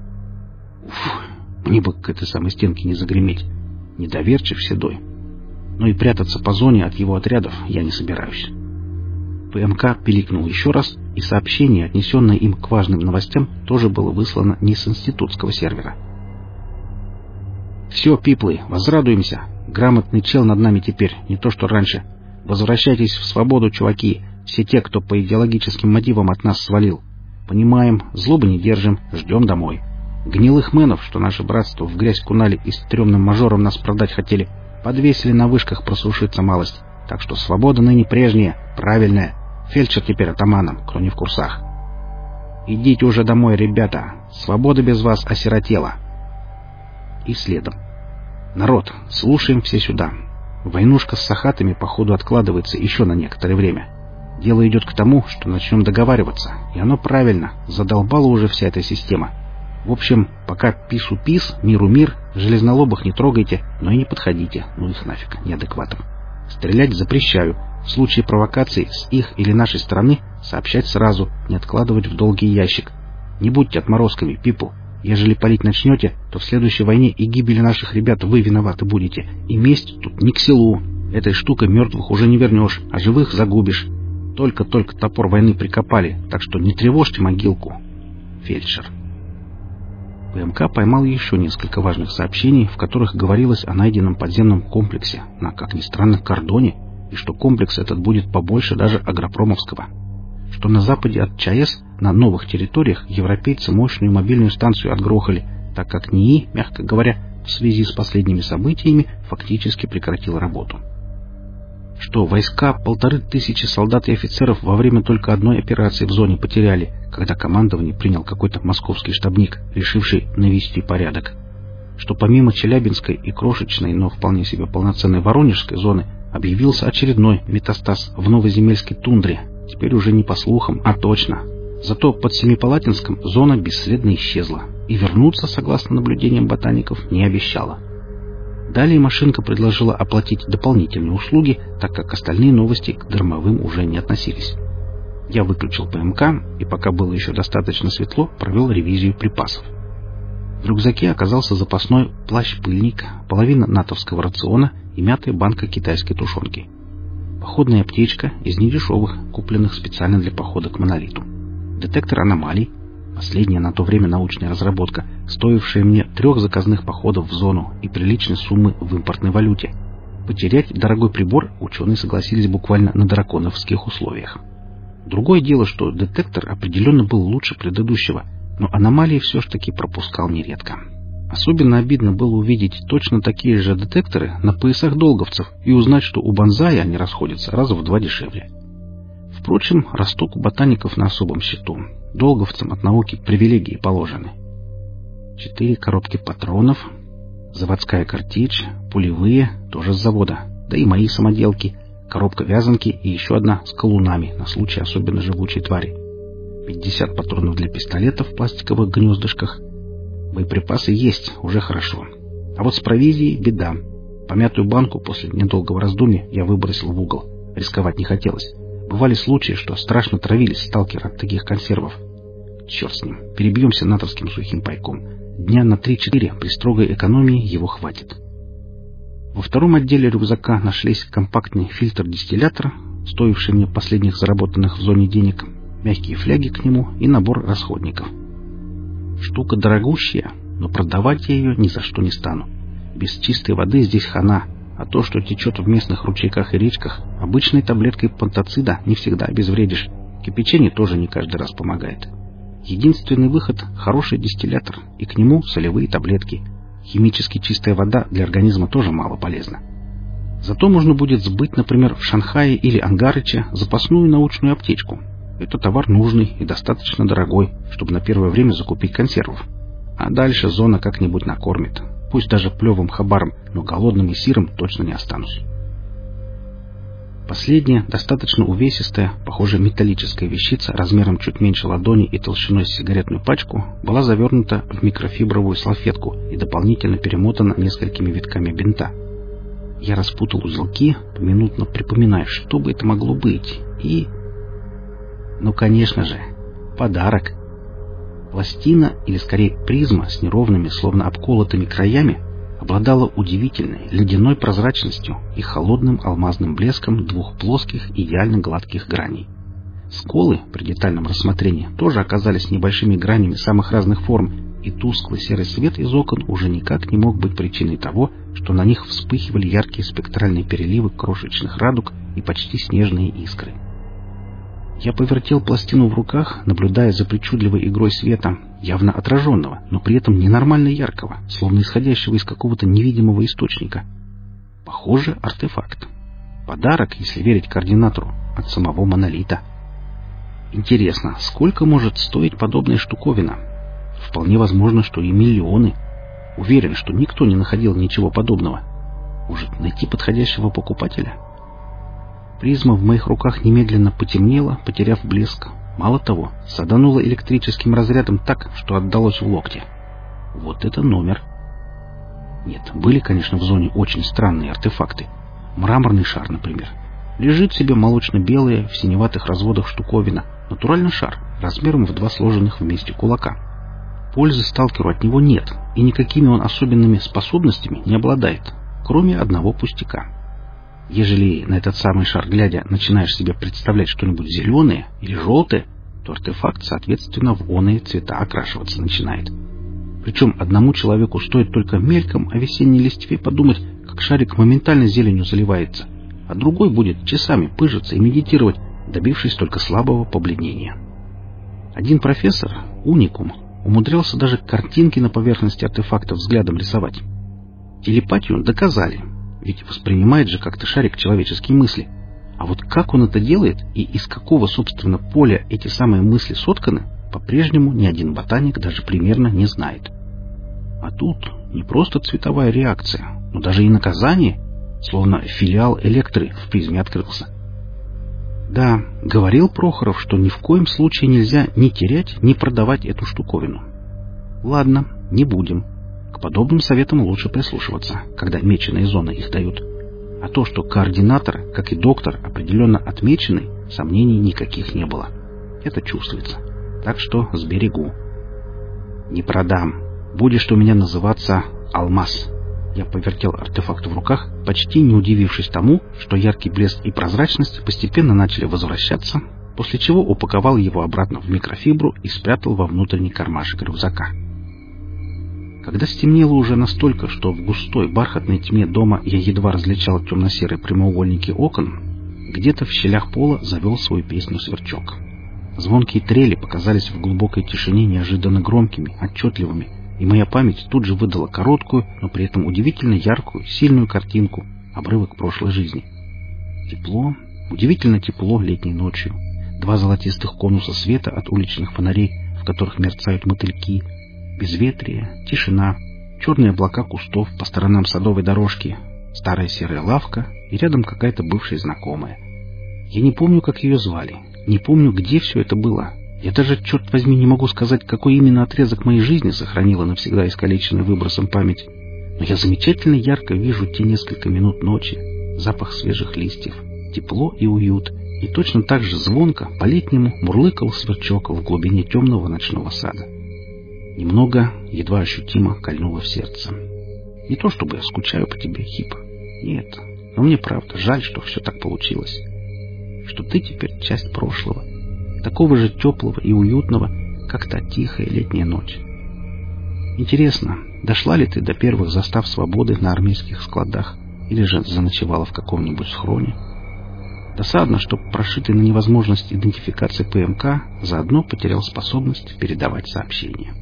Уф, мне бы к этой самой стенке не загреметь. Недоверчив Седой. Но и прятаться по зоне от его отрядов я не собираюсь. ПМК пиликнул еще раз, и сообщение, отнесенное им к важным новостям, тоже было выслано не с институтского сервера. «Все, пиплы, возрадуемся. Грамотный чел над нами теперь, не то что раньше. Возвращайтесь в свободу, чуваки, все те, кто по идеологическим мотивам от нас свалил. Понимаем, злобы не держим, ждем домой. Гнилых мэнов, что наше братство в грязь кунали и стрёмным мажором нас продать хотели, подвесили на вышках просушиться малость. Так что свобода ныне прежняя, правильная. Фельдшер теперь атаманом, кто не в курсах. Идите уже домой, ребята. Свобода без вас осиротела». И следом: «Народ, слушаем все сюда. Войнушка с сахатами, походу, откладывается еще на некоторое время. Дело идет к тому, что начнем договариваться. И оно правильно. Задолбала уже вся эта система. В общем, пока пису пис, миру мир, железнолобых не трогайте, но и не подходите. Ну их нафиг, неадекватов. Стрелять запрещаю. В случае провокаций с их или нашей стороны сообщать сразу, не откладывать в долгий ящик. Не будьте отморозками, пипл. Ежели палить начнете, то в следующей войне и гибели наших ребят вы виноваты будете. И месть тут не к селу. Этой штукой мертвых уже не вернешь, а живых загубишь. Только-только топор войны прикопали, так что не тревожьте могилку. Фельдшер». ПМК поймал еще несколько важных сообщений, в которых говорилось о найденном подземном комплексе на, как ни странно, кордоне, и что комплекс этот будет побольше даже агропромовского. Что на западе от ЧАЭС на новых территориях европейцы мощную мобильную станцию отгрохали, так как НИИ, мягко говоря, в связи с последними событиями фактически прекратил работу. Что войска полторы тысячи солдат и офицеров во время только одной операции в зоне потеряли, когда командование принял какой-то московский штабник, решивший навести порядок. Что помимо Челябинской и крошечной, но вполне себе полноценной Воронежской зоны объявился очередной метастаз в новоземельской тундре, теперь уже не по слухам, а точно. Зато под Семипалатинском зона бесследно исчезла, и вернуться, согласно наблюдениям ботаников, не обещала. Далее машинка предложила оплатить дополнительные услуги, так как остальные новости к дармовым уже не относились. Я выключил ПМК, и пока было еще достаточно светло, провел ревизию припасов. В рюкзаке оказался запасной плащ-пыльник, половина натовского рациона и мятая банка китайской тушенки. Походная аптечка из недешевых, купленных специально для похода к монолиту. Детектор аномалий, Последняя на то время научная разработка, стоившая мне трех заказных походов в зону и приличной суммы в импортной валюте. Потерять дорогой прибор ученые согласились буквально на драконовских условиях. Другое дело, что детектор определенно был лучше предыдущего, но аномалии все ж таки пропускал нередко. Особенно обидно было увидеть точно такие же детекторы на поясах долговцев и узнать, что у Бонзая они расходятся раза в два дешевле. Впрочем, росток у ботаников на особом счету. Долговцам от науки привилегии положены. Четыре коробки патронов, заводская картечь, пулевые, тоже с завода, да и мои самоделки, коробка вязанки и еще одна с колунами на случай особенно живучей твари. пятьдесят патронов для пистолета в пластиковых гнездышках. Боеприпасы есть, уже хорошо. А вот с провизией беда. Помятую банку после недолгого раздумья я выбросил в угол. Рисковать не хотелось. Бывали случаи, что страшно травились сталкеры от таких консервов. Черт с ним, перебьемся натовским сухим пайком. Дня на три-четыре при строгой экономии его хватит. Во втором отделе рюкзака нашлись компактный фильтр-дистиллятор, стоивший мне последних заработанных в зоне денег, мягкие фляги к нему и набор расходников. Штука дорогущая, но продавать я ее ни за что не стану. Без чистой воды здесь хана, а то, что течет в местных ручейках и речках, обычной таблеткой пантоцида не всегда обезвредишь. Кипячение тоже не каждый раз помогает. Единственный выход — хороший дистиллятор, и к нему солевые таблетки. Химически чистая вода для организма тоже мало полезна. Зато можно будет сбыть, например, в Шанхае или Ангарыче запасную научную аптечку. Это товар нужный и достаточно дорогой, чтобы на первое время закупить консервов. А дальше зона как-нибудь накормит. Пусть даже плевым хабаром, но голодным и сирым точно не останусь. Последняя, достаточно увесистая, похоже, металлическая вещица размером чуть меньше ладони и толщиной с сигаретную пачку была завернута в микрофибровую салфетку и дополнительно перемотана несколькими витками бинта. Я распутал узелки, поминутно припоминая, что бы это могло быть, и... Ну, конечно же, подарок. Пластина, или скорее призма с неровными, словно обколотыми краями, обладала удивительной ледяной прозрачностью и холодным алмазным блеском двух плоских, идеально гладких граней. Сколы при детальном рассмотрении тоже оказались небольшими гранями самых разных форм, и тусклый серый свет из окон уже никак не мог быть причиной того, что на них вспыхивали яркие спектральные переливы крошечных радуг и почти снежные искры. Я повертел пластину в руках, наблюдая за причудливой игрой света, явно отраженного, но при этом ненормально яркого, словно исходящего из какого-то невидимого источника. Похоже, артефакт. Подарок, если верить координатору, от самого монолита. Интересно, сколько может стоить подобная штуковина? Вполне возможно, что и миллионы. Уверен, что никто не находил ничего подобного. Может, найти подходящего покупателя? Призма в моих руках немедленно потемнела, потеряв блеск. Мало того, саданула электрическим разрядом так, что отдалось в локте. Вот это номер. Нет, были, конечно, в зоне очень странные артефакты. Мраморный шар, например. Лежит себе молочно-белая в синеватых разводах штуковина. Натурально шар, размером в два сложенных вместе кулака. Пользы сталкеру от него нет, и никакими он особенными способностями не обладает, кроме одного пустяка. Ежели на этот самый шар глядя начинаешь себе представлять что-нибудь зеленое или желтое, то артефакт, соответственно, в оные цвета окрашиваться начинает. Причем одному человеку стоит только мельком о весенней листве подумать, как шарик моментально зеленью заливается, а другой будет часами пыжиться и медитировать, добившись только слабого побледнения. Один профессор, уникум, умудрялся даже картинки на поверхности артефакта взглядом рисовать. Телепатию доказали. Ведь воспринимает же как-то шарик человеческие мысли. А вот как он это делает и из какого, собственно, поля эти самые мысли сотканы, по-прежнему ни один ботаник даже примерно не знает. А тут не просто цветовая реакция, но даже и наказание, словно филиал Электры в призме открылся. Да, говорил Прохоров, что ни в коем случае нельзя ни терять, ни продавать эту штуковину. Ладно, не будем. К подобным советам лучше прислушиваться, когда меченые зоны их дают. А то, что координатор, как и доктор, определенно отмеченный, сомнений никаких не было. Это чувствуется. Так что сберегу. Не продам. Будешь у меня называться Алмаз. Я повертел артефакт в руках, почти не удивившись тому, что яркий блеск и прозрачность постепенно начали возвращаться, после чего упаковал его обратно в микрофибру и спрятал во внутренний кармашек рюкзака. Когда стемнело уже настолько, что в густой бархатной тьме дома я едва различал темно-серые прямоугольники окон, где-то в щелях пола завел свою песню сверчок. Звонкие трели показались в глубокой тишине неожиданно громкими, отчетливыми, и моя память тут же выдала короткую, но при этом удивительно яркую, сильную картинку, обрывок прошлой жизни. Тепло, удивительно тепло летней ночью, два золотистых конуса света от уличных фонарей, в которых мерцают мотыльки, безветрие, тишина, черные облака кустов по сторонам садовой дорожки, старая серая лавка и рядом какая-то бывшая знакомая. Я не помню, как ее звали, не помню, где все это было. Я даже, черт возьми, не могу сказать, какой именно отрезок моей жизни сохранила навсегда искалеченной выбросом память. Но я замечательно ярко вижу те несколько минут ночи, запах свежих листьев, тепло и уют, и точно так же звонко, по-летнему мурлыкал сверчок в глубине темного ночного сада. Немного, едва ощутимо кольнуло в сердце. Не то чтобы я скучаю по тебе, Хип. Нет, но мне правда жаль, что все так получилось. Что ты теперь часть прошлого, такого же теплого и уютного, как та тихая летняя ночь. Интересно, дошла ли ты до первых застав свободы на армейских складах или же заночевала в каком-нибудь схроне? Досадно, что прошитый на невозможность идентификации ПМК заодно потерял способность передавать сообщения.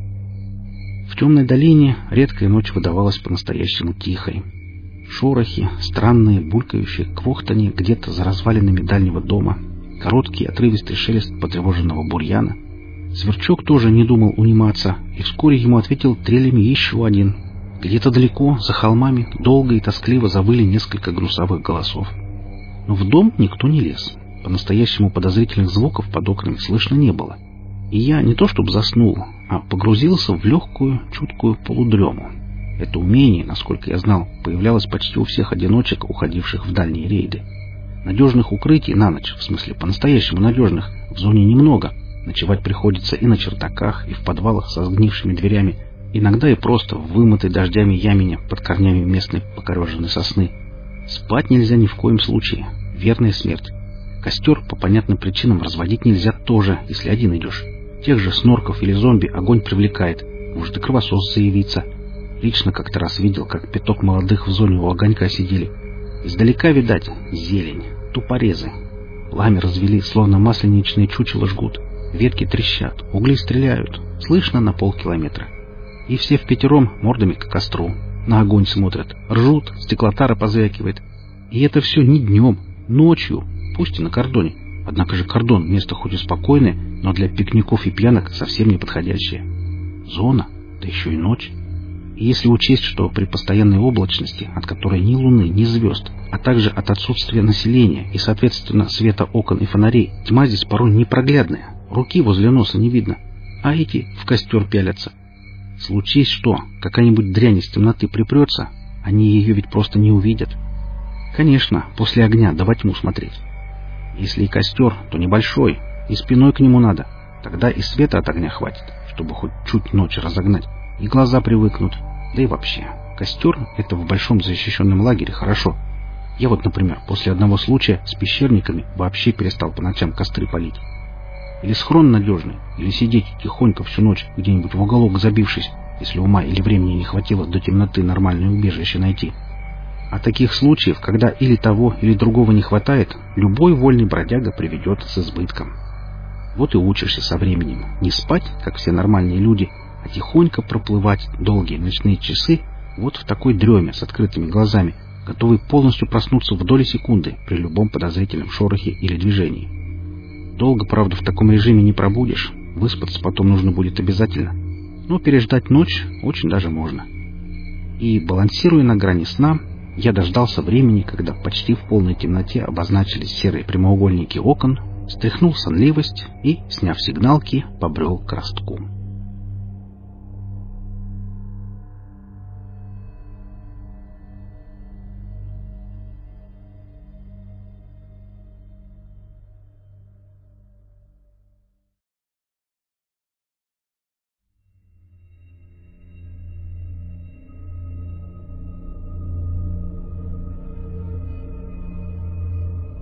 В темной долине редкая ночь выдавалась по-настоящему тихой. Шорохи, странные, булькающие квохтанье где-то за развалинами дальнего дома, короткий отрывистый шелест потревоженного бурьяна. Сверчок тоже не думал униматься, и вскоре ему ответил трелями еще один. Где-то далеко, за холмами, долго и тоскливо завыли несколько грузовых голосов. Но в дом никто не лез. По-настоящему подозрительных звуков под окнами слышно не было. И я не то чтобы заснул, а погрузился в легкую, чуткую полудрему. Это умение, насколько я знал, появлялось почти у всех одиночек, уходивших в дальние рейды. Надежных укрытий на ночь, в смысле по-настоящему надежных, в зоне немного. Ночевать приходится и на чердаках, и в подвалах со сгнившими дверями, иногда и просто в вымытой дождями ямине под корнями местной покореженной сосны. Спать нельзя ни в коем случае. Верная смерть. Костер по понятным причинам разводить нельзя тоже, если один идешь. Тех же снорков или зомби огонь привлекает. Может и кровосос заявиться. Лично как-то раз видел, как пяток молодых в зоне у огонька сидели. Издалека, видать, зелень, тупорезы. Пламя развели, словно масленичные чучела жгут. Ветки трещат, угли стреляют. Слышно на полкилометра. И все впятером мордами к костру. На огонь смотрят, ржут, стеклотара позвякивает. И это все не днем, ночью, пусть и на кордоне. Однако же кордон — место хоть и спокойное, но для пикников и пьянок совсем не подходящее. Зона, да еще и ночь. И если учесть, что при постоянной облачности, от которой ни луны, ни звезд, а также от отсутствия населения и, соответственно, света окон и фонарей, тьма здесь порой непроглядная, руки возле носа не видно, а эти в костер пялятся. Случись что, какая-нибудь дрянь из темноты припрется, они ее ведь просто не увидят. Конечно, после огня да во тьму смотреть. Если и костер, то небольшой, и спиной к нему надо. Тогда и света от огня хватит, чтобы хоть чуть ночь разогнать, и глаза привыкнут. Да и вообще, костер — это в большом защищенном лагере хорошо. Я вот, например, после одного случая с пещерниками вообще перестал по ночам костры палить. Или схрон надежный, или сидеть тихонько всю ночь где-нибудь в уголок забившись, если ума или времени не хватило до темноты нормальное убежище найти. А таких случаев, когда или того, или другого не хватает, любой вольный бродяга приведет с избытком. Вот и учишься со временем не спать, как все нормальные люди, а тихонько проплывать долгие ночные часы вот в такой дреме с открытыми глазами, готовый полностью проснуться в доли секунды при любом подозрительном шорохе или движении. Долго, правда, в таком режиме не пробудешь, выспаться потом нужно будет обязательно, но переждать ночь очень даже можно. И, балансируя на грани сна, я дождался времени, когда почти в полной темноте обозначились серые прямоугольники окон, стряхнул сонливость и, сняв сигналки, побрел к ростку.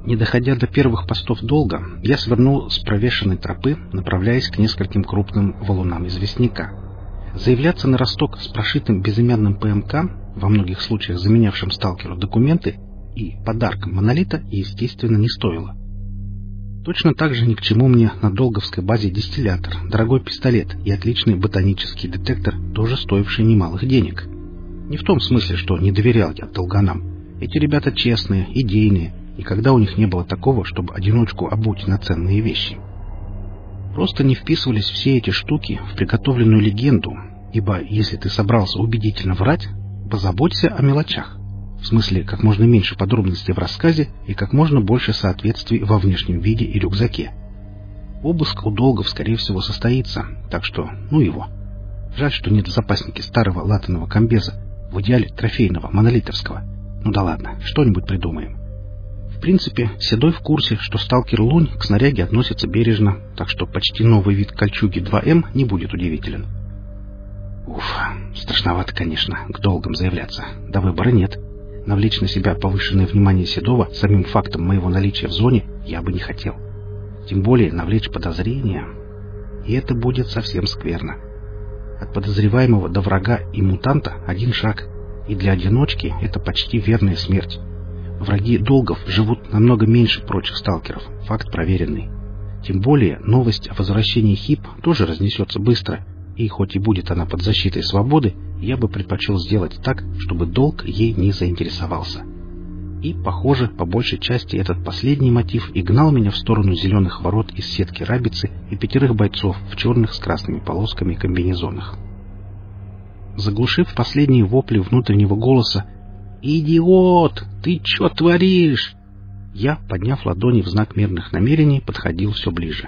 Не доходя до первых постов долга, я свернул с провешенной тропы, направляясь к нескольким крупным валунам известняка. Заявляться на Росток с прошитым безымянным ПМК, во многих случаях заменявшим сталкеру документы, и подарком монолита, естественно, не стоило. Точно так же ни к чему мне на долговской базе дистиллятор, дорогой пистолет и отличный ботанический детектор, тоже стоивший немалых денег. Не в том смысле, что не доверял я долганам. Эти ребята честные, идейные, никогда у них не было такого, чтобы одиночку обуть на ценные вещи. Просто не вписывались все эти штуки в приготовленную легенду, ибо если ты собрался убедительно врать, позаботься о мелочах. В смысле, как можно меньше подробностей в рассказе и как можно больше соответствий во внешнем виде и рюкзаке. Обыск у долгов, скорее всего, состоится, так что, ну его. Жаль, что нет в запаснике старого латаного комбеза, в идеале трофейного, монолитовского. Ну да ладно, что-нибудь придумаем. В принципе, Седой в курсе, что сталкер Лунь к снаряге относится бережно, так что почти новый вид кольчуги два эм не будет удивителен. Уф, страшновато, конечно, к долгам заявляться. Да выбора нет. Навлечь на себя повышенное внимание Седова самим фактом моего наличия в зоне я бы не хотел. Тем более навлечь подозрения. И это будет совсем скверно. От подозреваемого до врага и мутанта один шаг, и для одиночки это почти верная смерть. Враги долгов живут намного меньше прочих сталкеров, факт проверенный. Тем более новость о возвращении Хип тоже разнесется быстро, и хоть и будет она под защитой свободы, я бы предпочел сделать так, чтобы долг ей не заинтересовался. И, похоже, по большей части этот последний мотив и гнал меня в сторону зеленых ворот из сетки рабицы и пятерых бойцов в черных с красными полосками комбинезонах. Заглушив последние вопли внутреннего голоса «Идиот! Ты чё творишь?», я, подняв ладони в знак мирных намерений, подходил все ближе.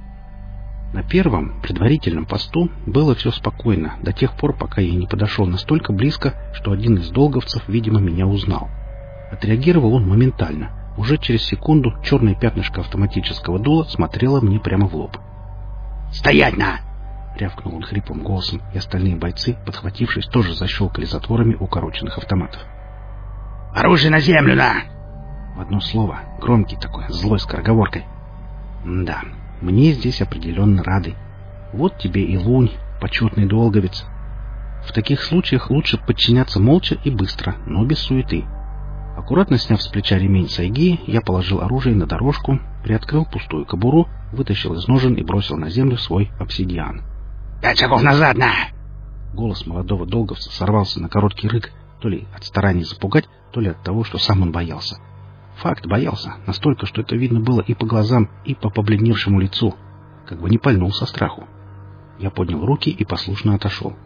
На первом, предварительном посту было все спокойно, до тех пор, пока я не подошел настолько близко, что один из долговцев, видимо, меня узнал. Отреагировал он моментально. Уже через секунду черное пятнышко автоматического дула смотрело мне прямо в лоб. «Стоять на!» — рявкнул он хриплым голосом, и остальные бойцы, подхватившись, тоже защелкали затворами укороченных автоматов. «Оружие на землю, на!» В одно слово, громкий такой, злой скороговоркой. Да, мне здесь определенно рады. Вот тебе и Лунь, почетный долговец. В таких случаях лучше подчиняться молча и быстро, но без суеты. Аккуратно сняв с плеча ремень сайги, я положил оружие на дорожку, приоткрыл пустую кобуру, вытащил из ножен и бросил на землю свой обсидиан. «Пять шагов назад, на!» Голос молодого долговца сорвался на короткий рык, то ли от старания запугать, то ли от того, что сам он боялся. Факт, боялся, настолько, что это видно было и по глазам, и по побледневшему лицу, как бы не пальнул со страху. Я поднял руки и послушно отошел.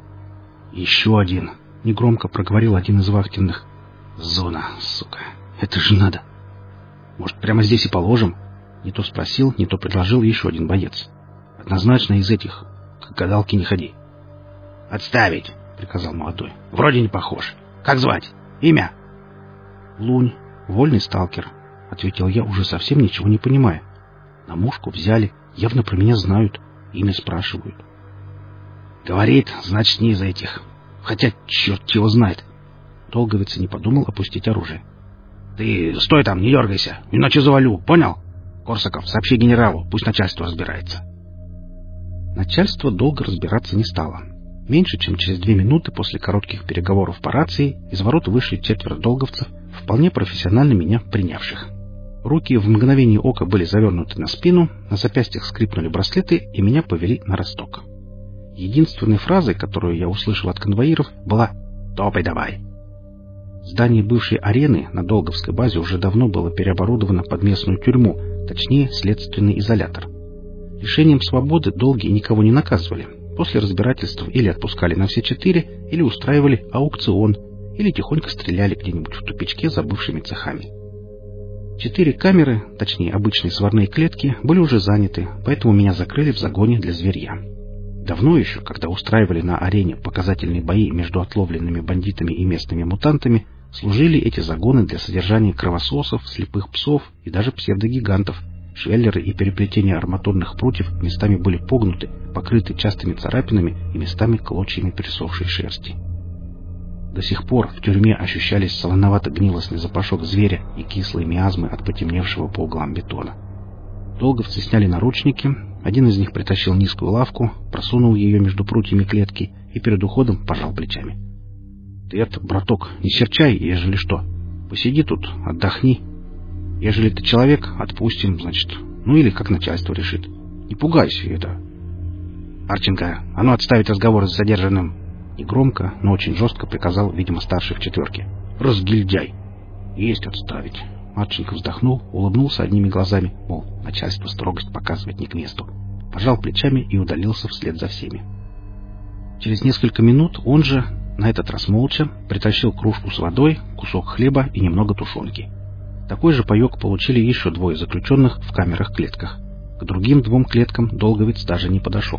«Еще один!» — негромко проговорил один из вахтенных. «Зона, сука, это же надо! Может, прямо здесь и положим?» Не то спросил, не то предложил еще один боец. «Однозначно из этих, к гадалке не ходи». «Отставить!» — приказал молодой. «Вроде не похож. Как звать? Имя?» «Лунь, вольный сталкер», — ответил я, уже совсем ничего не понимая. «На мушку взяли, явно про меня знают, имя спрашивают». «Говорит, значит, не из этих. Хотя черт его знает». Долговец не подумал опустить оружие. «Ты стой там, не дергайся, иначе завалю, понял? Корсаков, сообщи генералу, пусть начальство разбирается». Начальство долго разбираться не стало. Меньше чем через две минуты после коротких переговоров по рации из ворот вышли четверо долговцев, вполне профессионально меня принявших. Руки в мгновение ока были завернуты на спину, на запястьях скрипнули браслеты, и меня повели на Росток. Единственной фразой, которую я услышал от конвоиров, была «Топай давай!». Здание бывшей арены на Долговской базе уже давно было переоборудовано под местную тюрьму, точнее, следственный изолятор. Лишением свободы долги никого не наказывали. После разбирательств или отпускали на все четыре, или устраивали аукцион, или тихонько стреляли где-нибудь в тупичке за бывшими цехами. Четыре камеры, точнее, обычные сварные клетки, были уже заняты, поэтому меня закрыли в загоне для зверья. Давно еще, когда устраивали на арене показательные бои между отловленными бандитами и местными мутантами, служили эти загоны для содержания кровососов, слепых псов и даже псевдогигантов. Швеллеры и переплетения арматурных прутьев местами были погнуты, покрыты частыми царапинами и местами клочьями пересохшей шерсти. До сих пор в тюрьме ощущались солоновато-гнилостный запашок зверя и кислые миазмы от потемневшего по углам бетона. Долговцы сняли наручники, один из них притащил низкую лавку, просунул ее между прутьями клетки и перед уходом пожал плечами. — Ты это, браток, не серчай, ежели что. Посиди тут, отдохни. Ежели ты человек, отпустим, значит, ну или как начальство решит. Не пугайся, это... Арченко, а ну отставить разговор с задержанным. Негромко, но очень жестко приказал, видимо, старший в четверке. Разгильдяй. Есть отставить. Марченко вздохнул, улыбнулся одними глазами, мол, начальство строгость показывать не к месту. Пожал плечами и удалился вслед за всеми. Через несколько минут он же, на этот раз молча, притащил кружку с водой, кусок хлеба и немного тушенки. Такой же паек получили еще двое заключенных в камерах-клетках. К другим двум клеткам Долговец даже не подошел.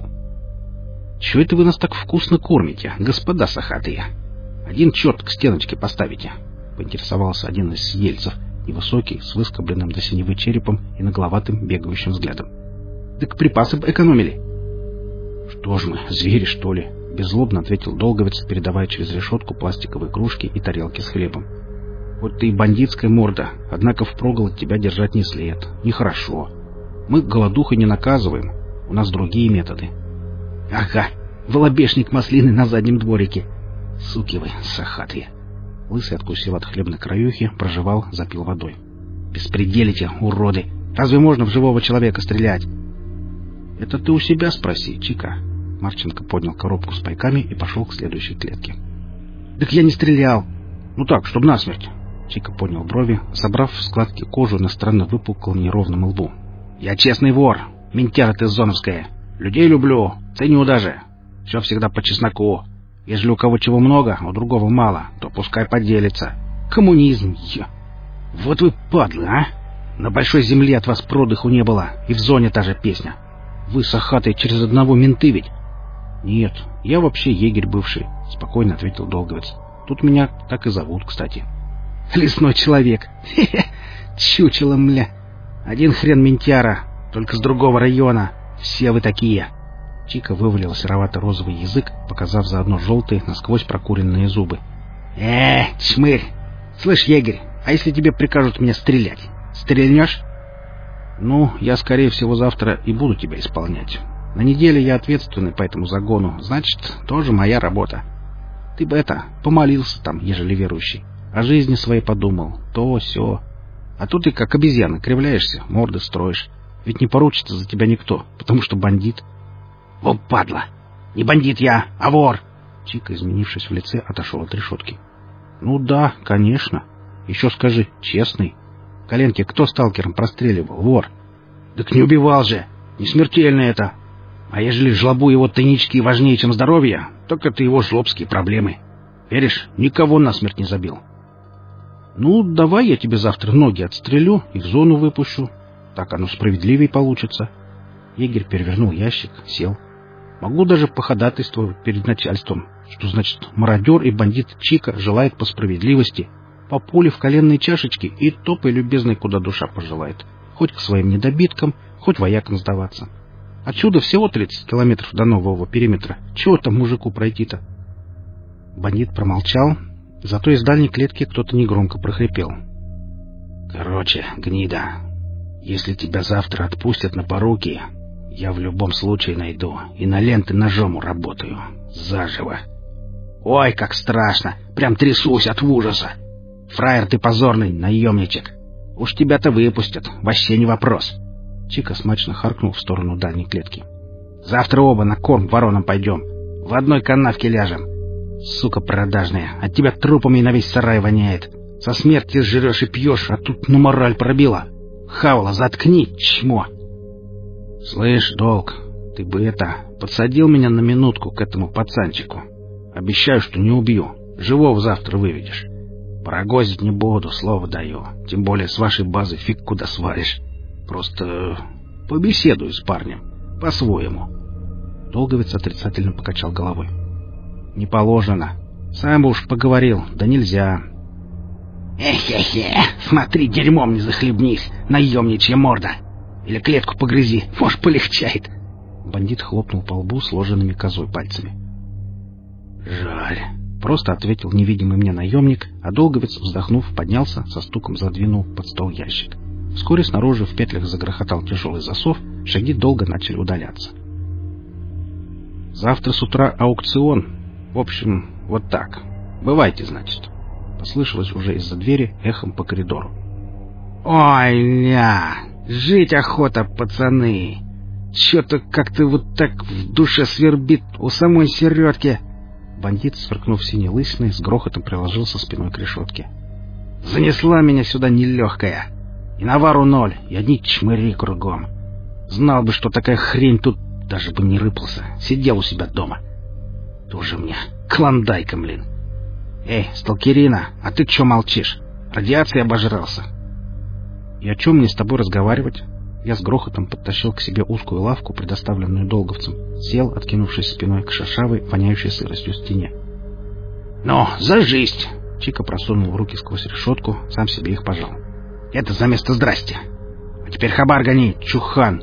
— Чего это вы нас так вкусно кормите, господа сахатые? Один черт к стеночке поставите, — поинтересовался один из сидельцев, невысокий, с выскобленным до синевы черепом и нагловатым бегающим взглядом. — Так припасы бы экономили. — Что ж мы, звери, что ли? — беззлобно ответил Долговец, передавая через решетку пластиковые кружки и тарелки с хлебом. — Вот ты и бандитская морда, однако впроголодь тебя держать не след. Нехорошо. Мы голодухой не наказываем, у нас другие методы. — Ага, волобешник маслины на заднем дворике. Суки вы, сахатые. Лысый откусил от хлебной краюхи, прожевал, запил водой. — Беспределите, уроды! Разве можно в живого человека стрелять? — Это ты у себя спроси, Чика. Марченко поднял коробку с пайками и пошел к следующей клетке. — Так я не стрелял. — Ну так, чтоб насмерть. Чика поднял брови, собрав в складки кожу на странно выпуклом неровном лбу. — Я честный вор, ментяра ты зоновская. Людей люблю, ценю даже. Все всегда по чесноку. Если у кого чего много, а у другого мало, то пускай поделится. Коммунизм, я. Вот вы падлы, а? На большой земле от вас продыху не было, и в зоне та же песня. Вы, сахатые, через одного менты ведь? Нет, я вообще егерь бывший, спокойно ответил Долговец. Тут меня так и зовут, кстати. Лесной человек. Хе-хе, чучело, мля. Один хрен ментяра, только с другого района. Все вы такие. Чика вывалил серовато-розовый язык, показав заодно желтые, насквозь прокуренные зубы. Э, чмырь! Слышь, егерь, а если тебе прикажут меня стрелять? Стрельнешь? Ну, я, скорее всего, завтра и буду тебя исполнять. На неделе я ответственный по этому загону, значит, тоже моя работа. Ты бы это, помолился там, ежели верующий. О жизни своей подумал, то, сё. А тут ты как обезьяна кривляешься, морды строишь. Ведь не поручится за тебя никто, потому что бандит. — Вот падла! Не бандит я, а вор! Чика, изменившись в лице, отошел от решетки. — Ну да, конечно. Еще скажи, честный. Коленки кто сталкером простреливал, вор? — Так не убивал же! Не смертельно это! А ежели жлобу его тайнички важнее, чем здоровье, так это его жлобские проблемы. Веришь, никого насмерть не забил. — Ну, давай я тебе завтра ноги отстрелю и в зону выпущу. Так оно справедливее получится. Егерь перевернул ящик, сел. Могу даже походатайствовать перед начальством, что значит мародер и бандит Чика желает по справедливости, по пуле в коленной чашечке и топай, любезный, куда душа пожелает. Хоть к своим недобиткам, хоть воякам сдаваться. Отсюда всего тридцать километров до нового периметра. Чего там мужику пройти-то? Бандит промолчал, зато из дальней клетки кто-то негромко прохрипел. Короче, гнида, если тебя завтра отпустят на поруки, я в любом случае найду и на ленты ножом уработаю. Заживо. Ой, как страшно! Прям трясусь от ужаса! Фраер ты позорный, наемничек! Уж тебя-то выпустят, вообще не вопрос. Чика смачно харкнул в сторону дальней клетки. Завтра оба на корм воронам пойдем. В одной канавке ляжем. Сука продажная, от тебя трупами на весь сарай воняет. Со смерти жрешь и пьешь, а тут на мораль пробила. Хавла, заткни, чмо! Слышь, Долг, ты бы это, подсадил меня на минутку к этому пацанчику. Обещаю, что не убью. Живого завтра выведешь. Барагозить не буду, слово даю. Тем более с вашей базы фиг куда свалишь. Просто побеседую с парнем. По-своему. Долговец отрицательно покачал головой. Не положено. Сам бы уж поговорил, да нельзя. Эхе-хе, смотри, дерьмом не захлебнись, наемничья морда. Или клетку погрызи, может, полегчает. Бандит хлопнул по лбу сложенными козой пальцами. Жаль. — просто ответил невидимый мне наемник, а долговец, вздохнув, поднялся, со стуком задвинул под стол ящик. Вскоре снаружи в петлях загрохотал тяжелый засов, шаги долго начали удаляться. «Завтра с утра аукцион. В общем, вот так. Бывайте, значит», — послышалось уже из-за двери эхом по коридору. «Ой, ля! Жить охота, пацаны! Чё-то как-то вот так в душе свербит у самой середки!» Бандит, сверкнув синей лысиной, с грохотом приложился спиной к решетке. «Занесла меня сюда нелегкая! И навару ноль, и одни чмыри кругом. Знал бы, что такая хрень тут, даже бы не рыпался, сидел у себя дома. Тоже мне клондайка, блин! Эй, сталкерина, а ты чё молчишь? Радиацией обожрался!» «И о чем мне с тобой разговаривать?» Я с грохотом подтащил к себе узкую лавку, предоставленную долговцем, сел, откинувшись спиной к шершавой, воняющей сыростью стене. «Ну, за жизнь!» — Чика просунул руки сквозь решетку, сам себе их пожал. «Это за место здрасте! А теперь хабар гони, чухан!»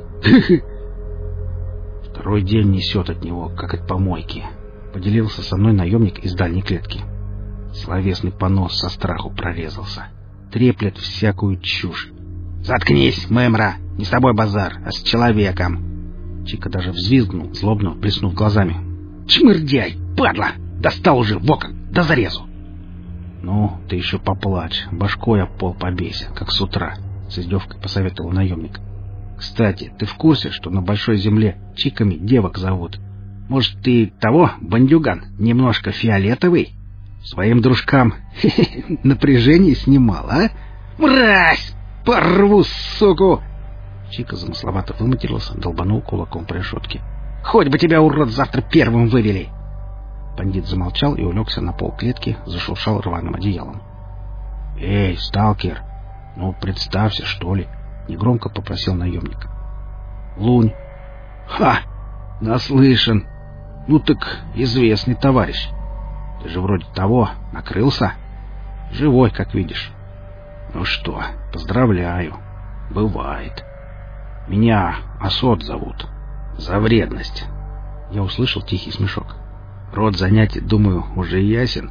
Второй день несет от него, как от помойки. Поделился со мной наемник из дальней клетки. Словесный понос со страху прорезался. Треплет всякую чушь. «Заткнись, мэмра! Не с тобой базар, а с человеком!» Чика даже взвизгнул, злобно блеснув глазами. «Чмырдяй, падла! Достал уже, во как, до зарезу!» «Ну, ты еще поплачь, башкой об пол побейся, как с утра», — с издевкой посоветовал наемник. «Кстати, ты в курсе, что на большой земле чиками девок зовут? Может, ты того, бандюган, немножко фиолетовый? Своим дружкам напряжение снимал, а? Мразь! Порву, суку!» Чика замысловато выматерился, долбанул кулаком по решетке. «Хоть бы тебя, урод, завтра первым вывели!» Бандит замолчал и улегся на пол клетки, зашуршал рваным одеялом. «Эй, сталкер, ну представься, что ли!» — негромко попросил наемник. «Лунь!» «Ха! Наслышан! Ну так известный товарищ. Ты же вроде того накрылся. Живой, как видишь. Ну что, поздравляю. Бывает. Меня Асот зовут. За вредность». Я услышал тихий смешок. Род занятий, думаю, уже ясен.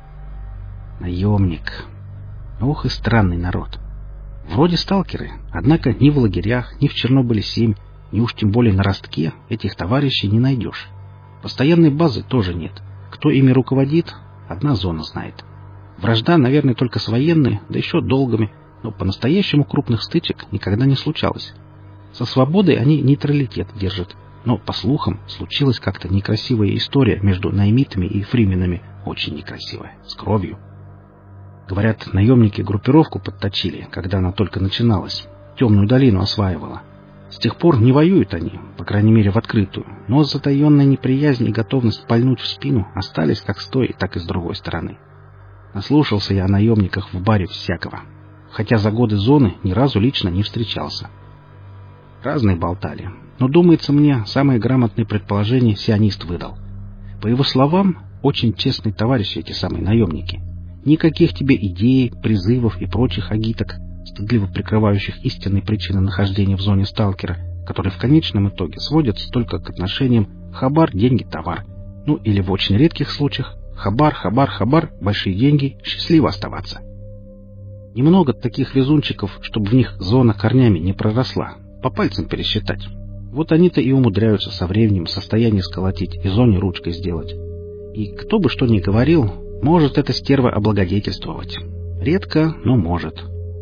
Наемник. Ох и странный народ. Вроде сталкеры, однако ни в лагерях, ни в Чернобыле-семь, ни уж тем более на Ростке этих товарищей не найдешь. Постоянной базы тоже нет. Кто ими руководит, одна зона знает. Вражда, наверное, только с военной, да еще долгами, но по-настоящему крупных стычек никогда не случалось. Со свободой они нейтралитет держат, но, по слухам, случилась как-то некрасивая история между наймитами и фрименами, очень некрасивая, с кровью. Говорят, наемники группировку подточили, когда она только начиналась, темную долину осваивала. С тех пор не воюют они, по крайней мере в открытую, но затаенная неприязнь и готовность пальнуть в спину остались как с той, так и с другой стороны. Наслушался я о наемниках в баре всякого, хотя за годы зоны ни разу лично не встречался. Разные болтали, но, думается мне, самые грамотные предположения сионист выдал. По его словам, очень честные товарищи эти самые наемники. Никаких тебе идей, призывов и прочих агиток, стыдливо прикрывающих истинные причины нахождения в зоне сталкера, которые в конечном итоге сводятся только к отношениям хабар, деньги, товар. Ну или в очень редких случаях хабар, хабар, хабар, большие деньги, счастливо оставаться. Немного таких везунчиков, чтобы в них зона корнями не проросла, по пальцам пересчитать. Вот они-то и умудряются со временем состояние сколотить и зоне ручкой сделать. И кто бы что ни говорил, может эта стерва облагодетельствовать. Редко, но может.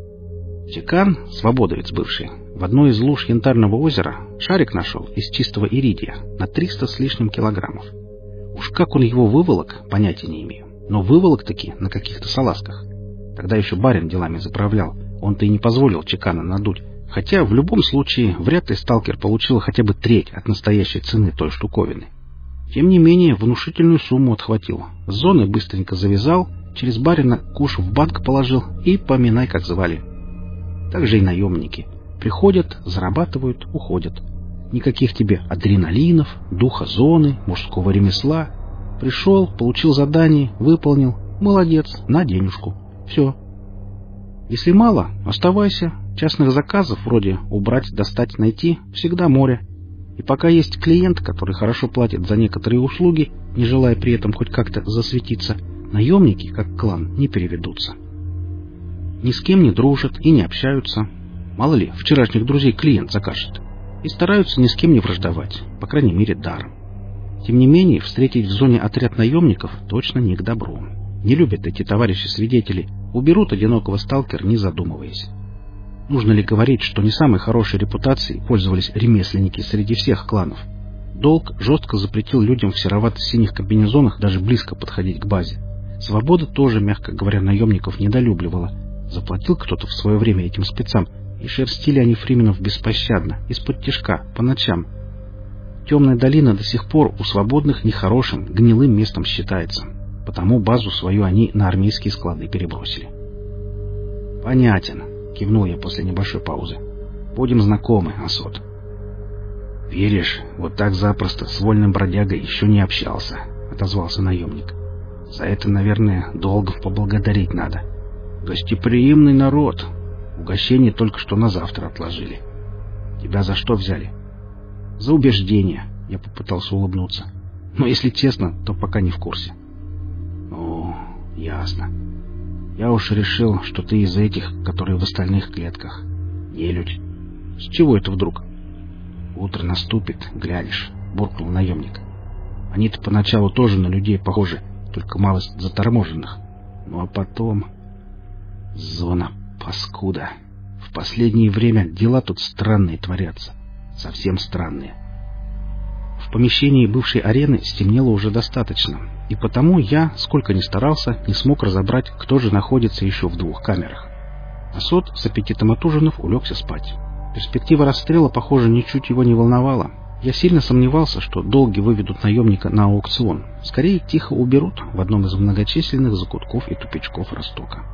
Чекан, свободовец бывший, в одной из луж Янтарного озера шарик нашел из чистого иридия на триста с лишним килограммов. Уж как он его выволок, понятия не имею, но выволок-таки на каких-то салазках. Тогда еще барин делами заправлял, он-то и не позволил Чекана надуть, хотя в любом случае вряд ли сталкер получил хотя бы треть от настоящей цены той штуковины. Тем не менее, внушительную сумму отхватил. С зоны быстренько завязал, через барина куш в банк положил и поминай, как звали. Так же и наемники. Приходят, зарабатывают, уходят. Никаких тебе адреналинов, духа зоны, мужского ремесла. Пришел, получил задание, выполнил. Молодец, на денежку. Все. Если мало, оставайся. Частных заказов, вроде убрать, достать, найти, всегда море. И пока есть клиент, который хорошо платит за некоторые услуги, не желая при этом хоть как-то засветиться, Наемники, как клан, не переведутся. Ни с кем не дружат и не общаются. Мало ли, вчерашних друзей клиент закажет. И стараются ни с кем не враждовать, по крайней мере, даром. Тем не менее, встретить в зоне отряд наемников точно не к добру. Не любят эти товарищи-свидетели, уберут одинокого сталкера, не задумываясь. Нужно ли говорить, что не самой хорошей репутацией пользовались ремесленники среди всех кланов? Долг жестко запретил людям в серовато-синих комбинезонах даже близко подходить к базе. Свобода тоже, мягко говоря, наемников недолюбливала. Заплатил кто-то в свое время этим спецам, и шерстили они фрименов беспощадно, из-под тишка, по ночам. Темная долина до сих пор у свободных нехорошим, гнилым местом считается, потому базу свою они на армейские склады перебросили. «Понятен», — кивнул я после небольшой паузы. «Будем знакомы, Асот». «Веришь, вот так запросто с вольным бродягой еще не общался», — отозвался наемник. «За это, наверное, долгов поблагодарить надо. Гостеприимный народ. Угощение только что на завтра отложили. Тебя за что взяли?» «За убеждение», — я попытался улыбнуться. «Но если честно, то пока не в курсе». «О, ясно. Я уж решил, что ты из этих, которые в остальных клетках. Нелюдь. С чего это вдруг?» «Утро наступит, глянешь», — буркнул наемник. «Они-то поначалу тоже на людей похожи, только малость заторможенных. Ну а потом... Зона паскуда. В последнее время дела тут странные творятся. Совсем странные». В помещении бывшей арены стемнело уже достаточно, и потому я, сколько ни старался, не смог разобрать, кто же находится еще в двух камерах. Асот с аппетитом отужинав улегся спать. Перспектива расстрела, похоже, ничуть его не волновала. Я сильно сомневался, что долги выведут наемника на аукцион. Скорее, тихо уберут в одном из многочисленных закутков и тупичков Ростока.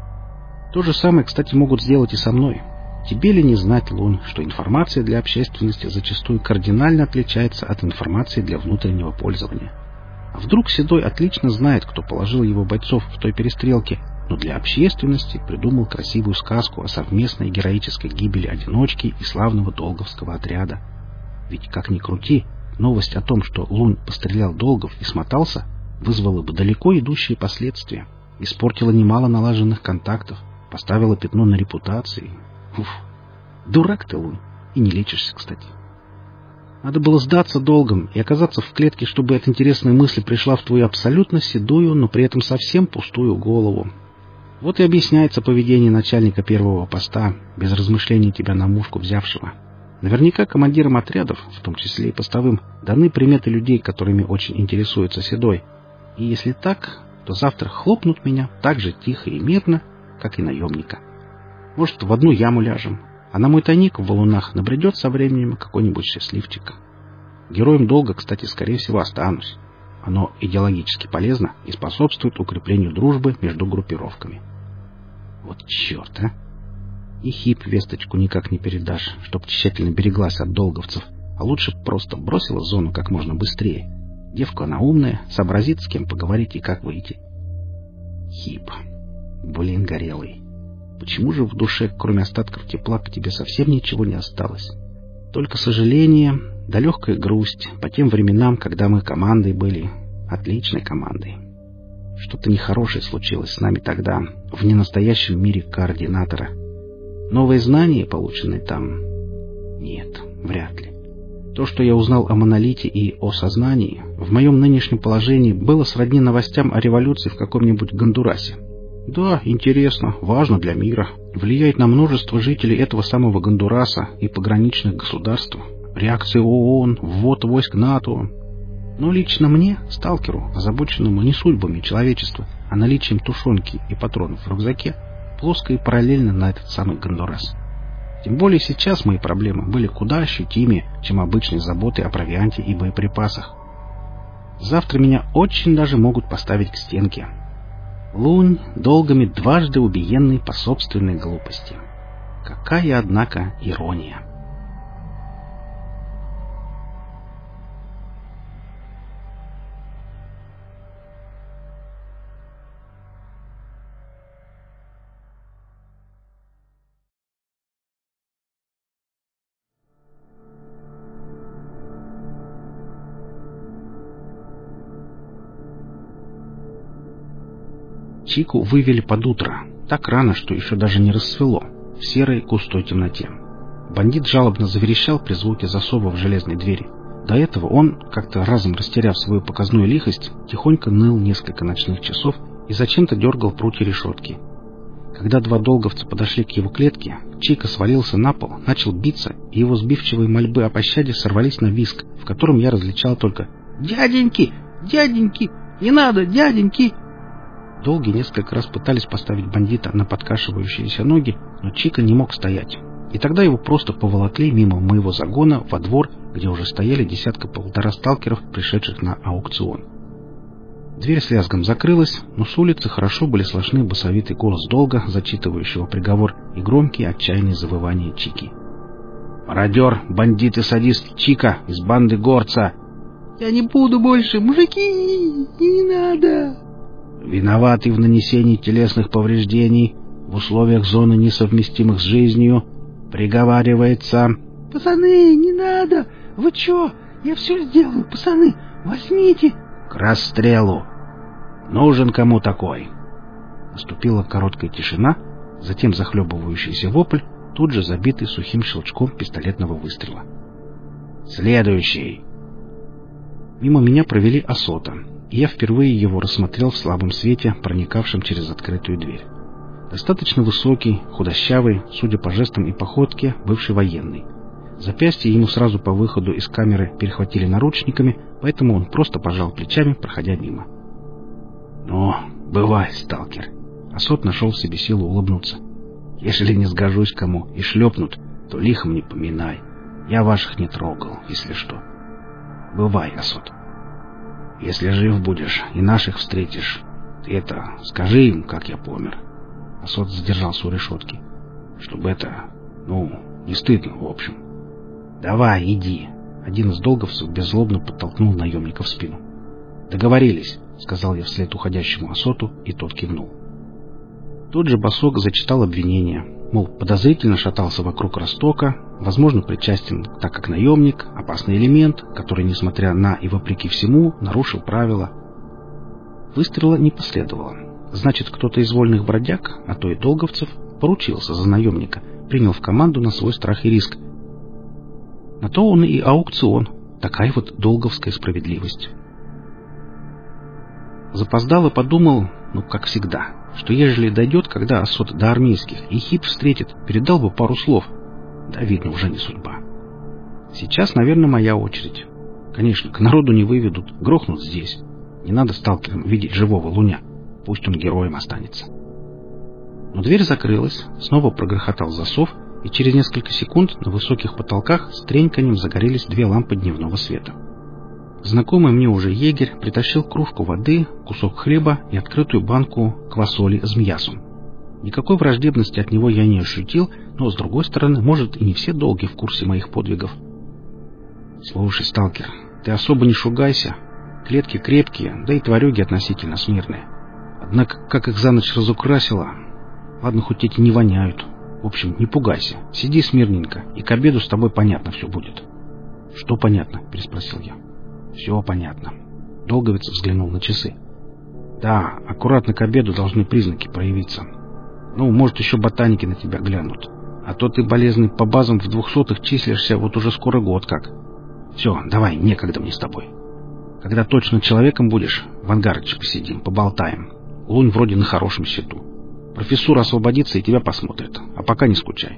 То же самое, кстати, могут сделать и со мной. Тебе ли не знать, Лун, что информация для общественности зачастую кардинально отличается от информации для внутреннего пользования? А вдруг Седой отлично знает, кто положил его бойцов в той перестрелке, но для общественности придумал красивую сказку о совместной героической гибели одиночки и славного долговского отряда? Ведь, как ни крути, новость о том, что Лунь пострелял Долгов и смотался, вызвала бы далеко идущие последствия, испортила немало налаженных контактов, поставила пятно на репутации. Уф, дурак ты, Лунь, и не лечишься, кстати. Надо было сдаться долгом и оказаться в клетке, чтобы эта интересная мысль пришла в твою абсолютно седую, но при этом совсем пустую голову. Вот и объясняется поведение начальника первого поста, без размышлений тебя на мушку взявшего. Наверняка командирам отрядов, в том числе и постовым, даны приметы людей, которыми очень интересуется Седой. И если так, то завтра хлопнут меня так же тихо и мирно, как и наемника. Может, в одну яму ляжем, а на мой тайник в валунах набредет со временем какой-нибудь счастливчик. Героем долга, кстати, скорее всего, останусь. Оно идеологически полезно и способствует укреплению дружбы между группировками. Вот черт, а! И хип весточку никак не передашь, чтоб тщательно береглась от долговцев, а лучше просто бросила зону как можно быстрее. Девка она умная, сообразит, с кем поговорить и как выйти. Хип. Блин, горелый. Почему же в душе, кроме остатков тепла, к тебе совсем ничего не осталось? Только сожаление, да легкая грусть по тем временам, когда мы командой были, отличной командой. Что-то нехорошее случилось с нами тогда, в ненастоящем мире координатора. Новые знания, полученные там? Нет, вряд ли. То, что я узнал о монолите и о сознании, в моем нынешнем положении было сродни новостям о революции в каком-нибудь Гондурасе. Да, интересно, важно для мира, влияет на множество жителей этого самого Гондураса и пограничных государств, реакции ООН, ввод войск НАТО. Но лично мне, сталкеру, озабоченному не судьбами человечества, а наличием тушенки и патронов в рюкзаке, плоско и параллельно на этот самый Гондурас. Тем более сейчас мои проблемы были куда ощутимее, чем обычные заботы о провианте и боеприпасах. Завтра меня очень даже могут поставить к стенке. Лунь долгами дважды убиенный по собственной глупости. Какая, однако, ирония. Чику вывели под утро, так рано, что еще даже не рассвело, в серой густой темноте. Бандит жалобно заверещал при звуке засова в железной двери. До этого он, как-то разом растеряв свою показную лихость, тихонько ныл несколько ночных часов и зачем-то дергал прутья решетки. Когда два долговца подошли к его клетке, Чика свалился на пол, начал биться, и его сбивчивые мольбы о пощаде сорвались на визг, в котором я различал только «Дяденьки! Дяденьки! Не надо, дяденьки!». Долги несколько раз пытались поставить бандита на подкашивающиеся ноги, но Чика не мог стоять. И тогда его просто поволокли мимо моего загона во двор, где уже стояли десятка-полтора сталкеров, пришедших на аукцион. Дверь с лязгом закрылась, но с улицы хорошо были слышны басовитый голос Долга, зачитывающего приговор, и громкие отчаянные завывания Чики. «Мародер, бандит и садист Чика из банды Горца!»
«Я не буду больше, мужики! Не надо!»
«Виноватый в нанесении телесных повреждений в условиях зоны, несовместимых с жизнью, приговаривается...»
«Пацаны, не надо! Вы чё? Я все сделаю, пацаны! Возьмите!»
«К расстрелу! Нужен кому такой!» Наступила короткая тишина, затем захлебывающийся вопль, тут же забитый сухим щелчком пистолетного выстрела. «Следующий!» Мимо меня провели Асота, и я впервые его рассмотрел в слабом свете, проникавшем через открытую дверь. Достаточно высокий, худощавый, судя по жестам и походке, бывший военный. Запястье ему сразу по выходу из камеры перехватили наручниками, поэтому он просто пожал плечами, проходя мимо. «Ну, бывай, сталкер!» Асот нашел в себе силу улыбнуться. «Если не сгожусь кому и шлепнут, то лихом не поминай. Я ваших не трогал, если что. Бывай, Асот. Если жив будешь и наших встретишь, ты это, скажи им, как я помер». Асот задержался у решетки. «Чтобы это, ну, не стыдно, в общем. Давай, иди». Один из долговцев беззлобно подтолкнул наемника в спину. «Договорились», — сказал я вслед уходящему Асоту, и тот кивнул. Тот же босок зачитал обвинение, мол, подозрительно шатался вокруг Ростока, возможно, причастен, так как наемник, опасный элемент, который, несмотря на и вопреки всему, нарушил правила. Выстрела не последовало. Значит, кто-то из вольных бродяг, а то и долговцев, поручился за наемника, принял в команду на свой страх и риск. На то он и аукцион. Такая вот долговская справедливость. Запоздало подумал, ну, как всегда, что ежели дойдет, когда Асот до армейских и Хип встретит, передал бы пару слов. Да, видно, уже не судьба. Сейчас, наверное, моя очередь. Конечно, к народу не выведут, грохнут здесь. Не надо сталкерам видеть живого Луня. Пусть он героем останется. Но дверь закрылась, снова прогрохотал засов, и через несколько секунд на высоких потолках с треньканьем загорелись две лампы дневного света. Знакомый мне уже егерь притащил кружку воды, кусок хлеба и открытую банку квасоли с мьясом. Никакой враждебности от него я не ощутил, но, с другой стороны, может, и не все долги в курсе моих подвигов. «Слушай, сталкер, ты особо не шугайся. Клетки крепкие, да и тварюги относительно смирные. Однако, как их за ночь разукрасило... Ладно, хоть эти не воняют. В общем, не пугайся, сиди смирненько, и к обеду с тобой понятно все будет». «Что понятно?» — переспросил я. «Все понятно». Долговец взглянул на часы. «Да, аккуратно к обеду должны признаки проявиться. Ну, может, еще ботаники на тебя глянут. А то ты, болезный, по базам в двухсотых числишься вот уже скоро год как. Все, давай, некогда мне с тобой. Когда точно человеком будешь, в Ангарыче посидим, поболтаем. Лунь вроде на хорошем счету. Профессура освободится и тебя посмотрит. А пока не скучай».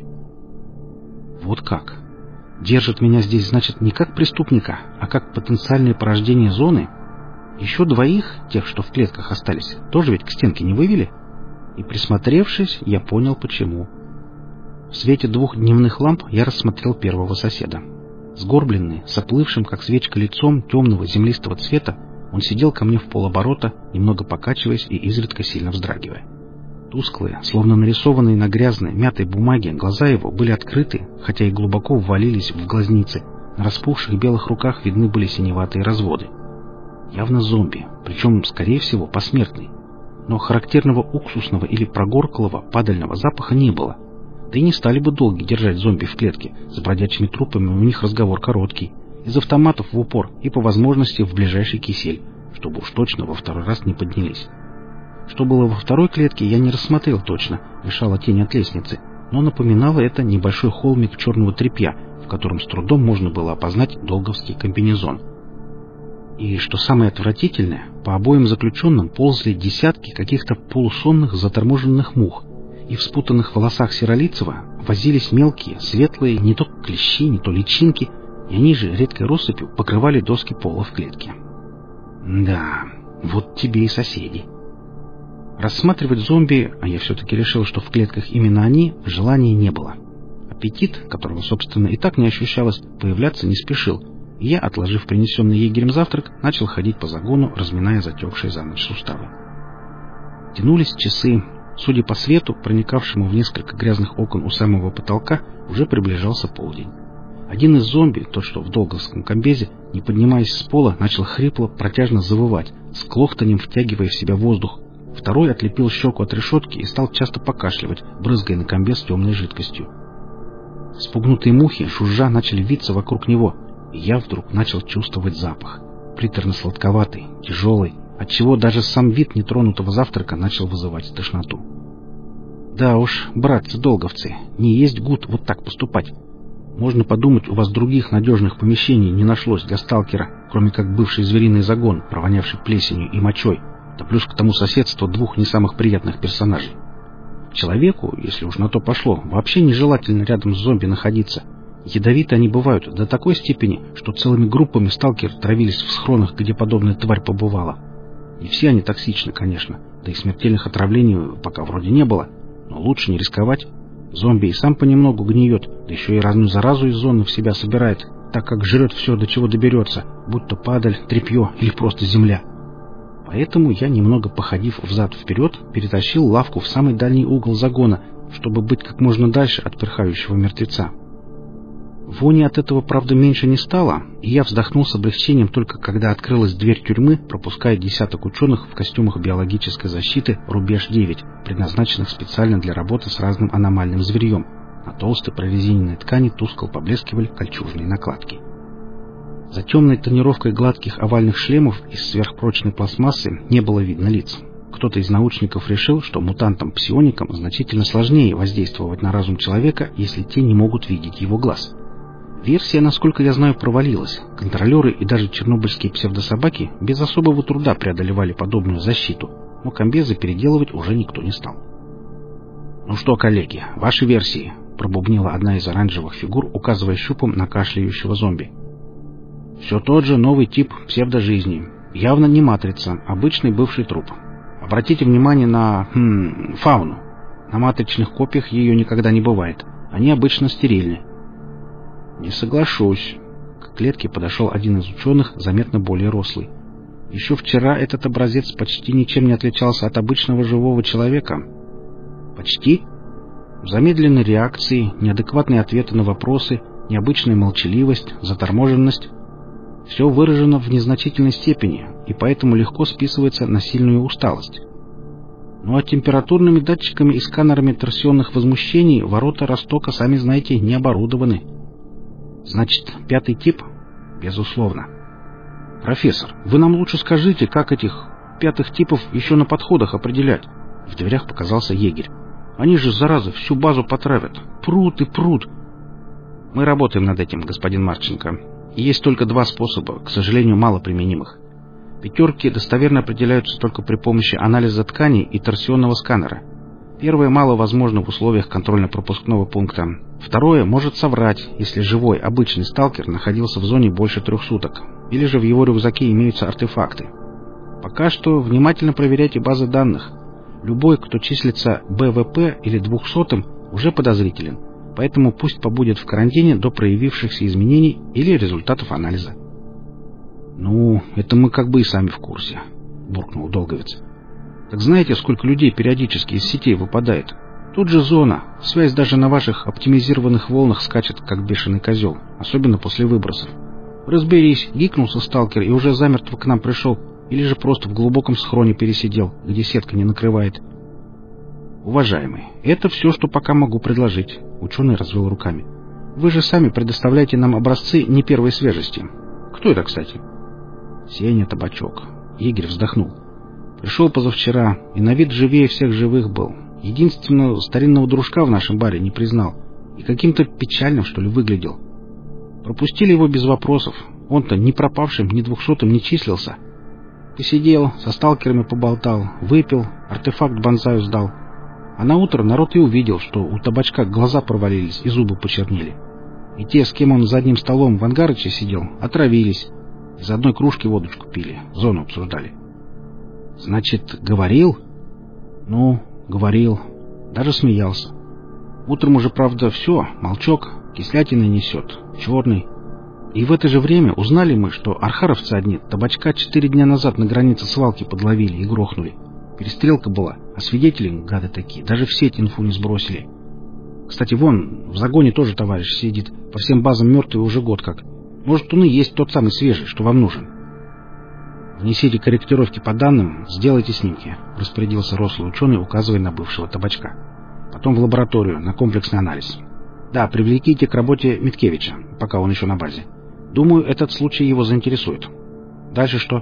Вот как? Держат меня здесь, значит, не как преступника, а как потенциальное порождение зоны? Еще двоих, тех, что в клетках остались, тоже ведь к стенке не вывели? И, присмотревшись, я понял, почему. В свете двух дневных ламп я рассмотрел первого соседа. Сгорбленный, с оплывшим, как свечка, лицом темного землистого цвета, он сидел ко мне в полоборота, немного покачиваясь и изредка сильно вздрагивая. Тусклые, словно нарисованные на грязной, мятой бумаге, глаза его были открыты, хотя и глубоко ввалились в глазницы. На распухших белых руках видны были синеватые разводы. Явно зомби, причем, скорее всего, посмертный. Но характерного уксусного или прогорклого падального запаха не было. Да и не стали бы долги держать зомби в клетке. С бродячими трупами у них разговор короткий. Из автоматов в упор и, по возможности, в ближайший кисель, чтобы уж точно во второй раз не поднялись. Что было во второй клетке, я не рассмотрел точно, мешала тень от лестницы, но напоминало это небольшой холмик черного тряпья, в котором с трудом можно было опознать долговский комбинезон. И, что самое отвратительное, по обоим заключенным ползли десятки каких-то полусонных заторможенных мух, и в спутанных волосах Серолицева возились мелкие, светлые, не то клещи, не то личинки, и они же редкой россыпью покрывали доски пола в клетке. Да, вот тебе и соседи. Рассматривать зомби, а я все-таки решил, что в клетках именно они, желания не было. Аппетит, которого, собственно, и так не ощущалось, появляться не спешил, и я, отложив принесенный егерем завтрак, начал ходить по загону, разминая затекшие за ночь суставы. Тянулись часы. Судя по свету, проникавшему в несколько грязных окон у самого потолка, уже приближался полдень. Один из зомби, тот, что в долговском комбезе, не поднимаясь с пола, начал хрипло, протяжно завывать, с клохтанем втягивая в себя воздух. Второй отлепил щеку от решетки и стал часто покашливать, брызгая на комбез темной жидкостью. Спугнутые мухи, жужжа, начали виться вокруг него, и я вдруг начал чувствовать запах. Приторно-сладковатый, тяжелый, отчего даже сам вид нетронутого завтрака начал вызывать тошноту. Да уж, братцы-долговцы, не есть гуд вот так поступать. Можно подумать, у вас других надежных помещений не нашлось для сталкера, кроме как бывший звериный загон, провонявший плесенью и мочой, да плюс к тому соседство двух не самых приятных персонажей. Человеку, если уж на то пошло, вообще нежелательно рядом с зомби находиться. Ядовиты они бывают до такой степени, что целыми группами сталкеры травились в схронах, где подобная тварь побывала. И все они токсичны, конечно, да и смертельных отравлений пока вроде не было, но лучше не рисковать. Зомби и сам понемногу гниет, да еще и разную заразу из зоны в себя собирает, так как жрет все, до чего доберется, будь то падаль, тряпье или просто земля. Поэтому я, немного походив взад-вперед, перетащил лавку в самый дальний угол загона, чтобы быть как можно дальше от перхающего мертвеца. Вони от этого, правда, меньше не стало, и я вздохнул с облегчением только когда открылась дверь тюрьмы, пропуская десяток ученых в костюмах биологической защиты «Рубеж девять», предназначенных специально для работы с разным аномальным зверьем. На толстой прорезиненной ткани тускло поблескивали кольчужные накладки. За темной тонировкой гладких овальных шлемов из сверхпрочной пластмассы не было видно лиц. Кто-то из научников решил, что мутантам-псионикам значительно сложнее воздействовать на разум человека, если те не могут видеть его глаз. Версия, насколько я знаю, провалилась. Контролеры и даже чернобыльские псевдособаки без особого труда преодолевали подобную защиту, но комбезы переделывать уже никто не стал. «Ну что, коллеги, ваши версии?» — пробубнила одна из оранжевых фигур, указывая щупом на кашляющего зомби. «Все тот же новый тип псевдожизни. Явно не матрица, обычный бывший труп. Обратите внимание на... Хм, фауну. На матричных копиях ее никогда не бывает. Они обычно стерильны». «Не соглашусь». К клетке подошел один из ученых, заметно более рослый. Еще вчера этот образец почти ничем не отличался от обычного живого человека. Почти? Замедленные реакции, неадекватные ответы на вопросы, необычная молчаливость, заторможенность. Все выражено в незначительной степени, и поэтому легко списывается на сильную усталость. Ну а температурными датчиками и сканерами торсионных возмущений ворота Ростока, сами знаете, не оборудованы. Значит, пятый тип? Безусловно. Профессор, вы нам лучше скажите, как этих пятых типов еще на подходах определять? В дверях показался егерь. Они же, заразы, всю базу потравят. Прут и прут. Мы работаем над этим, господин Марченко. И есть только два способа, к сожалению, мало применимых. Пятерки достоверно определяются только при помощи анализа тканей и торсионного сканера. Первое мало возможно в условиях контрольно-пропускного пункта. Второе может соврать, если живой, обычный сталкер находился в зоне больше трех суток, или же в его рюкзаке имеются артефакты. Пока что внимательно проверяйте базы данных. Любой, кто числится бэ вэ пэ или двухсотым, уже подозрителен, поэтому пусть побудет в карантине до проявившихся изменений или результатов анализа. «Ну, это мы как бы и сами в курсе», — буркнул Долговец. «Так знаете, сколько людей периодически из сетей выпадает? Тут же зона, связь даже на ваших оптимизированных волнах скачет, как бешеный козел, особенно после выбросов. Разберись, гикнулся сталкер и уже замертво к нам пришел, или же просто в глубоком схроне пересидел, где сетка не накрывает». «Уважаемый, это все, что пока могу предложить», — ученый развел руками. «Вы же сами предоставляете нам образцы не первой свежести. Кто это, кстати?» «Сеня Табачок». Егерь вздохнул. Пришел позавчера, и на вид живее всех живых был. Единственного старинного дружка в нашем баре не признал. И каким-то печальным, что ли, выглядел. Пропустили его без вопросов. Он-то ни пропавшим, ни двухсотым не числился. Посидел, со сталкерами поболтал, выпил, артефакт бонсаю сдал. А на утро народ и увидел, что у табачка глаза провалились и зубы почернели. И те, с кем он за одним столом в Ангарыче сидел, отравились. Из одной кружки водочку пили, зону обсуждали. Значит, говорил? Ну, говорил. Даже смеялся. Утром уже, правда, все, молчок, кислятина несет, черный. И в это же время узнали мы, что архаровцы одни табачка четыре дня назад на границе свалки подловили и грохнули. Перестрелка была, а свидетели, гады такие, даже в сеть инфу не сбросили. Кстати, вон, в загоне тоже товарищ сидит, по всем базам мертвый уже год как. Может, он и есть тот самый свежий, что вам нужен. Внесите корректировки по данным, сделайте снимки, распорядился рослый ученый, указывая на бывшего табачка. Потом в лабораторию, на комплексный анализ. Да, привлеките к работе Миткевича, пока он еще на базе. Думаю, этот случай его заинтересует. Дальше что?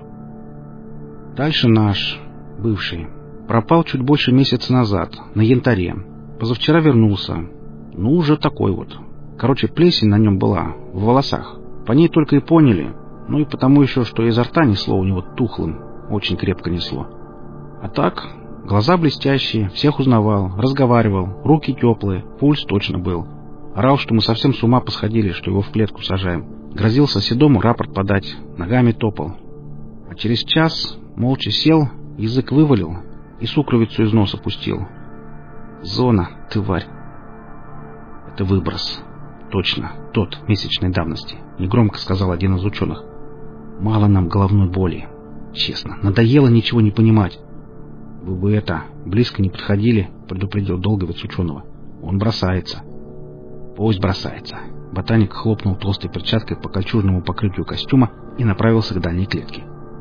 Дальше наш, бывший, пропал чуть больше месяца назад, на янтаре. Позавчера вернулся. Ну, уже такой вот. Короче, плесень на нем была, в волосах. По ней только и поняли. Ну и потому еще, что изо рта несло у него тухлым. Очень крепко несло. А так, глаза блестящие, всех узнавал, разговаривал, руки теплые, пульс точно был. Орал, что мы совсем с ума посходили, что его в клетку сажаем. Грозил соседому рапорт подать, ногами топал. А через час молча сел, язык вывалил и сукровицу из носа пустил. Зона, тварь. Это выброс. Точно, тот, месячной давности, негромко сказал один из ученых. Мало нам головной боли. Честно, надоело ничего не понимать. Вы бы это, близко не подходили, предупредил долговец ученого. Он бросается. Пусть бросается. Ботаник хлопнул толстой перчаткой по кольчужному покрытию костюма и направился к дальней клетке.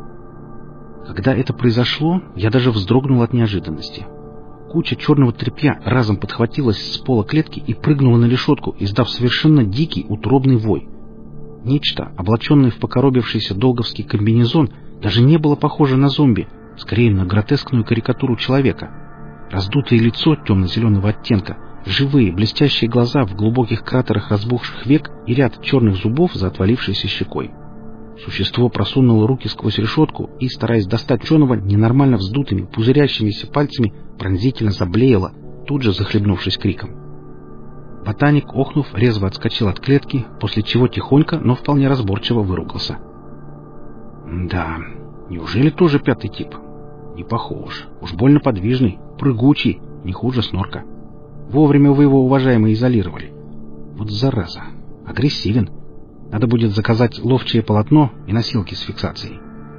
Когда это произошло, я даже вздрогнул от неожиданности. Куча черного тряпья разом подхватилась с пола клетки и прыгнула на решетку, издав совершенно дикий утробный вой. Нечто, облаченное в покоробившийся долговский комбинезон, даже не было похоже на зомби, скорее на гротескную карикатуру человека. Раздутое лицо темно-зеленого оттенка, живые блестящие глаза в глубоких кратерах разбухших век и ряд черных зубов за отвалившейся щекой. Существо просунуло руки сквозь решетку и, стараясь достать ученого, ненормально вздутыми, пузырящимися пальцами, пронзительно заблеяло, тут же захлебнувшись криком. Ботаник, охнув, резво отскочил от клетки, после чего тихонько, но вполне разборчиво выругался. Да, неужели тоже пятый тип? Не похож. Уж больно подвижный, прыгучий, не хуже снорка. Вовремя вы его, уважаемые, изолировали. Вот зараза. Агрессивен. Надо будет заказать ловчее полотно и носилки с фиксацией.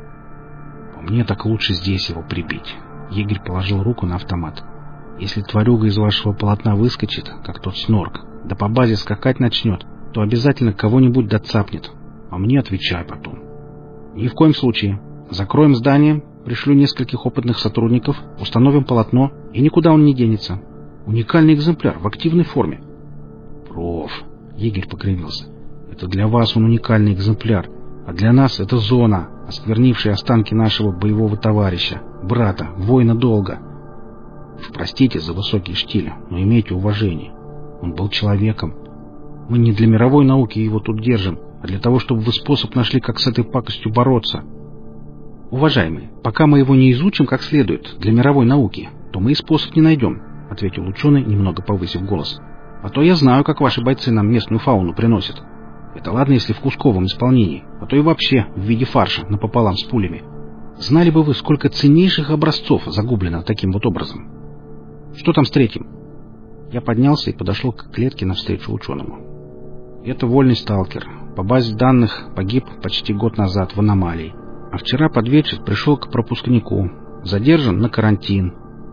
По мне так лучше здесь его прибить. Егерь положил руку на автомат. Если тварюга из вашего полотна выскочит, как тот снорк, да по базе скакать начнет, то обязательно кого-нибудь доцапнет. А мне отвечай потом. Ни в коем случае. Закроем здание, пришлю нескольких опытных сотрудников, установим полотно, и никуда он не денется. Уникальный экземпляр в активной форме. Проф, егерь покривился. Это для вас он уникальный экземпляр, а для нас это зона, осквернившая останки нашего боевого товарища, брата, воина долга. Уж простите за высокий штиль, но имейте уважение. Он был человеком. Мы не для мировой науки его тут держим, а для того, чтобы вы способ нашли, как с этой пакостью бороться. Уважаемые, пока мы его не изучим как следует для мировой науки, то мы и способ не найдем, — ответил ученый, немного повысив голос. А то я знаю, как ваши бойцы нам местную фауну приносят. Это ладно, если в кусковом исполнении, а то и вообще в виде фарша напополам с пулями. Знали бы вы, сколько ценнейших образцов загублено таким вот образом. Что там с третьим? Я поднялся и подошел к клетке навстречу ученому. Это вольный сталкер. По базе данных погиб почти год назад в аномалии. А вчера под вечер пришел к пропускнику. Задержан на карантин.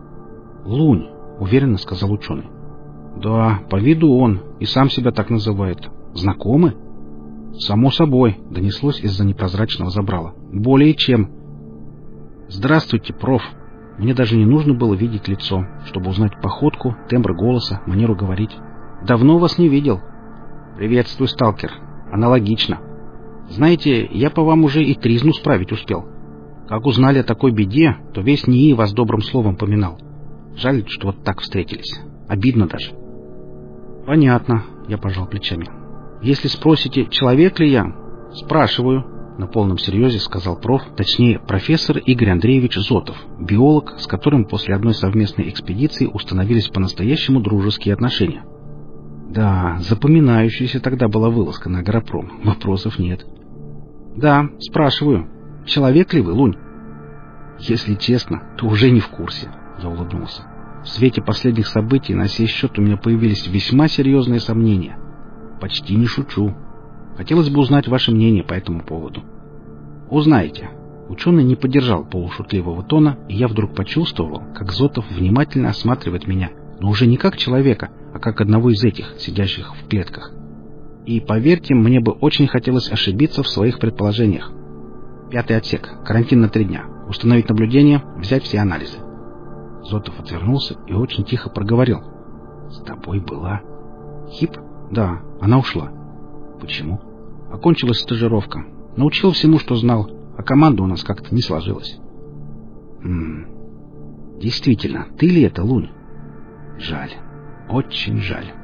Лунь, уверенно сказал ученый. Да, по виду он, и сам себя так называет. Знакомы? Само собой, донеслось из-за непрозрачного забрала. Более чем. Здравствуйте, проф. Мне даже не нужно было видеть лицо, чтобы узнать походку, тембр голоса, манеру говорить. Давно вас не видел. Приветствую, сталкер. Аналогично. Знаете, я по вам уже и тризну справить успел. Как узнали о такой беде, то весь НИИ вас добрым словом поминал. Жаль, что вот так встретились. Обидно даже. Понятно, я пожал плечами. Если спросите, человек ли я, спрашиваю. На полном серьезе сказал проф, точнее профессор Игорь Андреевич Зотов, биолог, с которым после одной совместной экспедиции установились по-настоящему дружеские отношения. Да, запоминающаяся тогда была вылазка на агропром. Вопросов нет. Да, спрашиваю. Человек ли вы, Лунь? Если честно, то уже не в курсе. Я улыбнулся. В свете последних событий на сей счет у меня появились весьма серьезные сомнения. Почти не шучу. Хотелось бы узнать ваше мнение по этому поводу. Узнаете. Ученый не поддержал полушутливого тона, и я вдруг почувствовал, как Зотов внимательно осматривает меня, но уже не как человека, а как одного из этих, сидящих в клетках. И, поверьте, мне бы очень хотелось ошибиться в своих предположениях. Пятый отсек. Карантин на три дня. Установить наблюдение, взять все анализы. Зотов отвернулся и очень тихо проговорил. С тобой была... Хип? Да, она ушла. Почему? Окончилась стажировка. Научил всему, что знал, а команда у нас как-то не сложилась. М-м. Действительно, ты ли это, Лунь? Жаль. Очень жаль.